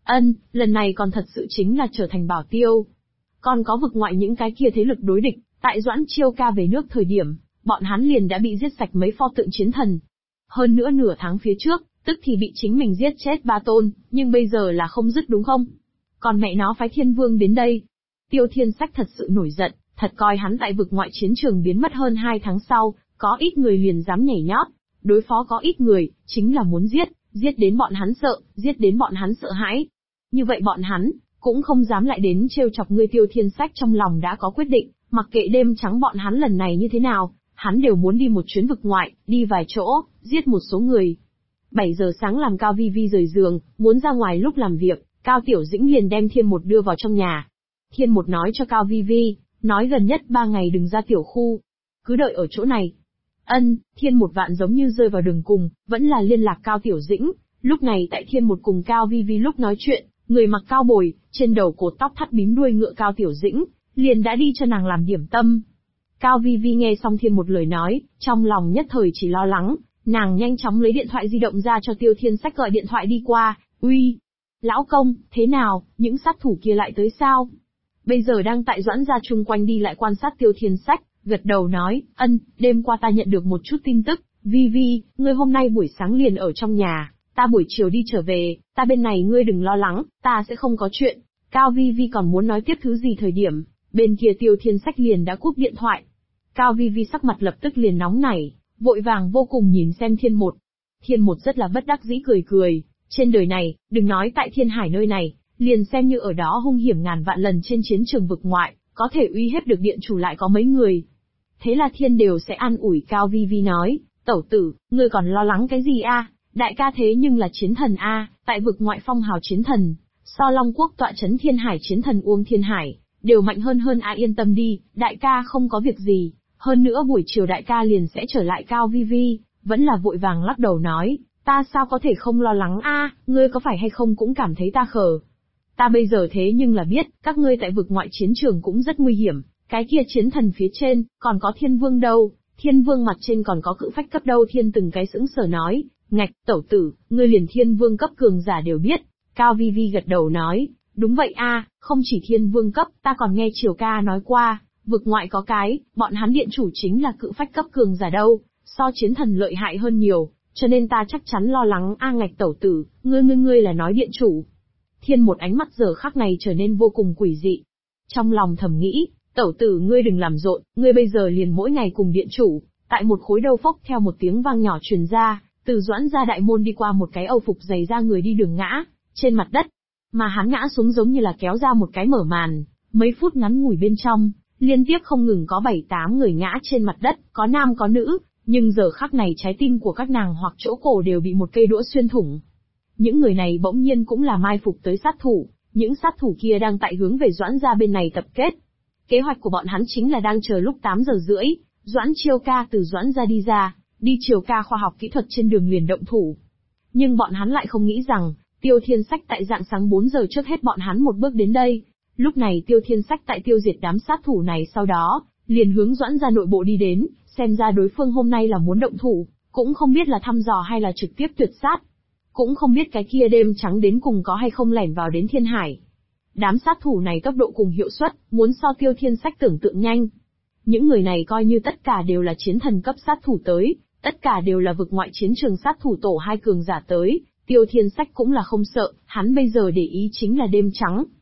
Lần này còn thật sự chính là trở thành bảo tiêu. Còn có vực ngoại những cái kia thế lực đối địch, tại Doãn Chiêu Ca về nước thời điểm, bọn hắn liền đã bị giết sạch mấy pho tượng chiến thần. Hơn nữa nửa tháng phía trước, tức thì bị chính mình giết chết 3 tôn, nhưng bây giờ là không dứt đúng không? Còn mẹ nó phái Thiên Vương đến đây. Tiêu Thiên Sách thật sự nổi giận, thật coi hắn tại vực ngoại chiến trường biến mất hơn 2 tháng sau, có ít người liền dám nhảy nhót, đối phó có ít người, chính là muốn giết đến bọn hắn sợ, giết đến bọn hắn sợ hãi. Như vậy bọn hắn, cũng không dám lại đến trêu chọc ngươi. Tiêu Thiên Sách trong lòng đã có quyết định, mặc kệ đêm trắng bọn hắn lần này như thế nào, hắn đều muốn đi một chuyến vực ngoại, đi vài chỗ, giết một số người. 7 giờ sáng làm Cao Vi Vi rời giường, muốn ra ngoài lúc làm việc, Cao Tiểu Dĩnh liền đem Thiên một đưa vào trong nhà. Thiên một nói cho Cao Vi Vi, nói gần nhất 3 ngày đừng ra tiểu khu, cứ đợi ở chỗ này. Thiên một vạn giống như rơi vào đường cùng, vẫn là liên lạc Cao Tiểu Dĩnh. Lúc này tại Thiên một cùng Cao Vi Vi lúc nói chuyện, người mặc cao bồi, trên đầu cột tóc thắt bím đuôi ngựa Cao Tiểu Dĩnh, liền đã đi cho nàng làm điểm tâm. Cao Vi Vi nghe xong Thiên một lời nói, trong lòng nhất thời chỉ lo lắng, nàng nhanh chóng lấy điện thoại di động ra cho Tiêu Thiên Sách gọi điện thoại đi qua. Uy, lão công, thế nào, những sát thủ kia lại tới sao? Bây giờ đang tại Doãn gia chung quanh đi lại quan sát Tiêu Thiên Sách, gật đầu nói, đêm qua ta nhận được một chút tin tức, Vi Vi, ngươi hôm nay buổi sáng liền ở trong nhà, ta buổi chiều đi trở về, ta bên này ngươi đừng lo lắng, ta sẽ không có chuyện. Cao Vi Vi còn muốn nói tiếp thứ gì thời điểm, bên kia Tiêu Thiên Sách liền đã cúp điện thoại. Cao Vi Vi sắc mặt lập tức liền nóng nảy, vội vàng vô cùng nhìn xem Thiên một. Thiên một rất là bất đắc dĩ cười, trên đời này, đừng nói tại Thiên Hải nơi này, liền xem như ở đó hung hiểm ngàn vạn lần trên chiến trường vực ngoại, có thể uy hiếp được điện chủ lại có mấy người. Thế là Thiên đều sẽ an ủi Cao Vi Vi nói, tẩu tử, ngươi còn lo lắng cái gì a? Đại ca thế nhưng là chiến thần a, tại vực ngoại phong hào chiến thần, so Long Quốc tọa chấn Thiên Hải chiến thần Uông Thiên Hải, đều mạnh hơn a, yên tâm đi, đại ca không có việc gì. Hơn nữa buổi chiều đại ca liền sẽ trở lại. Cao Vi Vi vẫn là vội vàng lắc đầu nói, ta sao có thể không lo lắng a, ngươi có phải hay không cũng cảm thấy ta khờ. Ta bây giờ thế nhưng là biết, các ngươi tại vực ngoại chiến trường cũng rất nguy hiểm, cái kia chiến thần phía trên, còn có Thiên Vương đâu, Thiên Vương mặt trên còn có cự phách cấp đâu. Thiên từng cái sững sờ nói, ngạch, tẩu tử, ngươi liền Thiên Vương cấp cường giả đều biết. Cao Vi Vi gật đầu nói, đúng vậy a, không chỉ Thiên Vương cấp, ta còn nghe Triều ca nói qua, vực ngoại có cái, bọn hắn điện chủ chính là cự phách cấp cường giả đâu, so chiến thần lợi hại hơn nhiều, cho nên ta chắc chắn lo lắng a. Ngạch tẩu tử, ngươi là nói điện chủ. Thiên một ánh mắt giờ khắc này trở nên vô cùng quỷ dị. Trong lòng thầm nghĩ, tẩu tử ngươi đừng làm rộn, ngươi bây giờ liền mỗi ngày cùng điện chủ, tại một khối đầu phốc theo một tiếng vang nhỏ truyền ra, từ Doãn gia đại môn đi qua một cái âu phục dày ra người đi đường ngã, trên mặt đất. Mà hắn ngã xuống giống như là kéo ra một cái mở màn, mấy phút ngắn ngủi bên trong, liên tiếp không ngừng có 7-8 người ngã trên mặt đất, có nam có nữ, nhưng giờ khắc này trái tim của các nàng hoặc chỗ cổ đều bị một cây đũa xuyên thủng. Những người này bỗng nhiên cũng là mai phục tới sát thủ, những sát thủ kia đang tại hướng về Doãn gia bên này tập kết. Kế hoạch của bọn hắn chính là đang chờ lúc 8 giờ rưỡi, Doãn Chiêu ca từ Doãn gia đi ra, đi Chiêu ca khoa học kỹ thuật trên đường liền động thủ. Nhưng bọn hắn lại không nghĩ rằng, Tiêu Thiên Sách tại rạng sáng 4 giờ trước hết bọn hắn một bước đến đây. Lúc này Tiêu Thiên Sách tại tiêu diệt đám sát thủ này sau đó, liền hướng Doãn gia nội bộ đi đến, xem ra đối phương hôm nay là muốn động thủ, cũng không biết là thăm dò hay là trực tiếp tuyệt sát. Cũng không biết cái kia đêm trắng đến cùng có hay không lẻn vào đến Thiên Hải. Đám sát thủ này tốc độ cùng hiệu suất, muốn so Tiêu Thiên Sách tưởng tượng nhanh. Những người này coi như tất cả đều là chiến thần cấp sát thủ tới, tất cả đều là vực ngoại chiến trường sát thủ tổ 2 cường giả tới, Tiêu Thiên Sách cũng là không sợ, hắn bây giờ để ý chính là đêm trắng.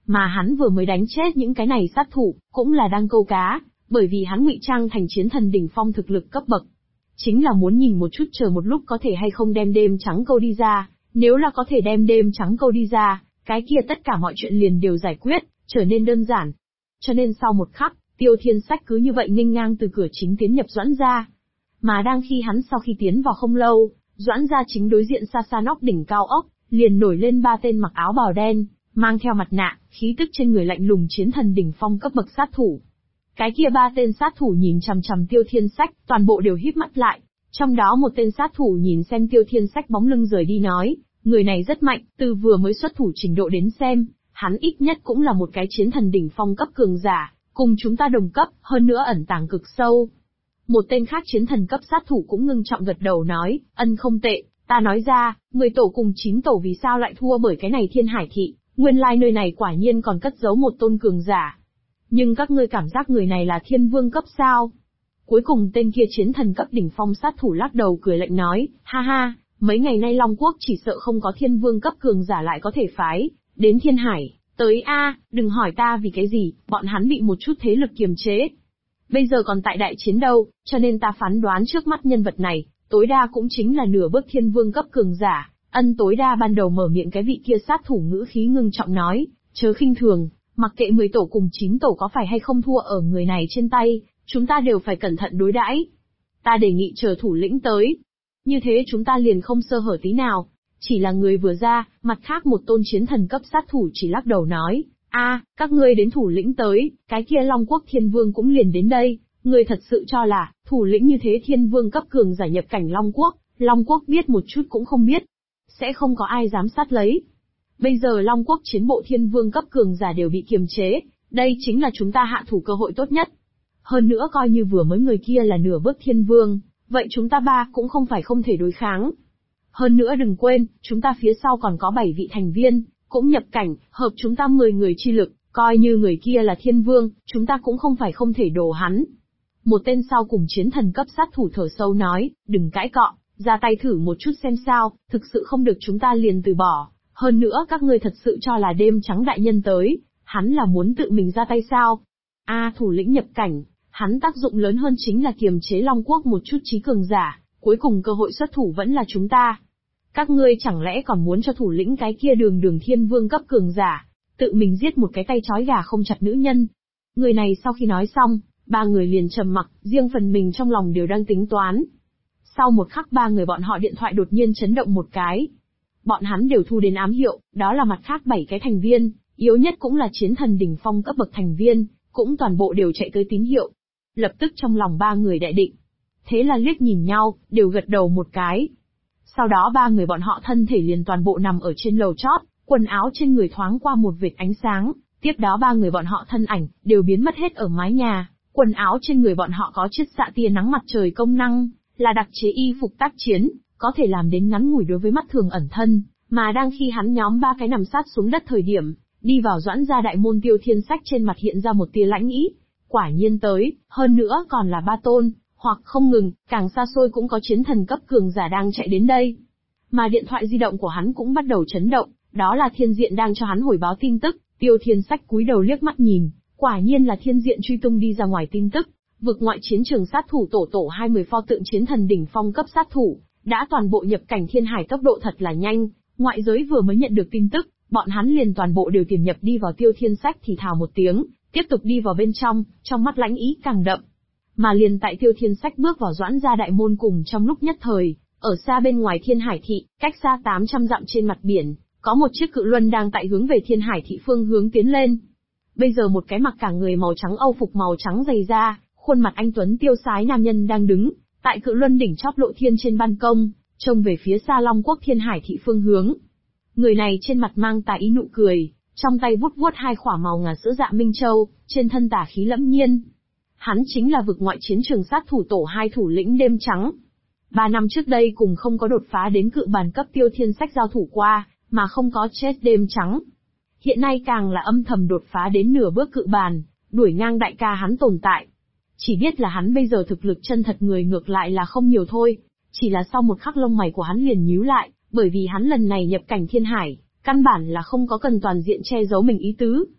Mà hắn vừa mới đánh chết những cái này sát thủ, cũng là đang câu cá, bởi vì hắn ngụy trang thành chiến thần đỉnh phong thực lực cấp bậc. Chính là muốn nhìn một chút chờ một lúc có thể hay không đem đêm trắng câu đi ra, nếu là có thể đem đêm trắng câu đi ra, cái kia tất cả mọi chuyện liền đều giải quyết, trở nên đơn giản. Cho nên sau một khắc, Tiêu Thiên Sách cứ như vậy nghênh ngang từ cửa chính tiến nhập Doãn gia. Mà đang khi hắn sau khi tiến vào không lâu, Doãn gia chính đối diện xa xa nóc đỉnh cao ốc, liền nổi lên 3 tên mặc áo bào đen, mang theo mặt nạ, khí tức trên người lạnh lùng chiến thần đỉnh phong cấp bậc sát thủ. Cái kia 3 tên sát thủ nhìn chằm chằm Tiêu Thiên Sách, toàn bộ đều híp mắt lại. Trong đó một tên sát thủ nhìn xem Tiêu Thiên Sách bóng lưng rời đi nói, người này rất mạnh, từ vừa mới xuất thủ trình độ đến xem, hắn ít nhất cũng là một cái chiến thần đỉnh phong cấp cường giả, cùng chúng ta đồng cấp, hơn nữa ẩn tàng cực sâu. Một tên khác chiến thần cấp sát thủ cũng ngưng trọng gật đầu nói, ân không tệ, ta nói ra, 10 tổ cùng 9 tổ vì sao lại thua bởi cái này Thiên Hải thị, nguyên lai nơi này quả nhiên còn cất giấu một tôn cường giả. Nhưng các ngươi cảm giác người này là thiên vương cấp sao? Cuối cùng tên kia chiến thần cấp đỉnh phong sát thủ lắc đầu cười lạnh nói, ha ha, mấy ngày nay Long Quốc chỉ sợ không có thiên vương cấp cường giả lại có thể phái đến Thiên Hải, tới đừng hỏi ta vì cái gì, bọn hắn bị một chút thế lực kiềm chế. Bây giờ còn tại đại chiến đâu, cho nên ta phán đoán trước mắt nhân vật này, tối đa cũng chính là nửa bước thiên vương cấp cường giả. Tối đa ban đầu mở miệng cái vị kia sát thủ ngữ khí ngưng trọng nói, chớ khinh thường, mặc kệ 10 tổ cùng 9 tổ có phải hay không thua ở người này trên tay, chúng ta đều phải cẩn thận đối đãi. Ta đề nghị chờ thủ lĩnh tới. Như thế chúng ta liền không sơ hở tí nào. Chỉ là người vừa ra, mặt khác một tôn chiến thần cấp sát thủ chỉ lắc đầu nói, các ngươi đến thủ lĩnh tới, cái kia Long Quốc thiên vương cũng liền đến đây, ngươi thật sự cho là, thủ lĩnh như thế thiên vương cấp cường giả nhập cảnh Long Quốc biết một chút cũng không biết. Sẽ không có ai dám sát lấy. Bây giờ Long Quốc chiến bộ thiên vương cấp cường giả đều bị kiềm chế, đây chính là chúng ta hạ thủ cơ hội tốt nhất. Hơn nữa coi như vừa mới người kia là nửa bước thiên vương, vậy chúng ta cũng không phải không thể đối kháng. Hơn nữa đừng quên, chúng ta phía sau còn có 7 vị thành viên, cũng nhập cảnh, hợp chúng ta 10 người chi lực, coi như người kia là thiên vương, chúng ta cũng không phải không thể đổ hắn. Một tên sau cùng chiến thần cấp sát thủ thở sâu nói, đừng cãi cọ, ra tay thử một chút xem sao, thực sự không được chúng ta liền từ bỏ. Hơn nữa các ngươi thật sự cho là đêm trắng đại nhân tới, hắn là muốn tự mình ra tay sao? Thủ lĩnh nhập cảnh, hắn tác dụng lớn hơn chính là kiềm chế Long Quốc một chút trí cường giả, cuối cùng cơ hội xuất thủ vẫn là chúng ta. Các ngươi chẳng lẽ còn muốn cho thủ lĩnh cái kia đường thiên vương cấp cường giả, tự mình giết một cái tay trói gà không chặt nữ nhân? Người này sau khi nói xong, 3 người liền trầm mặc, riêng phần mình trong lòng đều đang tính toán. Sau một khắc 3 người bọn họ điện thoại đột nhiên chấn động một cái. Bọn hắn đều thu đến ám hiệu, đó là mặt khác 7 cái thành viên, yếu nhất cũng là chiến thần đỉnh phong cấp bậc thành viên, cũng toàn bộ đều chạy tới tín hiệu. Lập tức trong lòng 3 người đại định. Thế là liếc nhìn nhau, đều gật đầu một cái. Sau đó 3 người bọn họ thân thể liền toàn bộ nằm ở trên lầu chót, quần áo trên người thoáng qua một vệt ánh sáng, tiếp đó 3 người bọn họ thân ảnh, đều biến mất hết ở mái nhà, quần áo trên người bọn họ có chiết xạ tia nắng mặt trời công năng, là đặc chế y phục tác chiến, có thể làm đến ngắn ngủi đối với mắt thường ẩn thân, mà đang khi hắn nhóm 3 cái nằm sát xuống đất thời điểm, đi vào Doãn gia đại môn Tiêu Thiên Sách trên mặt hiện ra một tia lãnh ý, quả nhiên tới, hơn nữa còn là 3 tôn, hoặc không ngừng, càng xa xôi cũng có chiến thần cấp cường giả đang chạy đến đây. Mà điện thoại di động của hắn cũng bắt đầu chấn động, đó là Thiên Diện đang cho hắn hồi báo tin tức, Tiêu Thiên Sách cúi đầu liếc mắt nhìn, quả nhiên là Thiên Diện truy tung đi ra ngoài tin tức, vực ngoại chiến trường sát thủ tổ 20 pho tượng chiến thần đỉnh phong cấp sát thủ, đã toàn bộ nhập cảnh Thiên Hải tốc độ thật là nhanh, ngoại giới vừa mới nhận được tin tức, bọn hắn liền toàn bộ đều tiềm nhập đi vào Tiêu Thiên Sách thì thào một tiếng, tiếp tục đi vào bên trong mắt lãnh ý càng đậm. Mà liền tại Tiêu Thiên Sách bước vào Doãn gia đại môn cùng trong lúc nhất thời, ở xa bên ngoài Thiên Hải thị, cách xa 800 dặm trên mặt biển, có một chiếc cự luân đang tại hướng về Thiên Hải thị phương hướng tiến lên. Bây giờ một cái mặc cả người màu trắng âu phục màu trắng dày da, khuôn mặt anh tuấn tiêu sái nam nhân đang đứng tại cự luân đỉnh chóp lộ thiên trên ban công, trông về phía xa Long Quốc Thiên Hải thị phương hướng. Người này trên mặt mang tà ý nụ cười, trong tay vuốt 2 khỏa màu ngà sữa dạ minh châu, trên thân tà khí lẫm nhiên. Hắn chính là vực ngoại chiến trường sát thủ tổ 2 thủ lĩnh Đêm Trắng. 3 năm trước đây cùng không có đột phá đến cự bàn cấp Tiêu Thiên Sách giao thủ qua, mà không có chết Đêm Trắng. Hiện nay càng là âm thầm đột phá đến nửa bước cự bàn, đuổi ngang đại ca hắn tồn tại. Chỉ biết là hắn bây giờ thực lực chân thật người ngược lại là không nhiều thôi, chỉ là sau một khắc lông mày của hắn liền nhíu lại, bởi vì hắn lần này nhập cảnh Thiên Hải, căn bản là không có cần toàn diện che giấu mình ý tứ.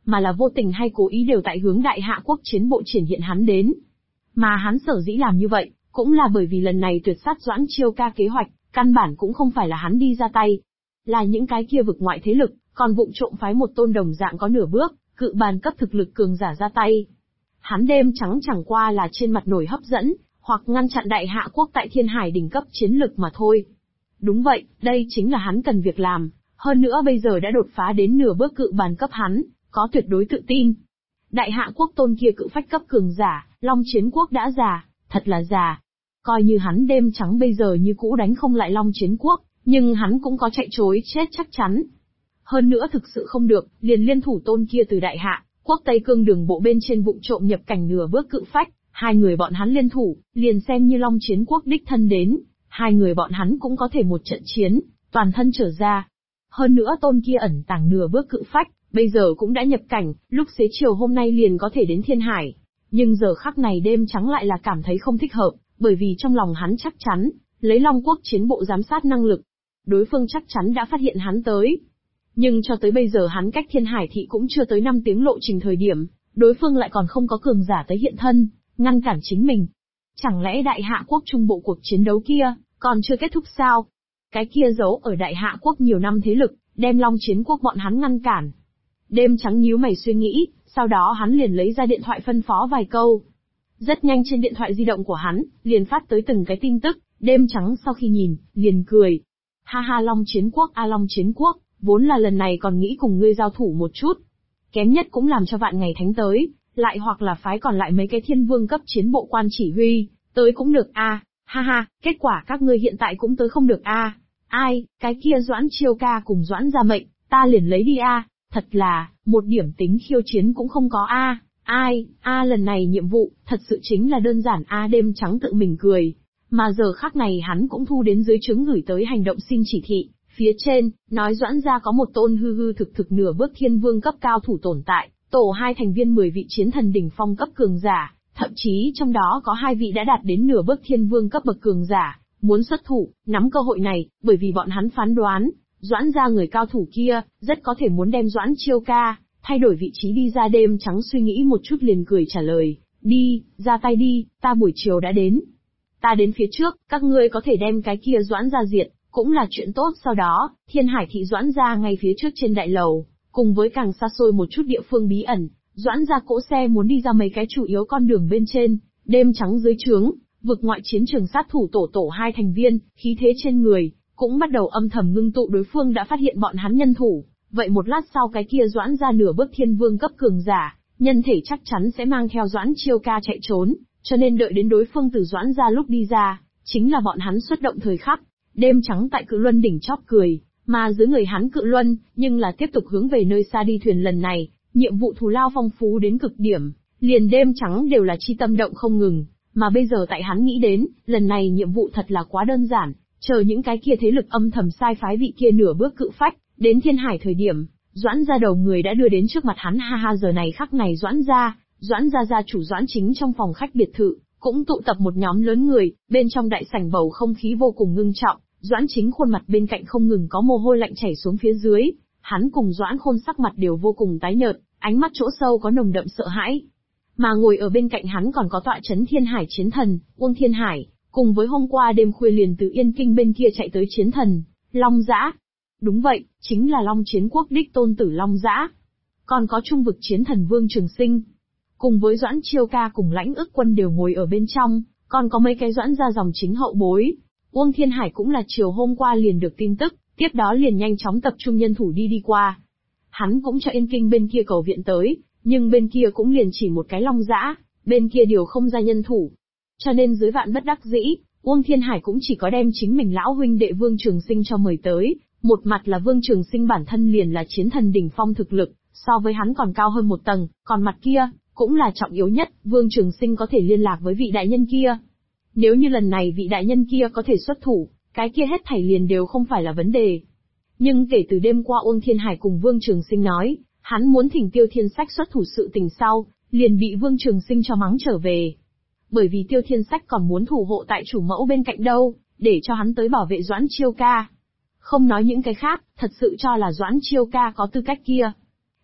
mà là vô tình hay cố ý đều tại hướng Đại Hạ Quốc chiến bộ triển hiện hắn đến. Mà hắn sở dĩ làm như vậy, cũng là bởi vì lần này tuyệt sát Doãn Chiêu Ca kế hoạch, căn bản cũng không phải là hắn đi ra tay. Là những cái kia vực ngoại thế lực, còn vụng trộm phái một tôn đồng dạng có nửa bước, cự bàn cấp thực lực cường giả ra tay. Hắn đêm trắng chẳng qua là trên mặt nổi hấp dẫn, hoặc ngăn chặn Đại Hạ Quốc tại Thiên Hải đỉnh cấp chiến lực mà thôi. Đúng vậy, đây chính là hắn cần việc làm, hơn nữa bây giờ đã đột phá đến nửa bước cự bàn cấp hắn, có tuyệt đối tự tin. Đại Hạ Quốc tôn kia cự phách cấp cường giả, Long Chiến Quốc đã già, thật là già. Coi như hắn đêm trắng bây giờ như cũ đánh không lại Long Chiến Quốc, nhưng hắn cũng có chạy trối chết chắc chắn. Hơn nữa thực sự không được, liền liên thủ tôn kia từ Đại Hạ Quốc Tây Cương đường bộ bên trên vụng trộm nhập cảnh nửa bước cự phách, hai người bọn hắn liên thủ, liền xem như Long Chiến Quốc đích thân đến, hai người bọn hắn cũng có thể một trận chiến, toàn thân trở ra. Hơn nữa tôn kia ẩn tàng nửa bước cự phách, bây giờ cũng đã nhập cảnh, lúc xế chiều hôm nay liền có thể đến Thiên Hải. Nhưng giờ khắc này đêm trắng lại là cảm thấy không thích hợp, bởi vì trong lòng hắn chắc chắn, lấy Long Quốc chiến bộ giám sát năng lực, đối phương chắc chắn đã phát hiện hắn tới. Nhưng cho tới bây giờ hắn cách Thiên Hải thị cũng chưa tới 5 tiếng lộ trình thời điểm, đối phương lại còn không có cường giả tới hiện thân, ngăn cản chính mình. Chẳng lẽ Đại Hạ Quốc trung bộ cuộc chiến đấu kia, còn chưa kết thúc sao? Cái kia giấu ở Đại Hạ Quốc nhiều năm thế lực, đem Long Chiến Quốc bọn hắn ngăn cản. Đêm trắng nhíu mày suy nghĩ, sau đó hắn liền lấy ra điện thoại phân phó vài câu. Rất nhanh trên điện thoại di động của hắn, liền phát tới từng cái tin tức, đêm trắng sau khi nhìn, liền cười. Ha ha Long Chiến Quốc Long Chiến Quốc, vốn là lần này còn nghĩ cùng ngươi giao thủ một chút. Kém nhất cũng làm cho vạn ngày thánh tới, lại hoặc là phái còn lại mấy cái thiên vương cấp chiến bộ quan chỉ huy, tới cũng được a. Ha ha, kết quả các ngươi hiện tại cũng tới không được a. Ai, cái kia Doãn Chiêu Ca cùng Doãn Gia Mệnh, ta liền lấy đi a. Thật là, một điểm tính khiêu chiến cũng không có a. Ai, lần này nhiệm vụ, thật sự chính là đơn giản a. Đêm trắng tự mình cười. Mà giờ khắc này hắn cũng thu đến dưới trướng gửi tới hành động xin chỉ thị, phía trên, nói Doãn gia có một tôn hư thực nửa bước thiên vương cấp cao thủ tồn tại, tổ 2 thành viên 10 vị chiến thần đỉnh phong cấp cường giả, thậm chí trong đó có 2 vị đã đạt đến nửa bước thiên vương cấp bậc cường giả, muốn xuất thủ, nắm cơ hội này, bởi vì bọn hắn phán đoán, Doãn gia người cao thủ kia, rất có thể muốn đem Doãn Chiêu Ca, thay đổi vị trí đi ra. Đêm trắng suy nghĩ một chút liền cười trả lời, đi, ra tay đi, ta buổi chiều đã đến. Ta đến phía trước, các ngươi có thể đem cái kia Doãn gia diệt, cũng là chuyện tốt. Sau đó, Thiên Hải thị Doãn gia ngay phía trước trên đại lầu, cùng với càng xa xôi một chút địa phương bí ẩn, Doãn gia cỗ xe muốn đi ra mấy cái chủ yếu con đường bên trên, đêm trắng dưới trướng, vực ngoại chiến trường sát thủ tổ 2 thành viên, khí thế trên người, cũng bắt đầu âm thầm ngưng tụ. Đối phương đã phát hiện bọn hắn nhân thủ, vậy một lát sau cái kia Doãn gia nửa bước thiên vương cấp cường giả, nhân thể chắc chắn sẽ mang theo Doãn Chiêu Ca chạy trốn, cho nên đợi đến đối phương từ Doãn gia lúc đi ra, chính là bọn hắn xuất động thời khắc. Đêm trắng tại Cự Luân đỉnh chóp cười, mà dưới người hắn Cự Luân, nhưng là tiếp tục hướng về nơi xa đi. Thuyền lần này, nhiệm vụ thù lao phong phú đến cực điểm, liền đêm trắng đều là chi tâm động không ngừng, mà bây giờ tại hắn nghĩ đến, lần này nhiệm vụ thật là quá đơn giản, chờ những cái kia thế lực âm thầm sai phái vị kia nửa bước cự phách, đến Thiên Hải thời điểm, Doãn gia đầu người đã đưa đến trước mặt hắn. Ha ha, giờ này khắc này Doãn gia gia chủ Doãn Chính trong phòng khách biệt thự, cũng tụ tập một nhóm lớn người, bên trong đại sảnh bầu không khí vô cùng ngưng trọng. Doãn Chính khuôn mặt bên cạnh không ngừng có mồ hôi lạnh chảy xuống phía dưới, hắn cùng Doãn Khôn sắc mặt đều vô cùng tái nhợt, ánh mắt chỗ sâu có nồng đậm sợ hãi. Mà ngồi ở bên cạnh hắn còn có tọa chấn Thiên Hải chiến thần, Uông Thiên Hải, cùng với hôm qua đêm khuya liền từ Yên Kinh bên kia chạy tới chiến thần, Long Dã. Đúng vậy, chính là Long Chiến Quốc đích tôn tử Long Dã. Còn có trung vực chiến thần Vương Trường Sinh, cùng với Doãn Chiêu Ca cùng Lãnh Ức Quân đều ngồi ở bên trong, còn có mấy cái Doãn gia dòng chính hậu bối. Uông Thiên Hải cũng là chiều hôm qua liền được tin tức, tiếp đó liền nhanh chóng tập trung nhân thủ đi qua. Hắn cũng cho Yên Kinh bên kia cầu viện tới, nhưng bên kia cũng liền chỉ một cái Long Dã, bên kia điều không ra nhân thủ. Cho nên dưới vạn bất đắc dĩ, Uông Thiên Hải cũng chỉ có đem chính mình lão huynh đệ Vương Trường Sinh cho mời tới. Một mặt là Vương Trường Sinh bản thân liền là chiến thần đỉnh phong thực lực, so với hắn còn cao hơn một tầng, còn mặt kia, cũng là trọng yếu nhất, Vương Trường Sinh có thể liên lạc với vị đại nhân kia. Nếu như lần này vị đại nhân kia có thể xuất thủ, cái kia hết thảy liền đều không phải là vấn đề. Nhưng kể từ đêm qua Uông Thiên Hải cùng Vương Trường Sinh nói, hắn muốn thỉnh Tiêu Thiên Sách xuất thủ sự tình sau, liền bị Vương Trường Sinh cho mắng trở về. Bởi vì Tiêu Thiên Sách còn muốn thủ hộ tại chủ mẫu bên cạnh đâu, để cho hắn tới bảo vệ Doãn Chiêu Ca. Không nói những cái khác, thật sự cho là Doãn Chiêu Ca có tư cách kia.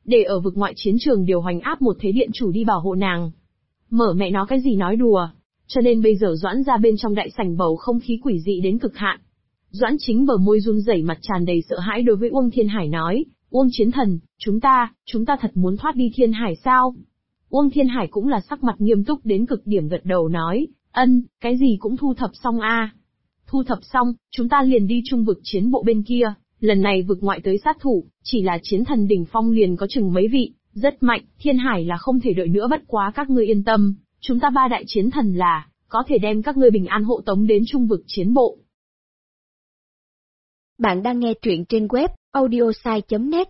để ở vực ngoại chiến trường điều hoành áp một thế điện chủ đi bảo hộ nàng. Mở mẹ nó cái gì nói đùa. Cho nên bây giờ Doãn ra bên trong đại sảnh bầu không khí quỷ dị đến cực hạn. Doãn Chính bờ môi run rẩy, mặt tràn đầy sợ hãi đối với Uông Thiên Hải nói, Uông chiến thần, chúng ta thật muốn thoát đi Thiên Hải sao? Uông Thiên Hải cũng là sắc mặt nghiêm túc đến cực điểm, gật đầu nói, cái gì cũng thu thập xong a. Thu thập xong, chúng ta liền đi trung vực chiến bộ bên kia, lần này vực ngoại tới sát thủ, chỉ là chiến thần đỉnh phong liền có chừng mấy vị, rất mạnh, Thiên Hải là không thể đợi nữa, bất quá các ngươi yên tâm, chúng ta 3 đại chiến thần là, có thể đem các ngươi bình an hộ tống đến trung vực chiến bộ. Bạn đang nghe truyện trên web, audiosai.net.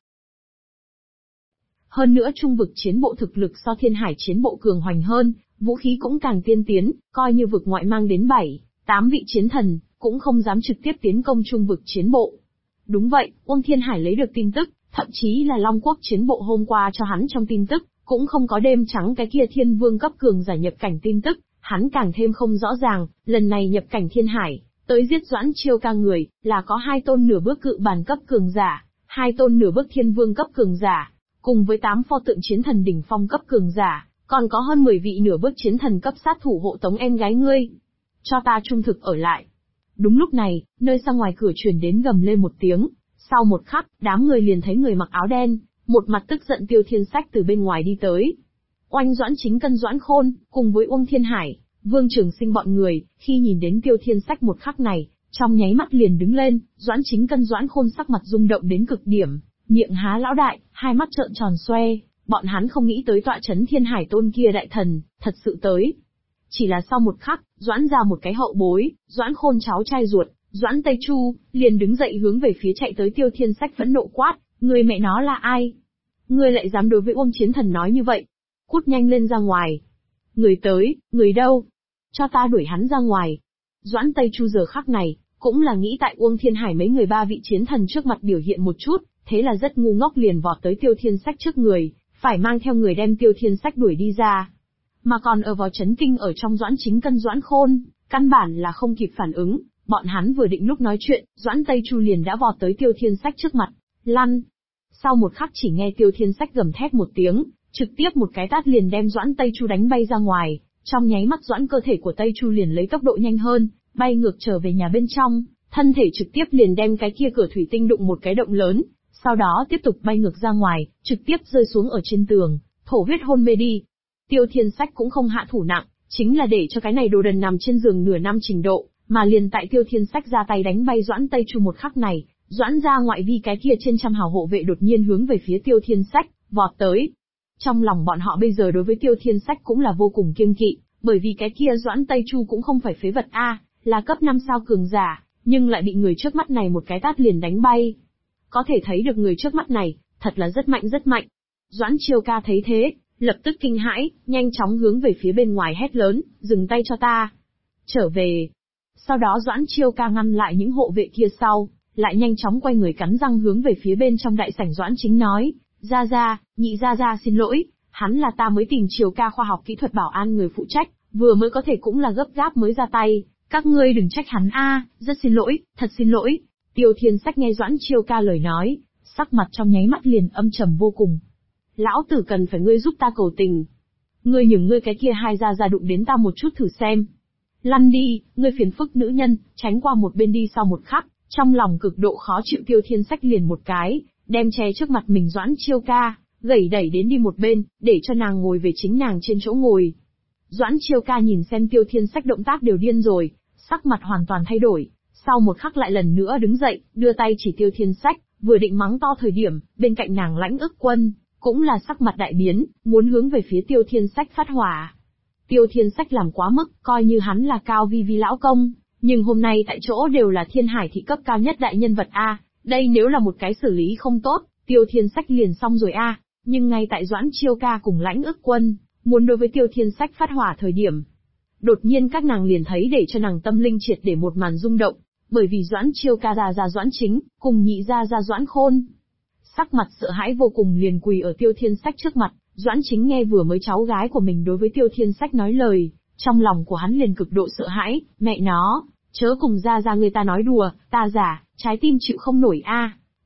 Hơn nữa trung vực chiến bộ thực lực so Thiên Hải chiến bộ cường hoành hơn, vũ khí cũng càng tiên tiến, coi như vực ngoại mang đến 7-8 vị chiến thần, cũng không dám trực tiếp tiến công trung vực chiến bộ. Đúng vậy, Uông Thiên Hải lấy được tin tức, thậm chí là Long Quốc chiến bộ hôm qua cho hắn trong tin tức, cũng không có đêm trắng cái kia thiên vương cấp cường giả nhập cảnh tin tức, hắn càng thêm không rõ ràng, lần này nhập cảnh Thiên Hải, tới giết Doãn Chiêu ca người, là có 2 tôn nửa bước cự bàn cấp cường giả, 2 tôn nửa bước thiên vương cấp cường giả, cùng với 8 pho tượng chiến thần đỉnh phong cấp cường giả, còn có hơn 10 vị nửa bước chiến thần cấp sát thủ hộ tống em gái ngươi. Cho ta trung thực ở lại. Đúng lúc này, nơi xa ngoài cửa truyền đến gầm lên một tiếng, sau một khắc, đám người liền thấy người mặc áo đen, một mặt tức giận Tiêu Thiên Sách từ bên ngoài đi tới. Oanh Doãn Chính Cân Doãn Khôn, cùng với Uông Thiên Hải, Vương Trường Sinh bọn người, khi nhìn đến Tiêu Thiên Sách một khắc này, trong nháy mắt liền đứng lên, Doãn Chính Cân Doãn Khôn sắc mặt rung động đến cực điểm, miệng há lão đại, hai mắt trợn tròn xoe, bọn hắn không nghĩ tới tọa chấn Thiên Hải tôn kia đại thần, thật sự tới. Chỉ là sau một khắc, Doãn ra một cái hậu bối, Doãn Khôn cháu trai ruột, Doãn Tây Chu, liền đứng dậy hướng về phía chạy tới Tiêu Thiên Sách phẫn nộ quát, người mẹ nó là ai? Ngươi lại dám đối với Uông Chiến Thần nói như vậy? Cút nhanh lên ra ngoài. Người tới, người đâu? Cho ta đuổi hắn ra ngoài. Doãn Tây Chu giờ khắc này, cũng là nghĩ tại Uông Thiên Hải mấy người 3 vị chiến thần trước mặt biểu hiện một chút, thế là rất ngu ngốc liền vọt tới Tiêu Thiên Sách trước người, phải mang theo người đem Tiêu Thiên Sách đuổi đi ra. Mà còn ở vào chấn kinh ở trong Doãn Chính Cân Doãn Khôn, căn bản là không kịp phản ứng, bọn hắn vừa định lúc nói chuyện, Doãn Tây Chu liền đã vọt tới Tiêu Thiên Sách trước mặt, lăn. Sau một khắc chỉ nghe Tiêu Thiên Sách gầm thét một tiếng, trực tiếp một cái tát liền đem Doãn Tây Chu đánh bay ra ngoài, trong nháy mắt Doãn cơ thể của Tây Chu liền lấy tốc độ nhanh hơn, bay ngược trở về nhà bên trong, thân thể trực tiếp liền đem cái kia cửa thủy tinh đụng một cái động lớn, sau đó tiếp tục bay ngược ra ngoài, trực tiếp rơi xuống ở trên tường, thổ huyết hôn mê đi. Tiêu Thiên Sách cũng không hạ thủ nặng, chính là để cho cái này đồ đần nằm trên giường nửa năm trình độ, mà liền tại Tiêu Thiên Sách ra tay đánh bay Doãn Tây Chu một khắc này, Doãn gia ngoại vi cái kia trên trăm hào hộ vệ đột nhiên hướng về phía Tiêu Thiên Sách, vọt tới. Trong lòng bọn họ bây giờ đối với Tiêu Thiên Sách cũng là vô cùng kiêng kỵ, bởi vì cái kia Doãn Tây Chu cũng không phải phế vật a, là cấp 5 sao cường giả, nhưng lại bị người trước mắt này một cái tát liền đánh bay. Có thể thấy được người trước mắt này, thật là rất mạnh rất mạnh. Doãn Chiêu ca thấy thế, lập tức kinh hãi, nhanh chóng hướng về phía bên ngoài hét lớn, dừng tay cho ta. Trở về. Sau đó Doãn Chiêu ca ngăn lại những hộ vệ kia sau, lại nhanh chóng quay người cắn răng hướng về phía bên trong đại sảnh Doãn Chính nói, Gia, nhị Gia xin lỗi, hắn là ta mới tìm Chiêu ca khoa học kỹ thuật bảo an người phụ trách, vừa mới có thể cũng là gấp gáp mới ra tay, các ngươi đừng trách hắn a, rất xin lỗi, thật xin lỗi. Tiêu Thiên Sách nghe Doãn Chiêu ca lời nói, sắc mặt trong nháy mắt liền âm trầm vô cùng. Lão tử cần phải ngươi giúp ta cầu tình. Ngươi nhường ngươi cái kia hai Gia đụng đến ta một chút thử xem. Lăn đi, ngươi phiền phức nữ nhân, tránh qua một bên đi. Sau một khắc, trong lòng cực độ khó chịu Tiêu Thiên Sách liền một cái, đem che trước mặt mình Doãn Chiêu ca, gẩy đẩy đến đi một bên, để cho nàng ngồi về chính nàng trên chỗ ngồi. Doãn Chiêu ca nhìn xem Tiêu Thiên Sách động tác đều điên rồi, sắc mặt hoàn toàn thay đổi, sau một khắc lại lần nữa đứng dậy, đưa tay chỉ Tiêu Thiên Sách, vừa định mắng to thời điểm, bên cạnh nàng Lãnh Ức Quân, cũng là sắc mặt đại biến, muốn hướng về phía Tiêu Thiên Sách phát hỏa. Tiêu Thiên Sách làm quá mức, coi như hắn là Cao Vi Vi lão công, nhưng hôm nay tại chỗ đều là Thiên Hải thị cấp cao nhất đại nhân vật a, đây nếu là một cái xử lý không tốt, Tiêu Thiên Sách liền xong rồi a. Nhưng ngay tại Doãn Chiêu ca cùng Lãnh Ức Quân muốn đối với Tiêu Thiên Sách phát hỏa thời điểm, đột nhiên các nàng liền thấy để cho nàng tâm linh triệt để một màn rung động, bởi vì Doãn Chiêu ca ra Doãn Chính, cùng nhị ra Doãn Khôn. Sắc mặt sợ hãi vô cùng liền quỳ ở Tiêu Thiên Sách trước mặt, Doãn Chính nghe vừa mới cháu gái của mình đối với Tiêu Thiên Sách nói lời, trong lòng của hắn liền cực độ sợ hãi, mẹ nó, chớ cùng ra người ta nói đùa, ta giả, trái tim chịu không nổi a.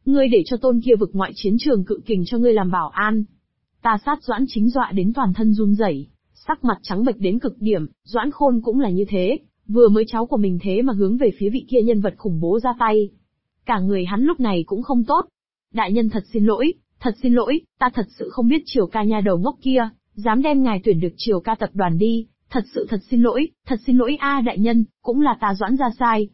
Ngươi để cho tôn kia vực ngoại chiến trường cự kình cho ngươi làm bảo an. Ta sát Doãn Chính dọa đến toàn thân run rẩy, sắc mặt trắng bệch đến cực điểm, Doãn Khôn cũng là như thế, vừa mới cháu của mình thế mà hướng về phía vị kia nhân vật khủng bố ra tay. Cả người hắn lúc này cũng không tốt. Đại nhân thật xin lỗi, ta thật sự không biết Triều Ca nha đầu ngốc kia, dám đem ngài tuyển được Triều Ca tập đoàn đi, thật xin lỗi a đại nhân, cũng là ta Doãn gia sai,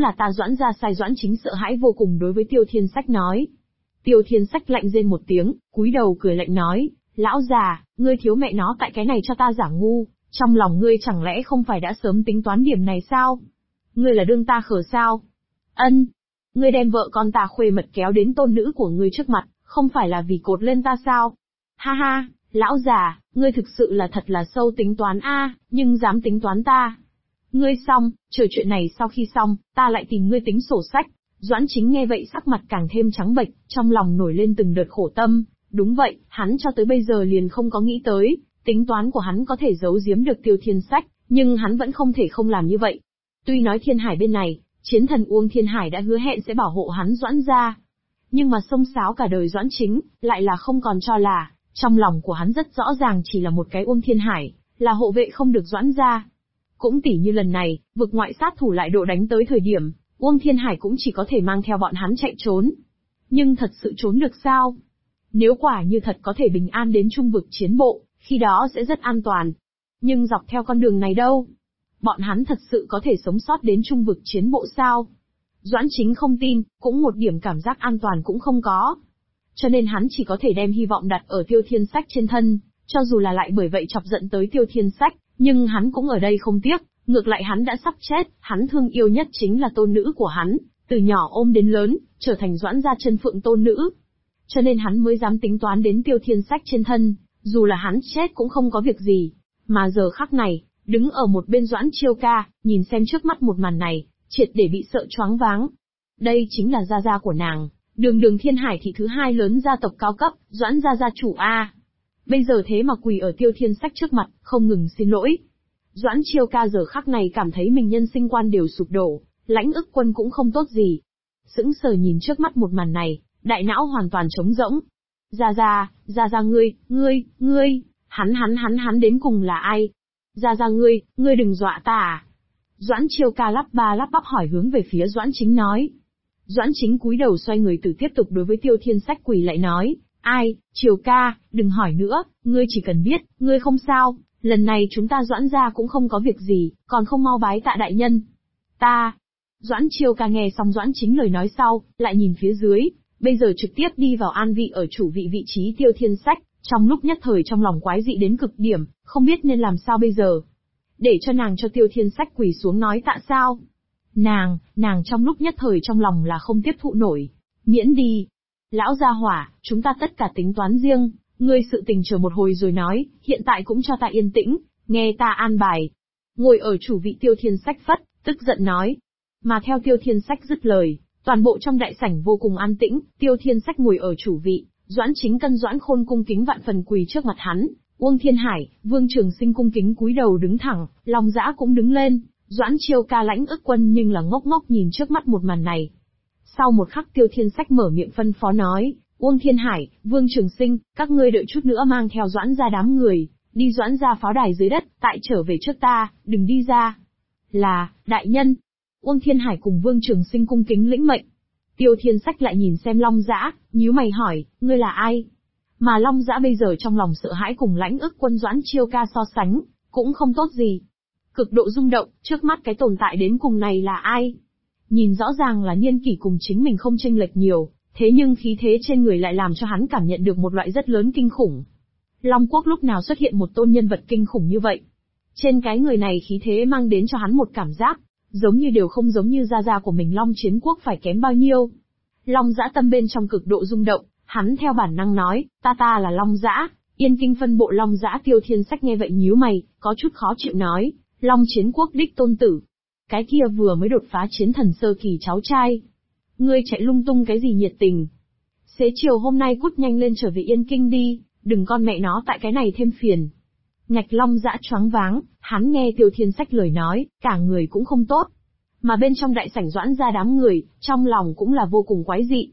Doãn Chính sợ hãi vô cùng đối với Tiêu Thiên Sách nói. Tiêu Thiên Sách lạnh rên một tiếng, cúi đầu cười lạnh nói, lão già, ngươi thiếu mẹ nó tại cái này cho ta giả ngu, trong lòng ngươi chẳng lẽ không phải đã sớm tính toán điểm này sao? Ngươi là đương ta khờ sao? Ân, ngươi đem vợ con ta khuê mật kéo đến tôn nữ của ngươi trước mặt, không phải là vì cột lên ta sao? Ha ha, lão già, ngươi thực sự là thật là sâu tính toán a, nhưng dám tính toán ta. Ngươi xong, chờ chuyện này sau khi xong, ta lại tìm ngươi tính sổ sách. Doãn Chính nghe vậy sắc mặt càng thêm trắng bệch, trong lòng nổi lên từng đợt khổ tâm. Đúng vậy, hắn cho tới bây giờ liền không có nghĩ tới, tính toán của hắn có thể giấu giếm được Tiêu Thiên Sách, nhưng hắn vẫn không thể không làm như vậy. Tuy nói Thiên Hải bên này, chiến thần Uông Thiên Hải đã hứa hẹn sẽ bảo hộ hắn Doãn gia, nhưng mà xông xáo cả đời Doãn Chính, lại là không còn cho là, trong lòng của hắn rất rõ ràng chỉ là một cái Uông Thiên Hải, là hộ vệ không được Doãn gia. Cũng tỉ như lần này, vực ngoại sát thủ lại độ đánh tới thời điểm, Uông Thiên Hải cũng chỉ có thể mang theo bọn hắn chạy trốn. Nhưng thật sự trốn được sao? Nếu quả như thật có thể bình an đến trung vực chiến bộ, khi đó sẽ rất an toàn. Nhưng dọc theo con đường này đâu? Bọn hắn thật sự có thể sống sót đến trung vực chiến bộ sao? Doãn Chính không tin, cũng một điểm cảm giác an toàn cũng không có. Cho nên hắn chỉ có thể đem hy vọng đặt ở Tiêu Thiên Sách trên thân, cho dù là lại bởi vậy chọc giận tới Tiêu Thiên Sách, nhưng hắn cũng ở đây không tiếc, ngược lại hắn đã sắp chết, hắn thương yêu nhất chính là tôn nữ của hắn, từ nhỏ ôm đến lớn, trở thành Doãn gia chân phượng tôn nữ. Cho nên hắn mới dám tính toán đến Tiêu Thiên Sách trên thân, dù là hắn chết cũng không có việc gì. Mà giờ khắc này, đứng ở một bên Doãn Chiêu Ca, nhìn xem trước mắt một màn này, triệt để bị sợ choáng váng. Đây chính là gia gia của nàng, đường Thiên Hải thị thứ hai lớn gia tộc cao cấp, Doãn gia gia chủ a. Bây giờ thế mà quỳ ở Tiêu Thiên Sách trước mặt, không ngừng xin lỗi. Doãn Chiêu Ca giờ khắc này cảm thấy mình nhân sinh quan đều sụp đổ, Lãnh Ức Quân cũng không tốt gì. Sững sờ nhìn trước mắt một màn này, đại não hoàn toàn trống rỗng. Gia gia ngươi, hắn đến cùng là ai? Gia gia ngươi đừng dọa ta à? Doãn Chiêu Ca lắp ba lắp bắp hỏi hướng về phía Doãn Chính nói. Doãn Chính cúi đầu xoay người từ tiếp tục đối với Tiêu Thiên Sách quỳ lại nói, ai, Chiêu Ca, đừng hỏi nữa, ngươi chỉ cần biết, ngươi không sao, lần này chúng ta Doãn gia cũng không có việc gì, còn không mau bái tạ đại nhân. Ta. Doãn Chiêu Ca nghe xong Doãn Chính lời nói sau, lại nhìn phía dưới, bây giờ trực tiếp đi vào an vị ở chủ vị trí Tiêu Thiên Sách, trong lúc nhất thời trong lòng quái dị đến cực điểm, không biết nên làm sao bây giờ. Để cho nàng cho Tiêu Thiên Sách quỳ xuống nói tạ sao? Nàng trong lúc nhất thời trong lòng là không tiếp thụ nổi. Miễn đi. Lão gia hỏa, chúng ta tất cả tính toán riêng, ngươi sự tình chờ một hồi rồi nói, hiện tại cũng cho ta yên tĩnh, nghe ta an bài. Ngồi ở chủ vị Tiêu Thiên Sách phất, tức giận nói. Mà theo Tiêu Thiên Sách dứt lời, toàn bộ trong đại sảnh vô cùng an tĩnh, Tiêu Thiên Sách ngồi ở chủ vị, Doãn Chính cân Doãn Khôn cung kính vạn phần quỳ trước mặt hắn, Uông Thiên Hải, Vương Trường Sinh cung kính cúi đầu đứng thẳng, Long Dã cũng đứng lên, Doãn Chiêu Ca Lãnh Ức Quân nhưng là ngốc ngốc nhìn trước mắt một màn này. Sau một khắc Tiêu Thiên Sách mở miệng phân phó nói, Uông Thiên Hải, Vương Trường Sinh, các ngươi đợi chút nữa mang theo Doãn gia đám người, đi Doãn gia pháo đài dưới đất, tại trở về trước ta, đừng đi ra. Là, đại nhân. Uông Thiên Hải cùng Vương Trường Sinh cung kính lĩnh mệnh. Tiêu Thiên Sách lại nhìn xem Long Dã, nhíu mày hỏi, ngươi là ai? Mà Long Dã bây giờ trong lòng sợ hãi cùng Lãnh Ức Quân Doãn Chiêu Ca so sánh, cũng không tốt gì. Cực độ rung động, trước mắt cái tồn tại đến cùng này là ai? Nhìn rõ ràng là niên kỷ cùng chính mình không chênh lệch nhiều, thế nhưng khí thế trên người lại làm cho hắn cảm nhận được một loại rất lớn kinh khủng. Long Quốc lúc nào xuất hiện một tôn nhân vật kinh khủng như vậy? Trên cái người này khí thế mang đến cho hắn một cảm giác, giống như đều không giống như gia gia của mình Long Chiến Quốc phải kém bao nhiêu. Long Dã tâm bên trong cực độ rung động, hắn theo bản năng nói, ta là Long Dã, Yên Kinh phân bộ Long Dã. Tiêu Thiên Sách nghe vậy nhíu mày, có chút khó chịu nói, Long Chiến Quốc đích tôn tử. Cái kia vừa mới đột phá chiến thần sơ kỳ cháu trai. Ngươi chạy lung tung cái gì nhiệt tình. Xế chiều hôm nay cút nhanh lên trở về Yên Kinh đi, đừng con mẹ nó tại cái này thêm phiền. Ngạch Long Dã choáng váng, hắn nghe Tiêu Thiên Sách lời nói, cả người cũng không tốt. Mà bên trong đại sảnh Doãn gia đám người, trong lòng cũng là vô cùng quái dị.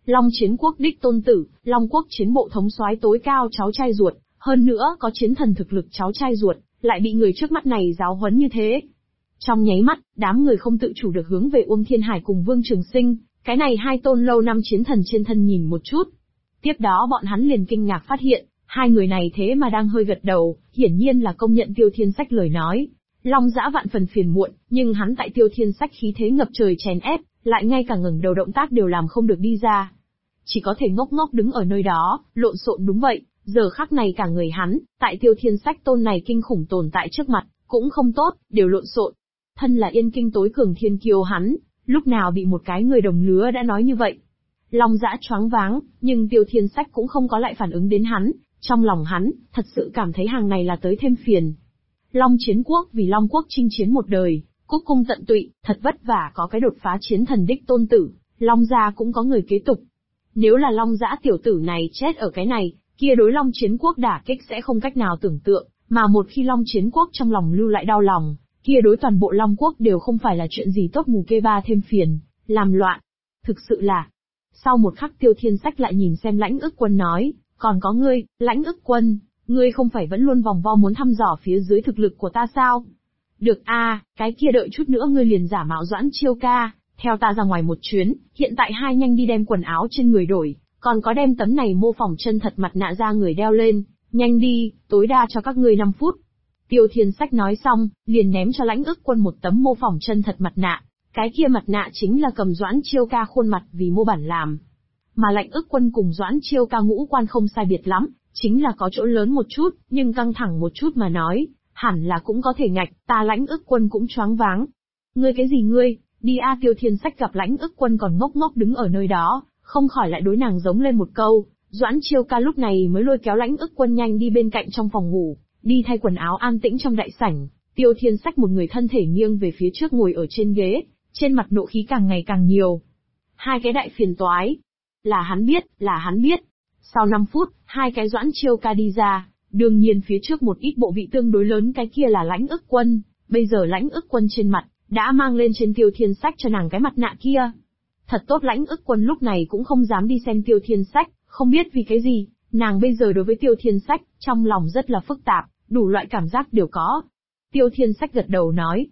Long Chiến Quốc đích tôn tử, Long Quốc chiến bộ thống soái tối cao cháu trai ruột, hơn nữa có chiến thần thực lực cháu trai ruột, lại bị người trước mắt này giáo huấn như thế. Trong nháy mắt, đám người không tự chủ được hướng về Uông Thiên Hải cùng Vương Trường Sinh, cái này hai tôn lâu năm chiến thần trên thân nhìn một chút. Tiếp đó bọn hắn liền kinh ngạc phát hiện, hai người này thế mà đang hơi gật đầu, hiển nhiên là công nhận Tiêu Thiên Sách lời nói. Long Dã vạn phần phiền muộn, nhưng hắn tại Tiêu Thiên Sách khí thế ngập trời chèn ép, lại ngay cả ngẩng đầu động tác đều làm không được đi ra. Chỉ có thể ngốc ngốc đứng ở nơi đó, lộn xộn đúng vậy, giờ khắc này cả người hắn, tại Tiêu Thiên Sách tôn này kinh khủng tồn tại trước mặt, cũng không tốt, đều lộn xộn. Thân là yên kinh tối cường thiên kiêu hắn, lúc nào bị một cái người đồng lứa đã nói như vậy. Long Dã choáng váng, nhưng Tiêu Thiên Sách cũng không có lại phản ứng đến hắn, trong lòng hắn, thật sự cảm thấy hàng này là tới thêm phiền. Long Chiến Quốc vì Long Quốc chinh chiến một đời, cúc cung tận tụy, thật vất vả có cái đột phá chiến thần đích tôn tử, Long gia cũng có người kế tục. Nếu là Long Dã tiểu tử này chết ở cái này, kia đối Long Chiến Quốc đả kích sẽ không cách nào tưởng tượng, mà một khi Long Chiến Quốc trong lòng lưu lại đau lòng, kia đối toàn bộ Long Quốc đều không phải là chuyện gì tốt, mù kê ba thêm phiền, làm loạn. Thực sự là. Sau một khắc Tiêu Thiên Sách lại nhìn xem Lãnh Ức Quân nói, còn có ngươi, Lãnh Ức Quân, ngươi không phải vẫn luôn vòng vo muốn thăm dò phía dưới thực lực của ta sao? Được a, cái kia đợi chút nữa ngươi liền giả mạo Doãn Chiêu ca, theo ta ra ngoài một chuyến, hiện tại hai nhanh đi đem quần áo trên người đổi, còn có đem tấm này mô phỏng chân thật mặt nạ ra người đeo lên, nhanh đi, tối đa cho các ngươi 5 phút. Tiêu Thiên Sách nói xong, liền ném cho Lãnh Ức Quân một tấm mô phỏng chân thật mặt nạ, cái kia mặt nạ chính là cầm Doãn Chiêu ca khuôn mặt vì mô bản làm. Mà Lãnh Ức Quân cùng Doãn Chiêu ca ngũ quan không sai biệt lắm, chính là có chỗ lớn một chút, nhưng căng thẳng một chút mà nói, hẳn là cũng có thể ngạch, ta Lãnh Ức Quân cũng choáng váng. Ngươi cái gì ngươi, đi a. Tiêu Thiên Sách gặp Lãnh Ức Quân còn ngốc ngốc đứng ở nơi đó, không khỏi lại đối nàng giống lên một câu. Doãn Chiêu ca lúc này mới lôi kéo Lãnh Ức Quân nhanh đi bên cạnh trong phòng ngủ, đi thay quần áo an tĩnh trong đại sảnh. Tiêu Thiên Sách một người thân thể nghiêng về phía trước ngồi ở trên ghế, trên mặt nộ khí càng ngày càng nhiều. Hai cái đại phiền toái. Là hắn biết. Sau 5 phút, hai cái Doãn Chiêu ca đi ra, đương nhiên phía trước một ít bộ vị tương đối lớn cái kia là Lãnh Ức Quân, bây giờ Lãnh Ức Quân trên mặt, đã mang lên trên Tiêu Thiên Sách cho nàng cái mặt nạ kia. Thật tốt Lãnh Ức Quân lúc này cũng không dám đi xem Tiêu Thiên Sách, không biết vì cái gì, nàng bây giờ đối với Tiêu Thiên Sách, trong lòng rất là phức tạp, đủ loại cảm giác đều có. Tiêu Thiên Sách gật đầu nói,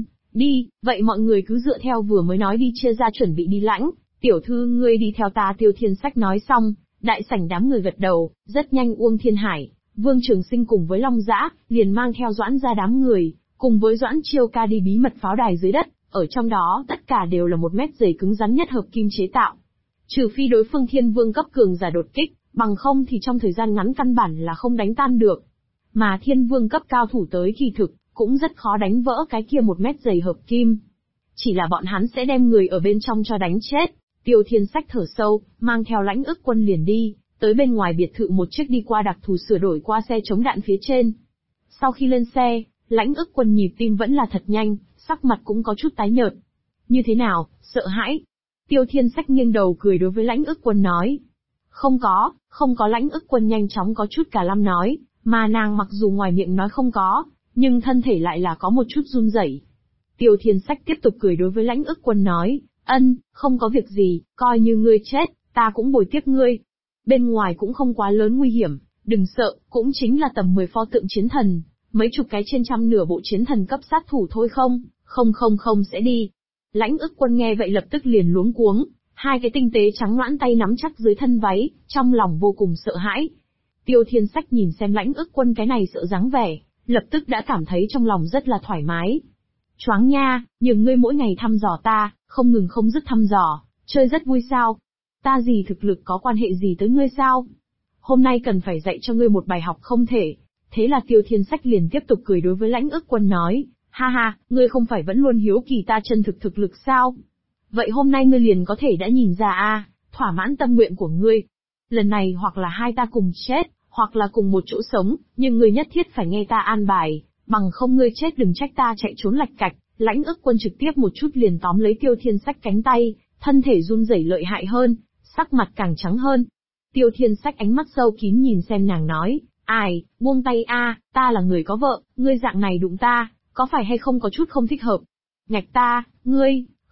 đi, vậy mọi người cứ dựa theo vừa mới nói đi chia ra chuẩn bị đi Lãnh, tiểu thư ngươi đi theo ta. Tiêu Thiên Sách nói xong, đại sảnh đám người gật đầu, rất nhanh Uông Thiên Hải, Vương Trường Sinh cùng với Long Dã, liền mang theo Doãn gia đám người, cùng với Doãn Chiêu ca đi bí mật pháo đài dưới đất, ở trong đó tất cả đều là 1 mét dày cứng rắn nhất hợp kim chế tạo. Trừ phi đối phương Thiên Vương cấp cường giả đột kích, bằng không thì trong thời gian ngắn căn bản là không đánh tan được. Mà Thiên Vương cấp cao thủ tới kỳ thực, cũng rất khó đánh vỡ cái kia 1 mét dày hợp kim. Chỉ là bọn hắn sẽ đem người ở bên trong cho đánh chết. Tiêu Thiên Sách thở sâu, mang theo Lãnh Ức Quân liền đi, tới bên ngoài biệt thự một chiếc đi qua đặc thù sửa đổi qua xe chống đạn phía trên. Sau khi lên xe, Lãnh Ức Quân nhịp tim vẫn là thật nhanh, sắc mặt cũng có chút tái nhợt. Như thế nào, sợ hãi? Tiêu Thiên Sách nghiêng đầu cười đối với Lãnh Ức Quân nói. Không có. Lãnh Ức Quân nhanh chóng có chút cả lăm nói, mà nàng mặc dù ngoài miệng nói không có, nhưng thân thể lại là có một chút run rẩy. Tiêu Thiên Sách tiếp tục cười đối với Lãnh Ức Quân nói, không có việc gì, coi như ngươi chết, ta cũng bồi tiếp ngươi. Bên ngoài cũng không quá lớn nguy hiểm, đừng sợ, cũng chính là tầm 10 pho tượng chiến thần, mấy chục cái trên trăm nửa bộ chiến thần cấp sát thủ thôi không sẽ đi. Lãnh Ức Quân nghe vậy lập tức liền luống cuống, hai cái tinh tế trắng nõn tay nắm chắc dưới thân váy, trong lòng vô cùng sợ hãi. Tiêu Thiên Sách nhìn xem Lãnh Ức Quân cái này sợ dáng vẻ, lập tức đã cảm thấy trong lòng rất là thoải mái. Choáng nha, nhưng ngươi mỗi ngày thăm dò ta, không ngừng không dứt thăm dò, chơi rất vui sao? Ta gì thực lực có quan hệ gì tới ngươi sao? Hôm nay cần phải dạy cho ngươi một bài học không thể. Thế là Tiêu Thiên Sách liền tiếp tục cười đối với Lãnh Ức Quân nói, ha, ngươi không phải vẫn luôn hiếu kỳ ta chân thực lực sao? Vậy hôm nay ngươi liền có thể đã nhìn ra thỏa mãn tâm nguyện của ngươi. Lần này hoặc là hai ta cùng chết, hoặc là cùng một chỗ sống, nhưng ngươi nhất thiết phải nghe ta an bài, bằng không ngươi chết đừng trách ta chạy trốn lạch cạch. Lãnh Ức Quân trực tiếp một chút liền tóm lấy Tiêu Thiên Sách cánh tay, thân thể run rẩy lợi hại hơn, sắc mặt càng trắng hơn. Tiêu Thiên Sách ánh mắt sâu kín nhìn xem nàng nói, buông tay ta là người có vợ, ngươi dạng này đụng ta, có phải hay không có chút không thích hợp? Ngạch ta, ngươi,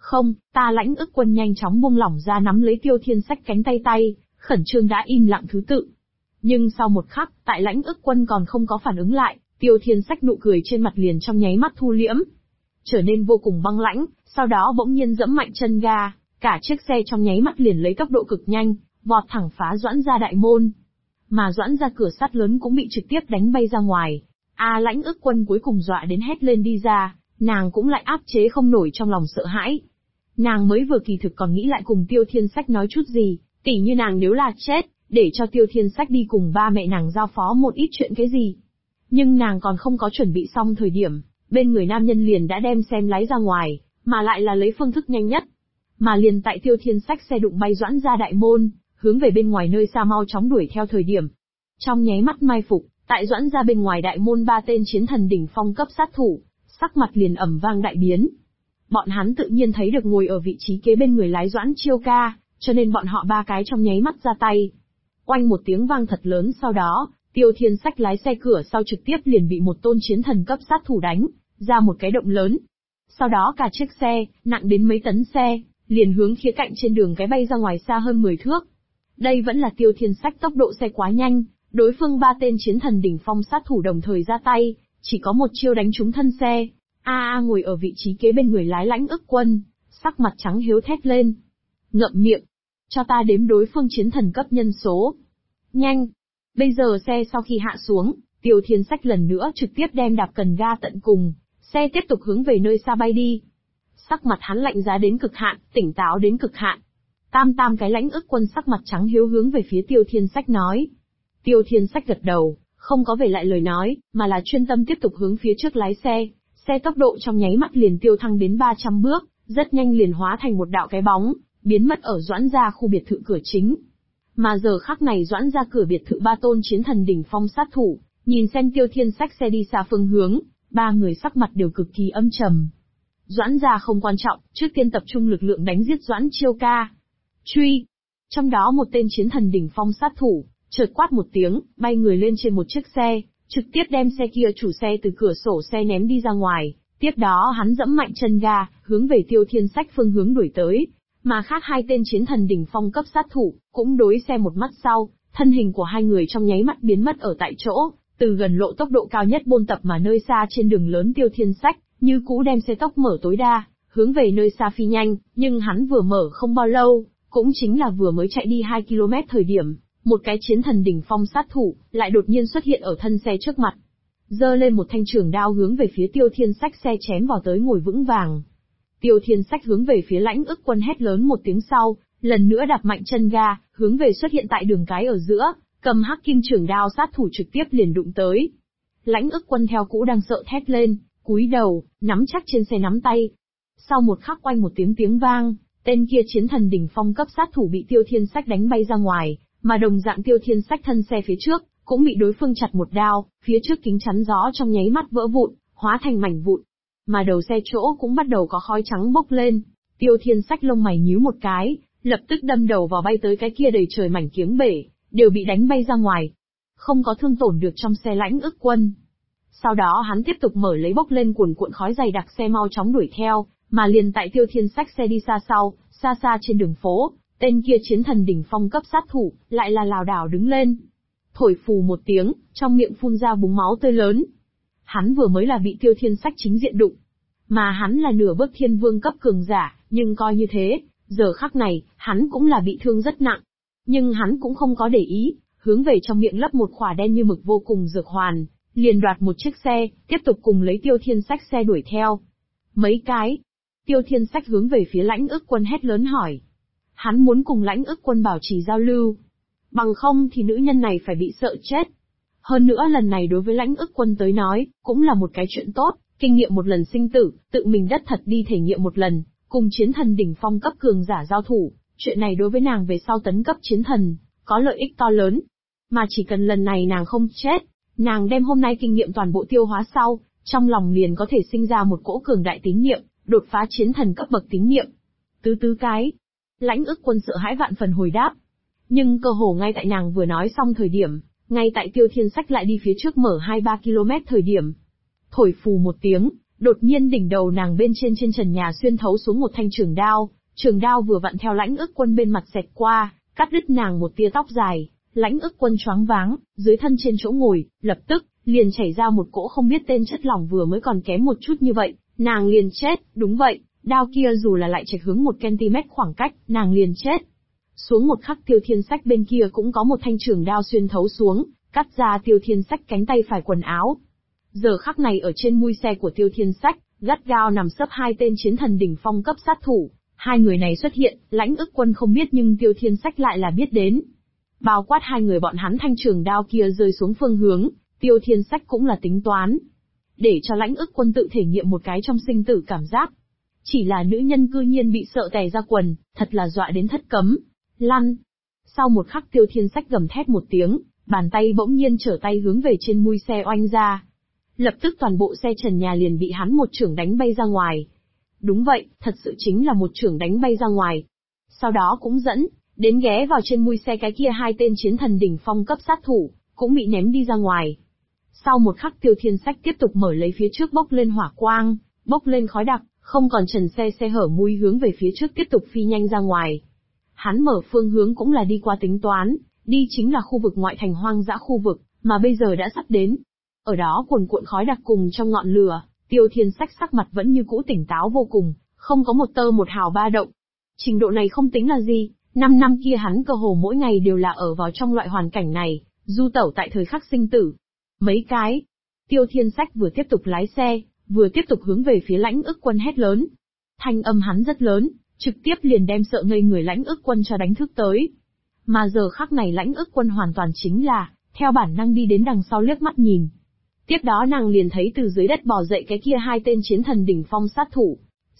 Không, ta Lãnh Ức Quân nhanh chóng buông lỏng ra nắm lấy Tiêu Thiên Sách cánh tay, khẩn trương đã im lặng thứ tự. Nhưng sau một khắc, tại Lãnh Ức Quân còn không có phản ứng lại, Tiêu Thiên Sách nụ cười trên mặt liền trong nháy mắt thu liễm, trở nên vô cùng băng lãnh, sau đó bỗng nhiên giẫm mạnh chân ga, cả chiếc xe trong nháy mắt liền lấy tốc độ cực nhanh, vọt thẳng phá Doãn gia đại môn. Mà Doãn gia cửa sắt lớn cũng bị trực tiếp đánh bay ra ngoài. Lãnh Ức Quân cuối cùng dọa đến hét lên đi ra, nàng cũng lại áp chế không nổi trong lòng sợ hãi. Nàng mới vừa kỳ thực còn nghĩ lại cùng Tiêu Thiên Sách nói chút gì, tỉ như nàng nếu là chết, để cho Tiêu Thiên Sách đi cùng ba mẹ nàng giao phó một ít chuyện cái gì. Nhưng nàng còn không có chuẩn bị xong thời điểm, bên người nam nhân liền đã đem xe lái ra ngoài, mà lại là lấy phương thức nhanh nhất. Mà liền tại Tiêu Thiên Sách xe đụng bay Doãn gia đại môn, hướng về bên ngoài nơi xa mau chóng đuổi theo thời điểm. Trong nháy mắt mai phục, tại Doãn gia bên ngoài đại môn ba tên chiến thần đỉnh phong cấp sát thủ, sắc mặt liền ầm vang đại biến. Bọn hắn tự nhiên thấy được ngồi ở vị trí kế bên người lái Doãn Chiêu Ca, cho nên bọn họ ba cái trong nháy mắt ra tay. Oanh một tiếng vang thật lớn, sau đó, Tiêu Thiên Sách lái xe cửa sau trực tiếp liền bị một tôn chiến thần cấp sát thủ đánh ra một cái động lớn. Sau đó cả chiếc xe, nặng đến mấy tấn xe, liền hướng khía cạnh trên đường cái bay ra ngoài xa hơn 10 thước. Đây vẫn là Tiêu Thiên Sách tốc độ xe quá nhanh, đối phương ba tên chiến thần đỉnh phong sát thủ đồng thời ra tay, chỉ có một chiêu đánh trúng thân xe. Ngồi ở vị trí kế bên người lái Lãnh Ức Quân, sắc mặt trắng hiếu thét lên. Ngậm miệng, cho ta đếm đối phương chiến thần cấp nhân số. Nhanh! Bây giờ xe sau khi hạ xuống, Tiêu Thiên Sách lần nữa trực tiếp đem đạp cần ga tận cùng, xe tiếp tục hướng về nơi xa bay đi. Sắc mặt hắn lạnh giá đến cực hạn, tỉnh táo đến cực hạn. Tam cái Lãnh Ức Quân sắc mặt trắng hiếu hướng về phía Tiêu Thiên Sách nói. Tiêu Thiên Sách gật đầu, không có về lại lời nói, mà là chuyên tâm tiếp tục hướng phía trước lái xe. Xe tốc độ trong nháy mắt liền tiêu thăng đến 300 bước, rất nhanh liền hóa thành một đạo cái bóng, biến mất ở Doãn gia khu biệt thự cửa chính. Mà giờ khắc này Doãn gia cửa biệt thự ba tôn chiến thần đỉnh phong sát thủ, nhìn xem Tiêu Thiên Sách xe đi xa phương hướng, ba người sắc mặt đều cực kỳ âm trầm. Doãn gia không quan trọng, trước tiên tập trung lực lượng đánh giết Doãn Chiêu Ca. Truy! Trong đó một tên chiến thần đỉnh phong sát thủ, chợt quát một tiếng, bay người lên trên một chiếc xe, trực tiếp đem xe kia chủ xe từ cửa sổ xe ném đi ra ngoài, tiếp đó hắn giẫm mạnh chân ga, hướng về Tiêu Thiên Sách phương hướng đuổi tới, mà khác hai tên chiến thần đỉnh phong cấp sát thủ, cũng đối xe một mắt sau, thân hình của hai người trong nháy mắt biến mất ở tại chỗ, từ gần lộ tốc độ cao nhất bôn tập mà nơi xa trên đường lớn Tiêu Thiên Sách, như cũ đem xe tốc mở tối đa, hướng về nơi xa phi nhanh, nhưng hắn vừa mở không bao lâu, cũng chính là vừa mới chạy đi 2 km thời điểm. Một cái chiến thần đỉnh phong sát thủ, lại đột nhiên xuất hiện ở thân xe trước mặt. Giơ lên một thanh trường đao hướng về phía Tiêu Thiên Sách xe chém vào tới ngồi vững vàng. Tiêu Thiên Sách hướng về phía Lãnh Ức Quân hét lớn một tiếng sau, lần nữa đạp mạnh chân ga, hướng về xuất hiện tại đường cái ở giữa, cầm hắc kim trường đao sát thủ trực tiếp liền đụng tới. Lãnh Ức Quân theo cũ đang sợ thét lên, cúi đầu, nắm chắc trên xe nắm tay. Sau một khắc oanh một tiếng vang, tên kia chiến thần đỉnh phong cấp sát thủ bị Tiêu Thiên Sách đánh bay ra ngoài. Mà đồng dạng Tiêu Thiên Sách thân xe phía trước, cũng bị đối phương chặt một đao, phía trước kính chắn gió trong nháy mắt vỡ vụn, hóa thành mảnh vụn. Mà đầu xe chỗ cũng bắt đầu có khói trắng bốc lên. Tiêu Thiên Sách lông mày nhíu một cái, lập tức đâm đầu vào bay tới cái kia đầy trời mảnh kiếng bể, đều bị đánh bay ra ngoài. Không có thương tổn được trong xe Lãnh Ức Quân. Sau đó hắn tiếp tục mở lấy bốc lên cuồn cuộn khói dày đặc xe mau chóng đuổi theo, mà liền tại Tiêu Thiên Sách xe đi xa sau, xa trên đường phố. Tên kia chiến thần đỉnh phong cấp sát thủ, lại là lảo đảo đứng lên. Thổi phù một tiếng, trong miệng phun ra búng máu tươi lớn. Hắn vừa mới là bị Tiêu Thiên Sách chính diện đụng. Mà hắn là nửa bước thiên vương cấp cường giả, nhưng coi như thế, giờ khắc này, hắn cũng là bị thương rất nặng. Nhưng hắn cũng không có để ý, hướng về trong miệng lấp một khỏa đen như mực vô cùng dược hoàn, liền đoạt một chiếc xe, tiếp tục cùng lấy Tiêu Thiên Sách xe đuổi theo. Mấy cái. Tiêu Thiên Sách hướng về phía Lãnh Ức Quân hét lớn hỏi. Hắn muốn cùng Lãnh Ức Quân bảo trì giao lưu. Bằng không thì nữ nhân này phải bị sợ chết. Hơn nữa lần này đối với Lãnh Ức Quân tới nói, cũng là một cái chuyện tốt, kinh nghiệm một lần sinh tử, tự mình đắt thật đi thể nghiệm một lần, cùng chiến thần đỉnh phong cấp cường giả giao thủ, chuyện này đối với nàng về sau tấn cấp chiến thần, có lợi ích to lớn. Mà chỉ cần lần này nàng không chết, nàng đem hôm nay kinh nghiệm toàn bộ tiêu hóa sau, trong lòng liền có thể sinh ra một cỗ cường đại tín niệm, đột phá chiến thần cấp bậc tín niệm. Tứ cái. Lãnh Ức Quân sợ hãi vạn phần hồi đáp. Nhưng cơ hồ ngay tại nàng vừa nói xong thời điểm, ngay tại Tiêu Thiên Sách lại đi phía trước mở 2-3 km thời điểm. Thổi phù một tiếng, Đột nhiên đỉnh đầu nàng bên trên trần nhà xuyên thấu xuống một thanh trường đao vừa vặn theo Lãnh Ức Quân bên mặt xẹt qua, cắt đứt nàng một tia tóc dài. Lãnh Ức Quân choáng váng, dưới thân trên chỗ ngồi, lập tức liền chảy ra một cỗ không biết tên chất lỏng, vừa mới còn kém một chút như vậy, nàng liền chết. Đúng vậy, đao kia dù là lại chệch hướng 1 cm khoảng cách, nàng liền chết. Xuống một khắc, Tiêu Thiên Sách bên kia cũng có một thanh trường đao xuyên thấu xuống, cắt ra Tiêu Thiên Sách cánh tay phải quần áo. Giờ khắc này ở trên mui xe của Tiêu Thiên Sách, gắt gao nằm sấp 2 tên chiến thần đỉnh phong cấp sát thủ. Hai người này xuất hiện, Lãnh Ức Quân không biết nhưng Tiêu Thiên Sách lại là biết đến. Bao quát hai người bọn hắn, thanh trường đao kia rơi xuống phương hướng, Tiêu Thiên Sách cũng là tính toán. Để cho Lãnh Ức Quân tự thể nghiệm một cái trong sinh tử cảm giác. Chỉ là nữ nhân cư nhiên bị sợ tè ra quần, thật là dọa đến thất cấm. Lăn! Sau một khắc, Tiêu Thiên Sách gầm thét một tiếng, bàn tay bỗng nhiên trở tay hướng về trên mui xe oanh ra. Lập tức toàn bộ xe trần nhà liền bị hắn một chưởng đánh bay ra ngoài. Đúng vậy, thật sự chính là một chưởng đánh bay ra ngoài. Sau đó cũng dẫn đến ghé vào trên mui xe cái kia 2 tên chiến thần đỉnh phong cấp sát thủ, cũng bị ném đi ra ngoài. Sau một khắc, Tiêu Thiên Sách tiếp tục mở lấy phía trước bốc lên hỏa quang, bốc lên khói đặc, không còn trần xe hở mui hướng về phía trước tiếp tục phi nhanh ra ngoài. Hắn mở phương hướng cũng là đi qua tính toán, đi chính là khu vực ngoại thành hoang dã khu vực, mà bây giờ đã sắp đến. Ở đó cuồn cuộn khói đặc cùng trong ngọn lửa, Tiêu Thiên Sách sắc mặt vẫn như cũ tỉnh táo vô cùng, không có một tơ một hào ba động. Trình độ này không tính là gì, 5 năm kia hắn cơ hồ mỗi ngày đều là ở vào trong loại hoàn cảnh này, du tẩu tại thời khắc sinh tử. Mấy cái. Tiêu Thiên Sách vừa tiếp tục lái xe, vừa tiếp tục hướng về phía Lãnh Ức Quân hét lớn. Thanh âm hắn rất lớn, trực tiếp liền đem sợ ngây người Lãnh Ức Quân cho đánh thức tới. Mà giờ khắc này Lãnh Ức Quân hoàn toàn chính là, theo bản năng đi đến đằng sau liếc mắt nhìn. Tiếp đó nàng liền thấy từ dưới đất bò dậy cái kia 2 tên chiến thần đỉnh phong sát thủ.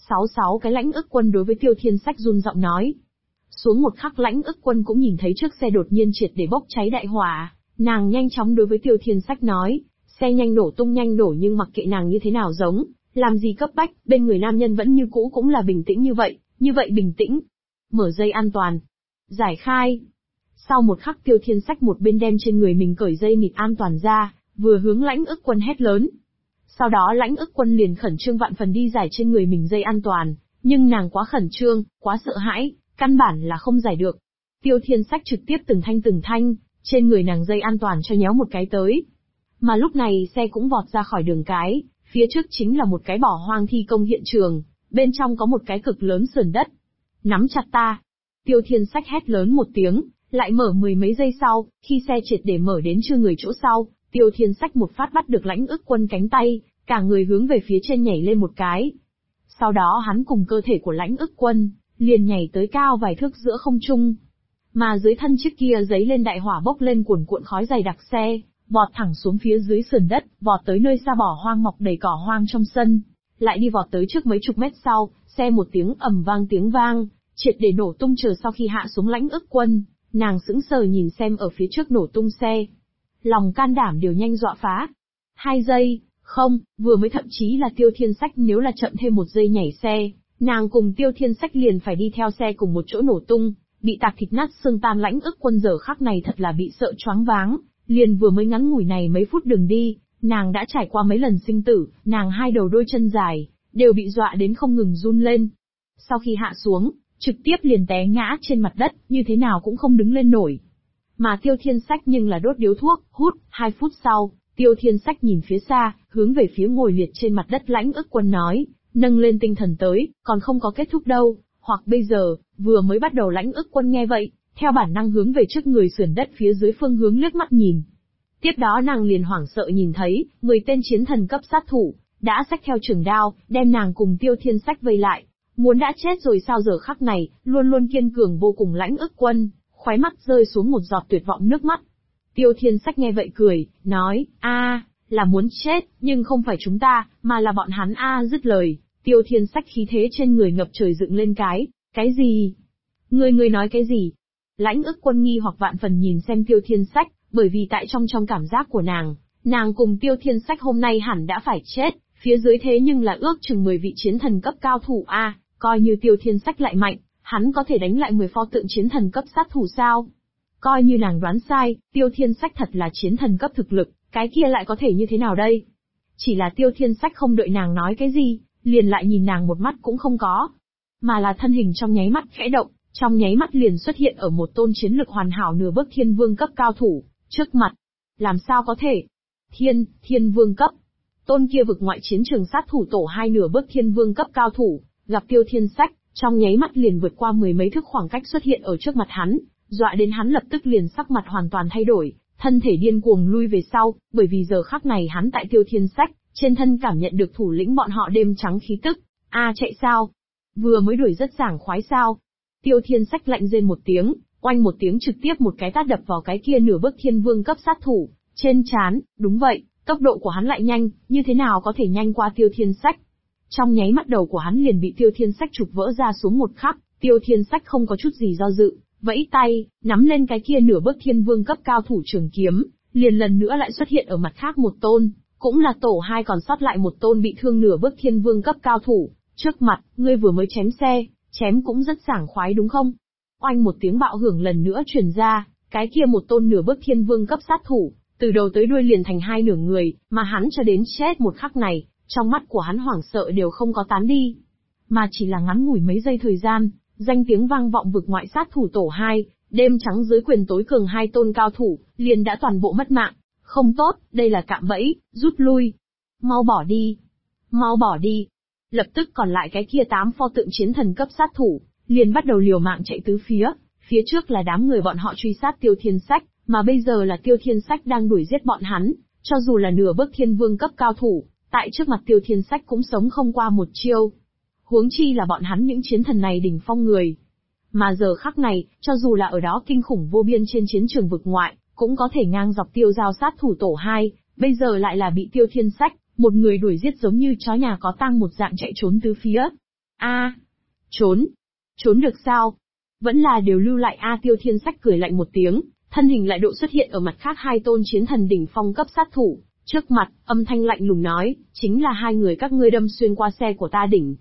66 cái Lãnh Ức Quân đối với Tiêu Thiên Sách run giọng nói. Xuống một khắc, Lãnh Ức Quân cũng nhìn thấy trước xe đột nhiên triệt để bốc cháy đại hỏa, nàng nhanh chóng đối với Tiêu Thiên Sách nói, xe nhanh nổ tung nhanh nổ, nhưng mặc kệ nàng như thế nào giống, làm gì cấp bách, bên người nam nhân vẫn như cũ cũng là bình tĩnh như vậy bình tĩnh. Mở dây an toàn. Giải khai. Sau một khắc, Tiêu Thiên Sách một bên đem trên người mình cởi dây nịt an toàn ra, vừa hướng Lãnh Ức Quân hét lớn. Sau đó Lãnh Ức Quân liền khẩn trương vạn phần đi giải trên người mình dây an toàn, nhưng nàng quá khẩn trương, quá sợ hãi, căn bản là không giải được. Tiêu Thiên Sách trực tiếp từng thanh, trên người nàng dây an toàn cho nhéo một cái tới. Mà lúc này xe cũng vọt ra khỏi đường cái, phía trước chính là một cái bỏ hoang thi công hiện trường, bên trong có một cái cực lớn sườn đất. Nắm chặt ta! Tiêu Thiên Sách hét lớn một tiếng, lại mở 10 mấy giây sau, khi xe triệt để mở đến chưa người chỗ sau, Tiêu Thiên Sách một phát bắt được Lãnh Ức Quân cánh tay, cả người hướng về phía trên nhảy lên một cái. Sau đó hắn cùng cơ thể của Lãnh Ức Quân, liền nhảy tới cao vài thước giữa không trung. Mà dưới thân chiếc kia giấy lên đại hỏa bốc lên cuồn cuộn khói dày đặc xe, vọt thẳng xuống phía dưới sườn đất, vọt tới nơi xa bỏ hoang mọc đầy cỏ hoang trong sân. Lại đi vọt tới trước mấy chục mét sau, xe một tiếng ầm vang tiếng vang, triệt để nổ tung. Chờ sau khi hạ xuống Lãnh Ức Quân, nàng sững sờ nhìn xem ở phía trước nổ tung xe. Lòng can đảm đều nhanh dọa phá. 2 giây, không, vừa mới thậm chí là Tiêu Thiên Sách nếu là chậm thêm 1 giây nhảy xe, nàng cùng Tiêu Thiên Sách liền phải đi theo xe cùng một chỗ nổ tung, bị tạc thịt nát xương tan. Lãnh Ức Quân giờ khắc này thật là bị sợ choáng váng, liền vừa mới ngắn ngủi này mấy phút đường đi, nàng đã trải qua mấy lần sinh tử, nàng hai đầu đôi chân dài, đều bị dọa đến không ngừng run lên. Sau khi hạ xuống, trực tiếp liền té ngã trên mặt đất, như thế nào cũng không đứng lên nổi. Mà Tiêu Thiên Sách nhưng là đốt điếu thuốc, hút. 2 phút sau, Tiêu Thiên Sách nhìn phía xa, hướng về phía ngồi liệt trên mặt đất Lãnh Ức Quân nói, nâng lên tinh thần tới, còn không có kết thúc đâu, hoặc bây giờ, vừa mới bắt đầu. Lãnh Ức Quân nghe vậy, theo bản năng hướng về trước người sườn đất phía dưới phương hướng liếc mắt nhìn. Tiếp đó nàng liền hoảng sợ nhìn thấy, 10 tên chiến thần cấp sát thủ, đã xách theo trường đao, đem nàng cùng Tiêu Thiên Sách vây lại. Muốn đã chết rồi sao? Giờ khắc này, luôn luôn kiên cường vô cùng Lãnh Ức Quân, khóe mắt rơi xuống một giọt tuyệt vọng nước mắt. Tiêu Thiên Sách nghe vậy cười, nói, là muốn chết, nhưng không phải chúng ta, mà là bọn hắn. Dứt lời, Tiêu Thiên Sách khí thế trên người ngập trời dựng lên. Cái gì? Ngươi nói cái gì? Lãnh Ức Quân nghi hoặc vạn phần nhìn xem Tiêu Thiên Sách, bởi vì tại trong cảm giác của nàng cùng Tiêu Thiên Sách hôm nay hẳn đã phải chết, phía dưới thế nhưng là ước chừng 10 vị chiến thần cấp cao thủ. Coi như Tiêu Thiên Sách lại mạnh, hắn có thể đánh lại 10 pho tượng chiến thần cấp sát thủ sao? Coi như nàng đoán sai, Tiêu Thiên Sách thật là chiến thần cấp thực lực, cái kia lại có thể như thế nào đây? Chỉ là Tiêu Thiên Sách không đợi nàng nói cái gì, liền lại nhìn nàng một mắt cũng không có. Mà là thân hình trong nháy mắt khẽ động, trong nháy mắt liền xuất hiện ở một tôn chiến lực hoàn hảo nửa bước thiên vương cấp cao thủ, trước mặt. Làm sao có thể? Thiên vương cấp. Tôn kia vực ngoại chiến trường sát thủ tổ 2 nửa bước thiên vương cấp cao thủ, gặp Tiêu Thiên Sách, trong nháy mắt liền vượt qua 10 mấy thước khoảng cách xuất hiện ở trước mặt hắn, dọa đến hắn lập tức liền sắc mặt hoàn toàn thay đổi, thân thể điên cuồng lui về sau, bởi vì giờ khắc này hắn tại Tiêu Thiên Sách, trên thân cảm nhận được thủ lĩnh bọn họ đêm trắng khí tức. Chạy sao? Vừa mới đuổi rất sảng khoái sao? Tiêu Thiên Sách lạnh rên một tiếng, oanh một tiếng trực tiếp một cái tát đập vào cái kia nửa bước thiên vương cấp sát thủ, trên trán. Đúng vậy, tốc độ của hắn lại nhanh, như thế nào có thể nhanh qua Tiêu Thiên Sách? Trong nháy mắt đầu của hắn liền bị Tiêu Thiên Sách chụp vỡ ra xuống một khắc, Tiêu Thiên Sách không có chút gì do dự, vẫy tay, nắm lên cái kia nửa bước thiên vương cấp cao thủ trường kiếm, liền lần nữa lại xuất hiện ở mặt khác một tôn, cũng là tổ 2 còn sót lại một tôn bị thương nửa bước thiên vương cấp cao thủ, trước mặt, ngươi vừa mới chém xe, chém cũng rất sảng khoái đúng không? Oanh một tiếng bạo hưởng lần nữa truyền ra, cái kia một tôn nửa bước thiên vương cấp sát thủ, từ đầu tới đuôi liền thành 2 nửa người, mà hắn cho đến chết một khắc này, trong mắt của hắn hoảng sợ đều không có tán đi. Mà chỉ là ngắn ngủi mấy giây thời gian, danh tiếng vang vọng vực ngoại sát thủ tổ 2, đêm trắng dưới quyền tối cường 2 tôn cao thủ, liền đã toàn bộ mất mạng. Không tốt, đây là cạm bẫy, rút lui. Mau bỏ đi. Mau bỏ đi. Lập tức còn lại cái kia 8 pho tượng chiến thần cấp sát thủ, liền bắt đầu liều mạng chạy tứ phía trước là đám người bọn họ truy sát Tiêu Thiên Sách, mà bây giờ là Tiêu Thiên Sách đang đuổi giết bọn hắn, cho dù là nửa bước thiên vương cấp cao thủ, tại trước mặt Tiêu Thiên Sách cũng sống không qua một chiêu. Huống chi là bọn hắn những chiến thần này đỉnh phong người. Mà giờ khắc này, cho dù là ở đó kinh khủng vô biên trên chiến trường vực ngoại, cũng có thể ngang dọc Tiêu giao sát thủ tổ 2, bây giờ lại là bị Tiêu Thiên Sách, một người đuổi giết giống như chó nhà có tang một dạng chạy trốn tứ phía. Trốn được sao? Vẫn là đều lưu lại Tiêu Thiên Sách cười lạnh một tiếng, thân hình lại độ xuất hiện ở mặt khác 2 tôn chiến thần đỉnh phong cấp sát thủ, trước mặt, âm thanh lạnh lùng nói, chính là 2 người các ngươi đâm xuyên qua xe của ta đỉnh.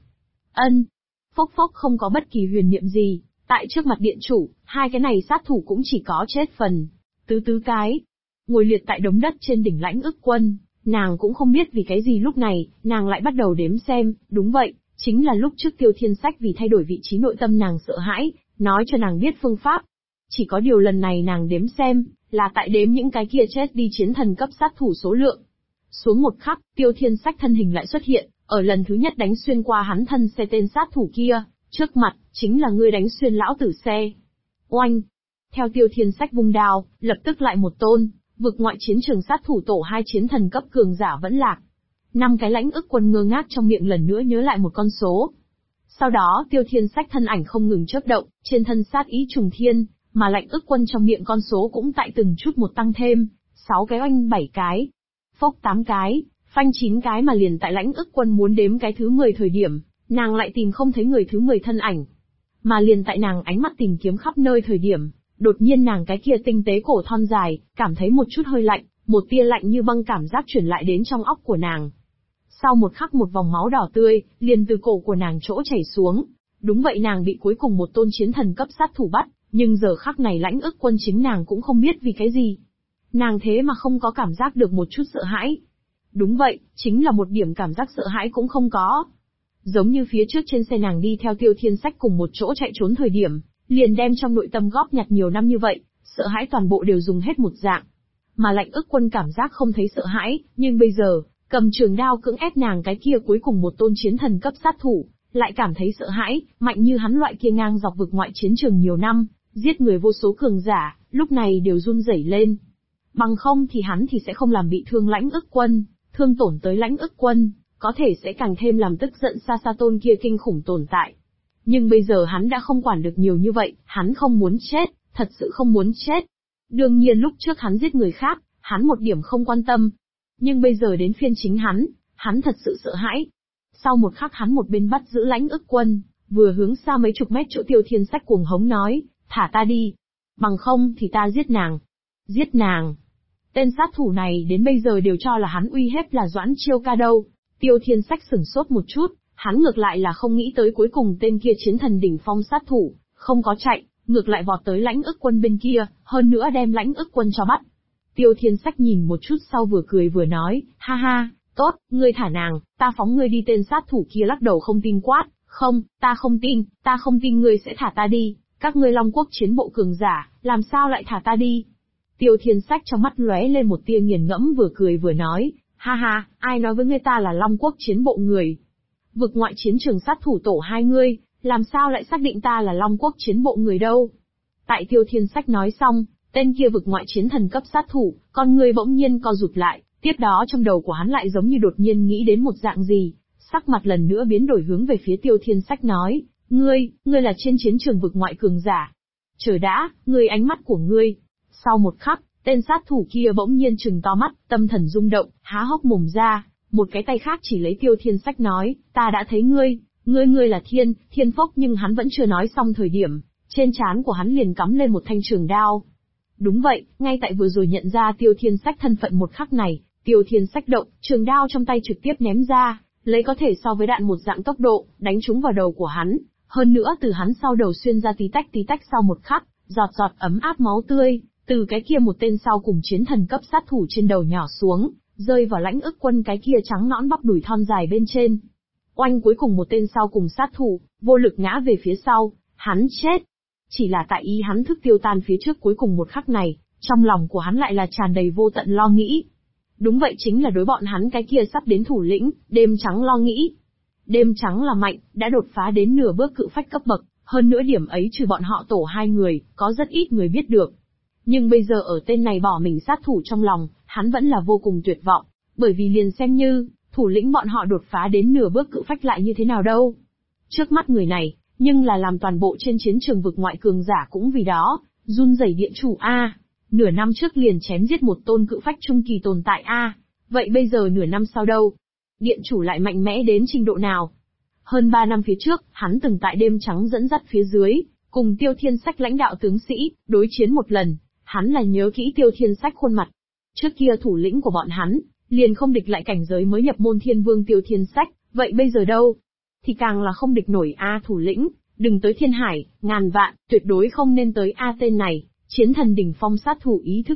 Phốc phốc không có bất kỳ huyền niệm gì, tại trước mặt điện chủ, 2 cái này sát thủ cũng chỉ có chết phần. Tứ cái. Ngồi liệt tại đống đất trên đỉnh Lãnh Ức Quân, nàng cũng không biết vì cái gì lúc này, nàng lại bắt đầu đếm xem, đúng vậy, chính là lúc trước Tiêu Thiên Sách vì thay đổi vị trí nội tâm nàng sợ hãi, nói cho nàng biết phương pháp. Chỉ có điều lần này nàng đếm xem, là tại đếm những cái kia chết đi chiến thần cấp sát thủ số lượng. Xuống một khắc, Tiêu Thiên Sách thân hình lại xuất hiện, ở lần thứ nhất đánh xuyên qua hắn thân xe tên sát thủ kia, trước mặt, chính là ngươi đánh xuyên lão tử xe. Oanh! Theo Tiêu Thiên Sách vung đao, lập tức lại một tôn, vực ngoại chiến trường sát thủ tổ 2 chiến thần cấp cường giả vẫn lạc. 5 cái Lãnh Ức Quân ngơ ngác trong miệng lần nữa nhớ lại một con số. Sau đó Tiêu Thiên Sách thân ảnh không ngừng chớp động, trên thân sát ý trùng thiên, mà Lãnh Ức Quân trong miệng con số cũng tại từng chút một tăng thêm, 6 cái oanh 7 cái, phốc 8 cái, phanh 9 cái mà liền tại Lãnh Ức Quân muốn đếm cái thứ 10 thời điểm, nàng lại tìm không thấy người thứ 10 thân ảnh. Mà liền tại nàng ánh mắt tìm kiếm khắp nơi thời điểm, đột nhiên nàng cái kia tinh tế cổ thon dài, cảm thấy một chút hơi lạnh, một tia lạnh như băng cảm giác chuyển lại đến trong óc của nàng. Sau một khắc một vòng máu đỏ tươi, liền từ cổ của nàng chỗ chảy xuống. Đúng vậy, nàng bị cuối cùng một tôn chiến thần cấp sát thủ bắt, nhưng giờ khắc này Lãnh Ức Quân chính nàng cũng không biết vì cái gì. Nàng thế mà không có cảm giác được một chút sợ hãi. Đúng vậy, chính là một điểm cảm giác sợ hãi cũng không có. Giống như phía trước trên xe nàng đi theo Tiêu Thiên Sách cùng một chỗ chạy trốn thời điểm, liền đem trong nội tâm góp nhặt nhiều năm như vậy, sợ hãi toàn bộ đều dùng hết một dạng. Mà Lãnh Ức Quân cảm giác không thấy sợ hãi, nhưng bây giờ, cầm trường đao cưỡng ép nàng cái kia cuối cùng một tôn chiến thần cấp sát thủ, lại cảm thấy sợ hãi, mạnh như hắn loại kia ngang dọc vực ngoại chiến trường nhiều năm, giết người vô số cường giả, lúc này đều run rẩy lên. Bằng không thì hắn thì sẽ không làm bị thương Lãnh Ức Quân, thương tổn tới Lãnh Ức Quân, có thể sẽ càng thêm làm tức giận xa xa tôn kia kinh khủng tồn tại. Nhưng bây giờ hắn đã không quản được nhiều như vậy, hắn không muốn chết, thật sự không muốn chết. Đương nhiên lúc trước hắn giết người khác, hắn một điểm không quan tâm. Nhưng bây giờ đến phiên chính hắn thật sự sợ hãi. Sau một khắc hắn một bên bắt giữ Lãnh Ức Quân, vừa hướng xa mấy chục mét chỗ Tiêu Thiên Sách cuồng hống nói, thả ta đi. Bằng không thì ta giết nàng. Giết nàng. Tên sát thủ này đến bây giờ đều cho là hắn uy hiếp là Doãn Chiêu Ca đâu. Tiêu Thiên Sách sửng sốt một chút, hắn ngược lại là không nghĩ tới cuối cùng tên kia chiến thần đỉnh phong sát thủ, không có chạy, ngược lại vọt tới Lãnh Ức Quân bên kia, hơn nữa đem Lãnh Ức Quân cho bắt. Tiêu Thiên Sách nhìn một chút sau vừa cười vừa nói, ha ha, Tốt, ngươi thả nàng, ta phóng ngươi đi. Tên sát thủ kia lắc đầu không tin quát, không, ta không tin ngươi sẽ thả ta đi, các ngươi Long Quốc chiến bộ cường giả, làm sao lại thả ta đi? Tiêu Thiên Sách trong mắt lóe lên một tia nghiền ngẫm vừa cười vừa nói, ha ha, ai nói với ngươi ta là Long Quốc chiến bộ người? Vực ngoại chiến trường sát thủ tổ hai ngươi, làm sao lại xác định ta là Long Quốc chiến bộ người đâu? Tại Tiêu Thiên Sách nói xong, tên kia vực ngoại chiến thần cấp sát thủ, con người bỗng nhiên co rụt lại, tiếp đó trong đầu của hắn lại giống như đột nhiên nghĩ đến một dạng gì, sắc mặt lần nữa biến đổi hướng về phía Tiêu Thiên Sách nói, ngươi là trên chiến trường vực ngoại cường giả. Chờ đã, ánh mắt của ngươi. Sau một khắc, tên sát thủ kia bỗng nhiên trừng to mắt, tâm thần rung động, há hốc mồm ra, một cái tay khác chỉ lấy Tiêu Thiên Sách nói, ta đã thấy ngươi là Thiên Phốc. Nhưng hắn vẫn chưa nói xong thời điểm, trên trán của hắn liền cắm lên một thanh trường đao. Đúng vậy, ngay tại vừa rồi nhận ra Tiêu Thiên Sách thân phận một khắc này, Tiêu Thiên Sách động, trường đao trong tay trực tiếp ném ra, lấy có thể so với đạn một dạng tốc độ, đánh trúng vào đầu của hắn. Hơn nữa từ hắn sau đầu xuyên ra tí tách sau một khắc, giọt ấm áp máu tươi, từ cái kia một tên sau cùng chiến thần cấp sát thủ trên đầu nhỏ xuống, rơi vào Lãnh Ức Quân cái kia trắng nõn bắp đùi thon dài bên trên. Oanh, cuối cùng một tên sau cùng sát thủ, vô lực ngã về phía sau, hắn chết. Chỉ là tại ý hắn thức tiêu tan phía trước cuối cùng một khắc này, trong lòng của hắn lại là tràn đầy vô tận lo nghĩ. Đúng vậy, chính là đối bọn hắn cái kia sắp đến thủ lĩnh, Đêm Trắng lo nghĩ. Đêm Trắng là mạnh, đã đột phá đến nửa bước cự phách cấp bậc, hơn nữa điểm ấy trừ bọn họ tổ hai người, có rất ít người biết được. Nhưng bây giờ ở tên này bỏ mình sát thủ trong lòng, hắn vẫn là vô cùng tuyệt vọng, bởi vì liền xem như, thủ lĩnh bọn họ đột phá đến nửa bước cự phách lại như thế nào đâu. Trước mắt người này, nhưng là làm toàn bộ trên chiến trường vực ngoại cường giả cũng vì đó, run rẩy điện chủ A. Nửa năm trước liền chém giết một tôn cự phách trung kỳ tồn tại A. Vậy bây giờ nửa năm sau đâu? Điện chủ lại mạnh mẽ đến trình độ nào? Hơn 3 năm phía trước, hắn từng tại Đêm Trắng dẫn dắt phía dưới, cùng Tiêu Thiên Sách lãnh đạo tướng sĩ, đối chiến một lần, hắn là nhớ kỹ Tiêu Thiên Sách khuôn mặt. Trước kia thủ lĩnh của bọn hắn, liền không địch lại cảnh giới mới nhập môn Thiên Vương Tiêu Thiên Sách, vậy bây giờ đâu? Thì càng là không địch nổi A thủ lĩnh, đừng tới Thiên Hải, ngàn vạn, tuyệt đối không nên tới A tên này, chiến thần đỉnh phong sát thủ ý thức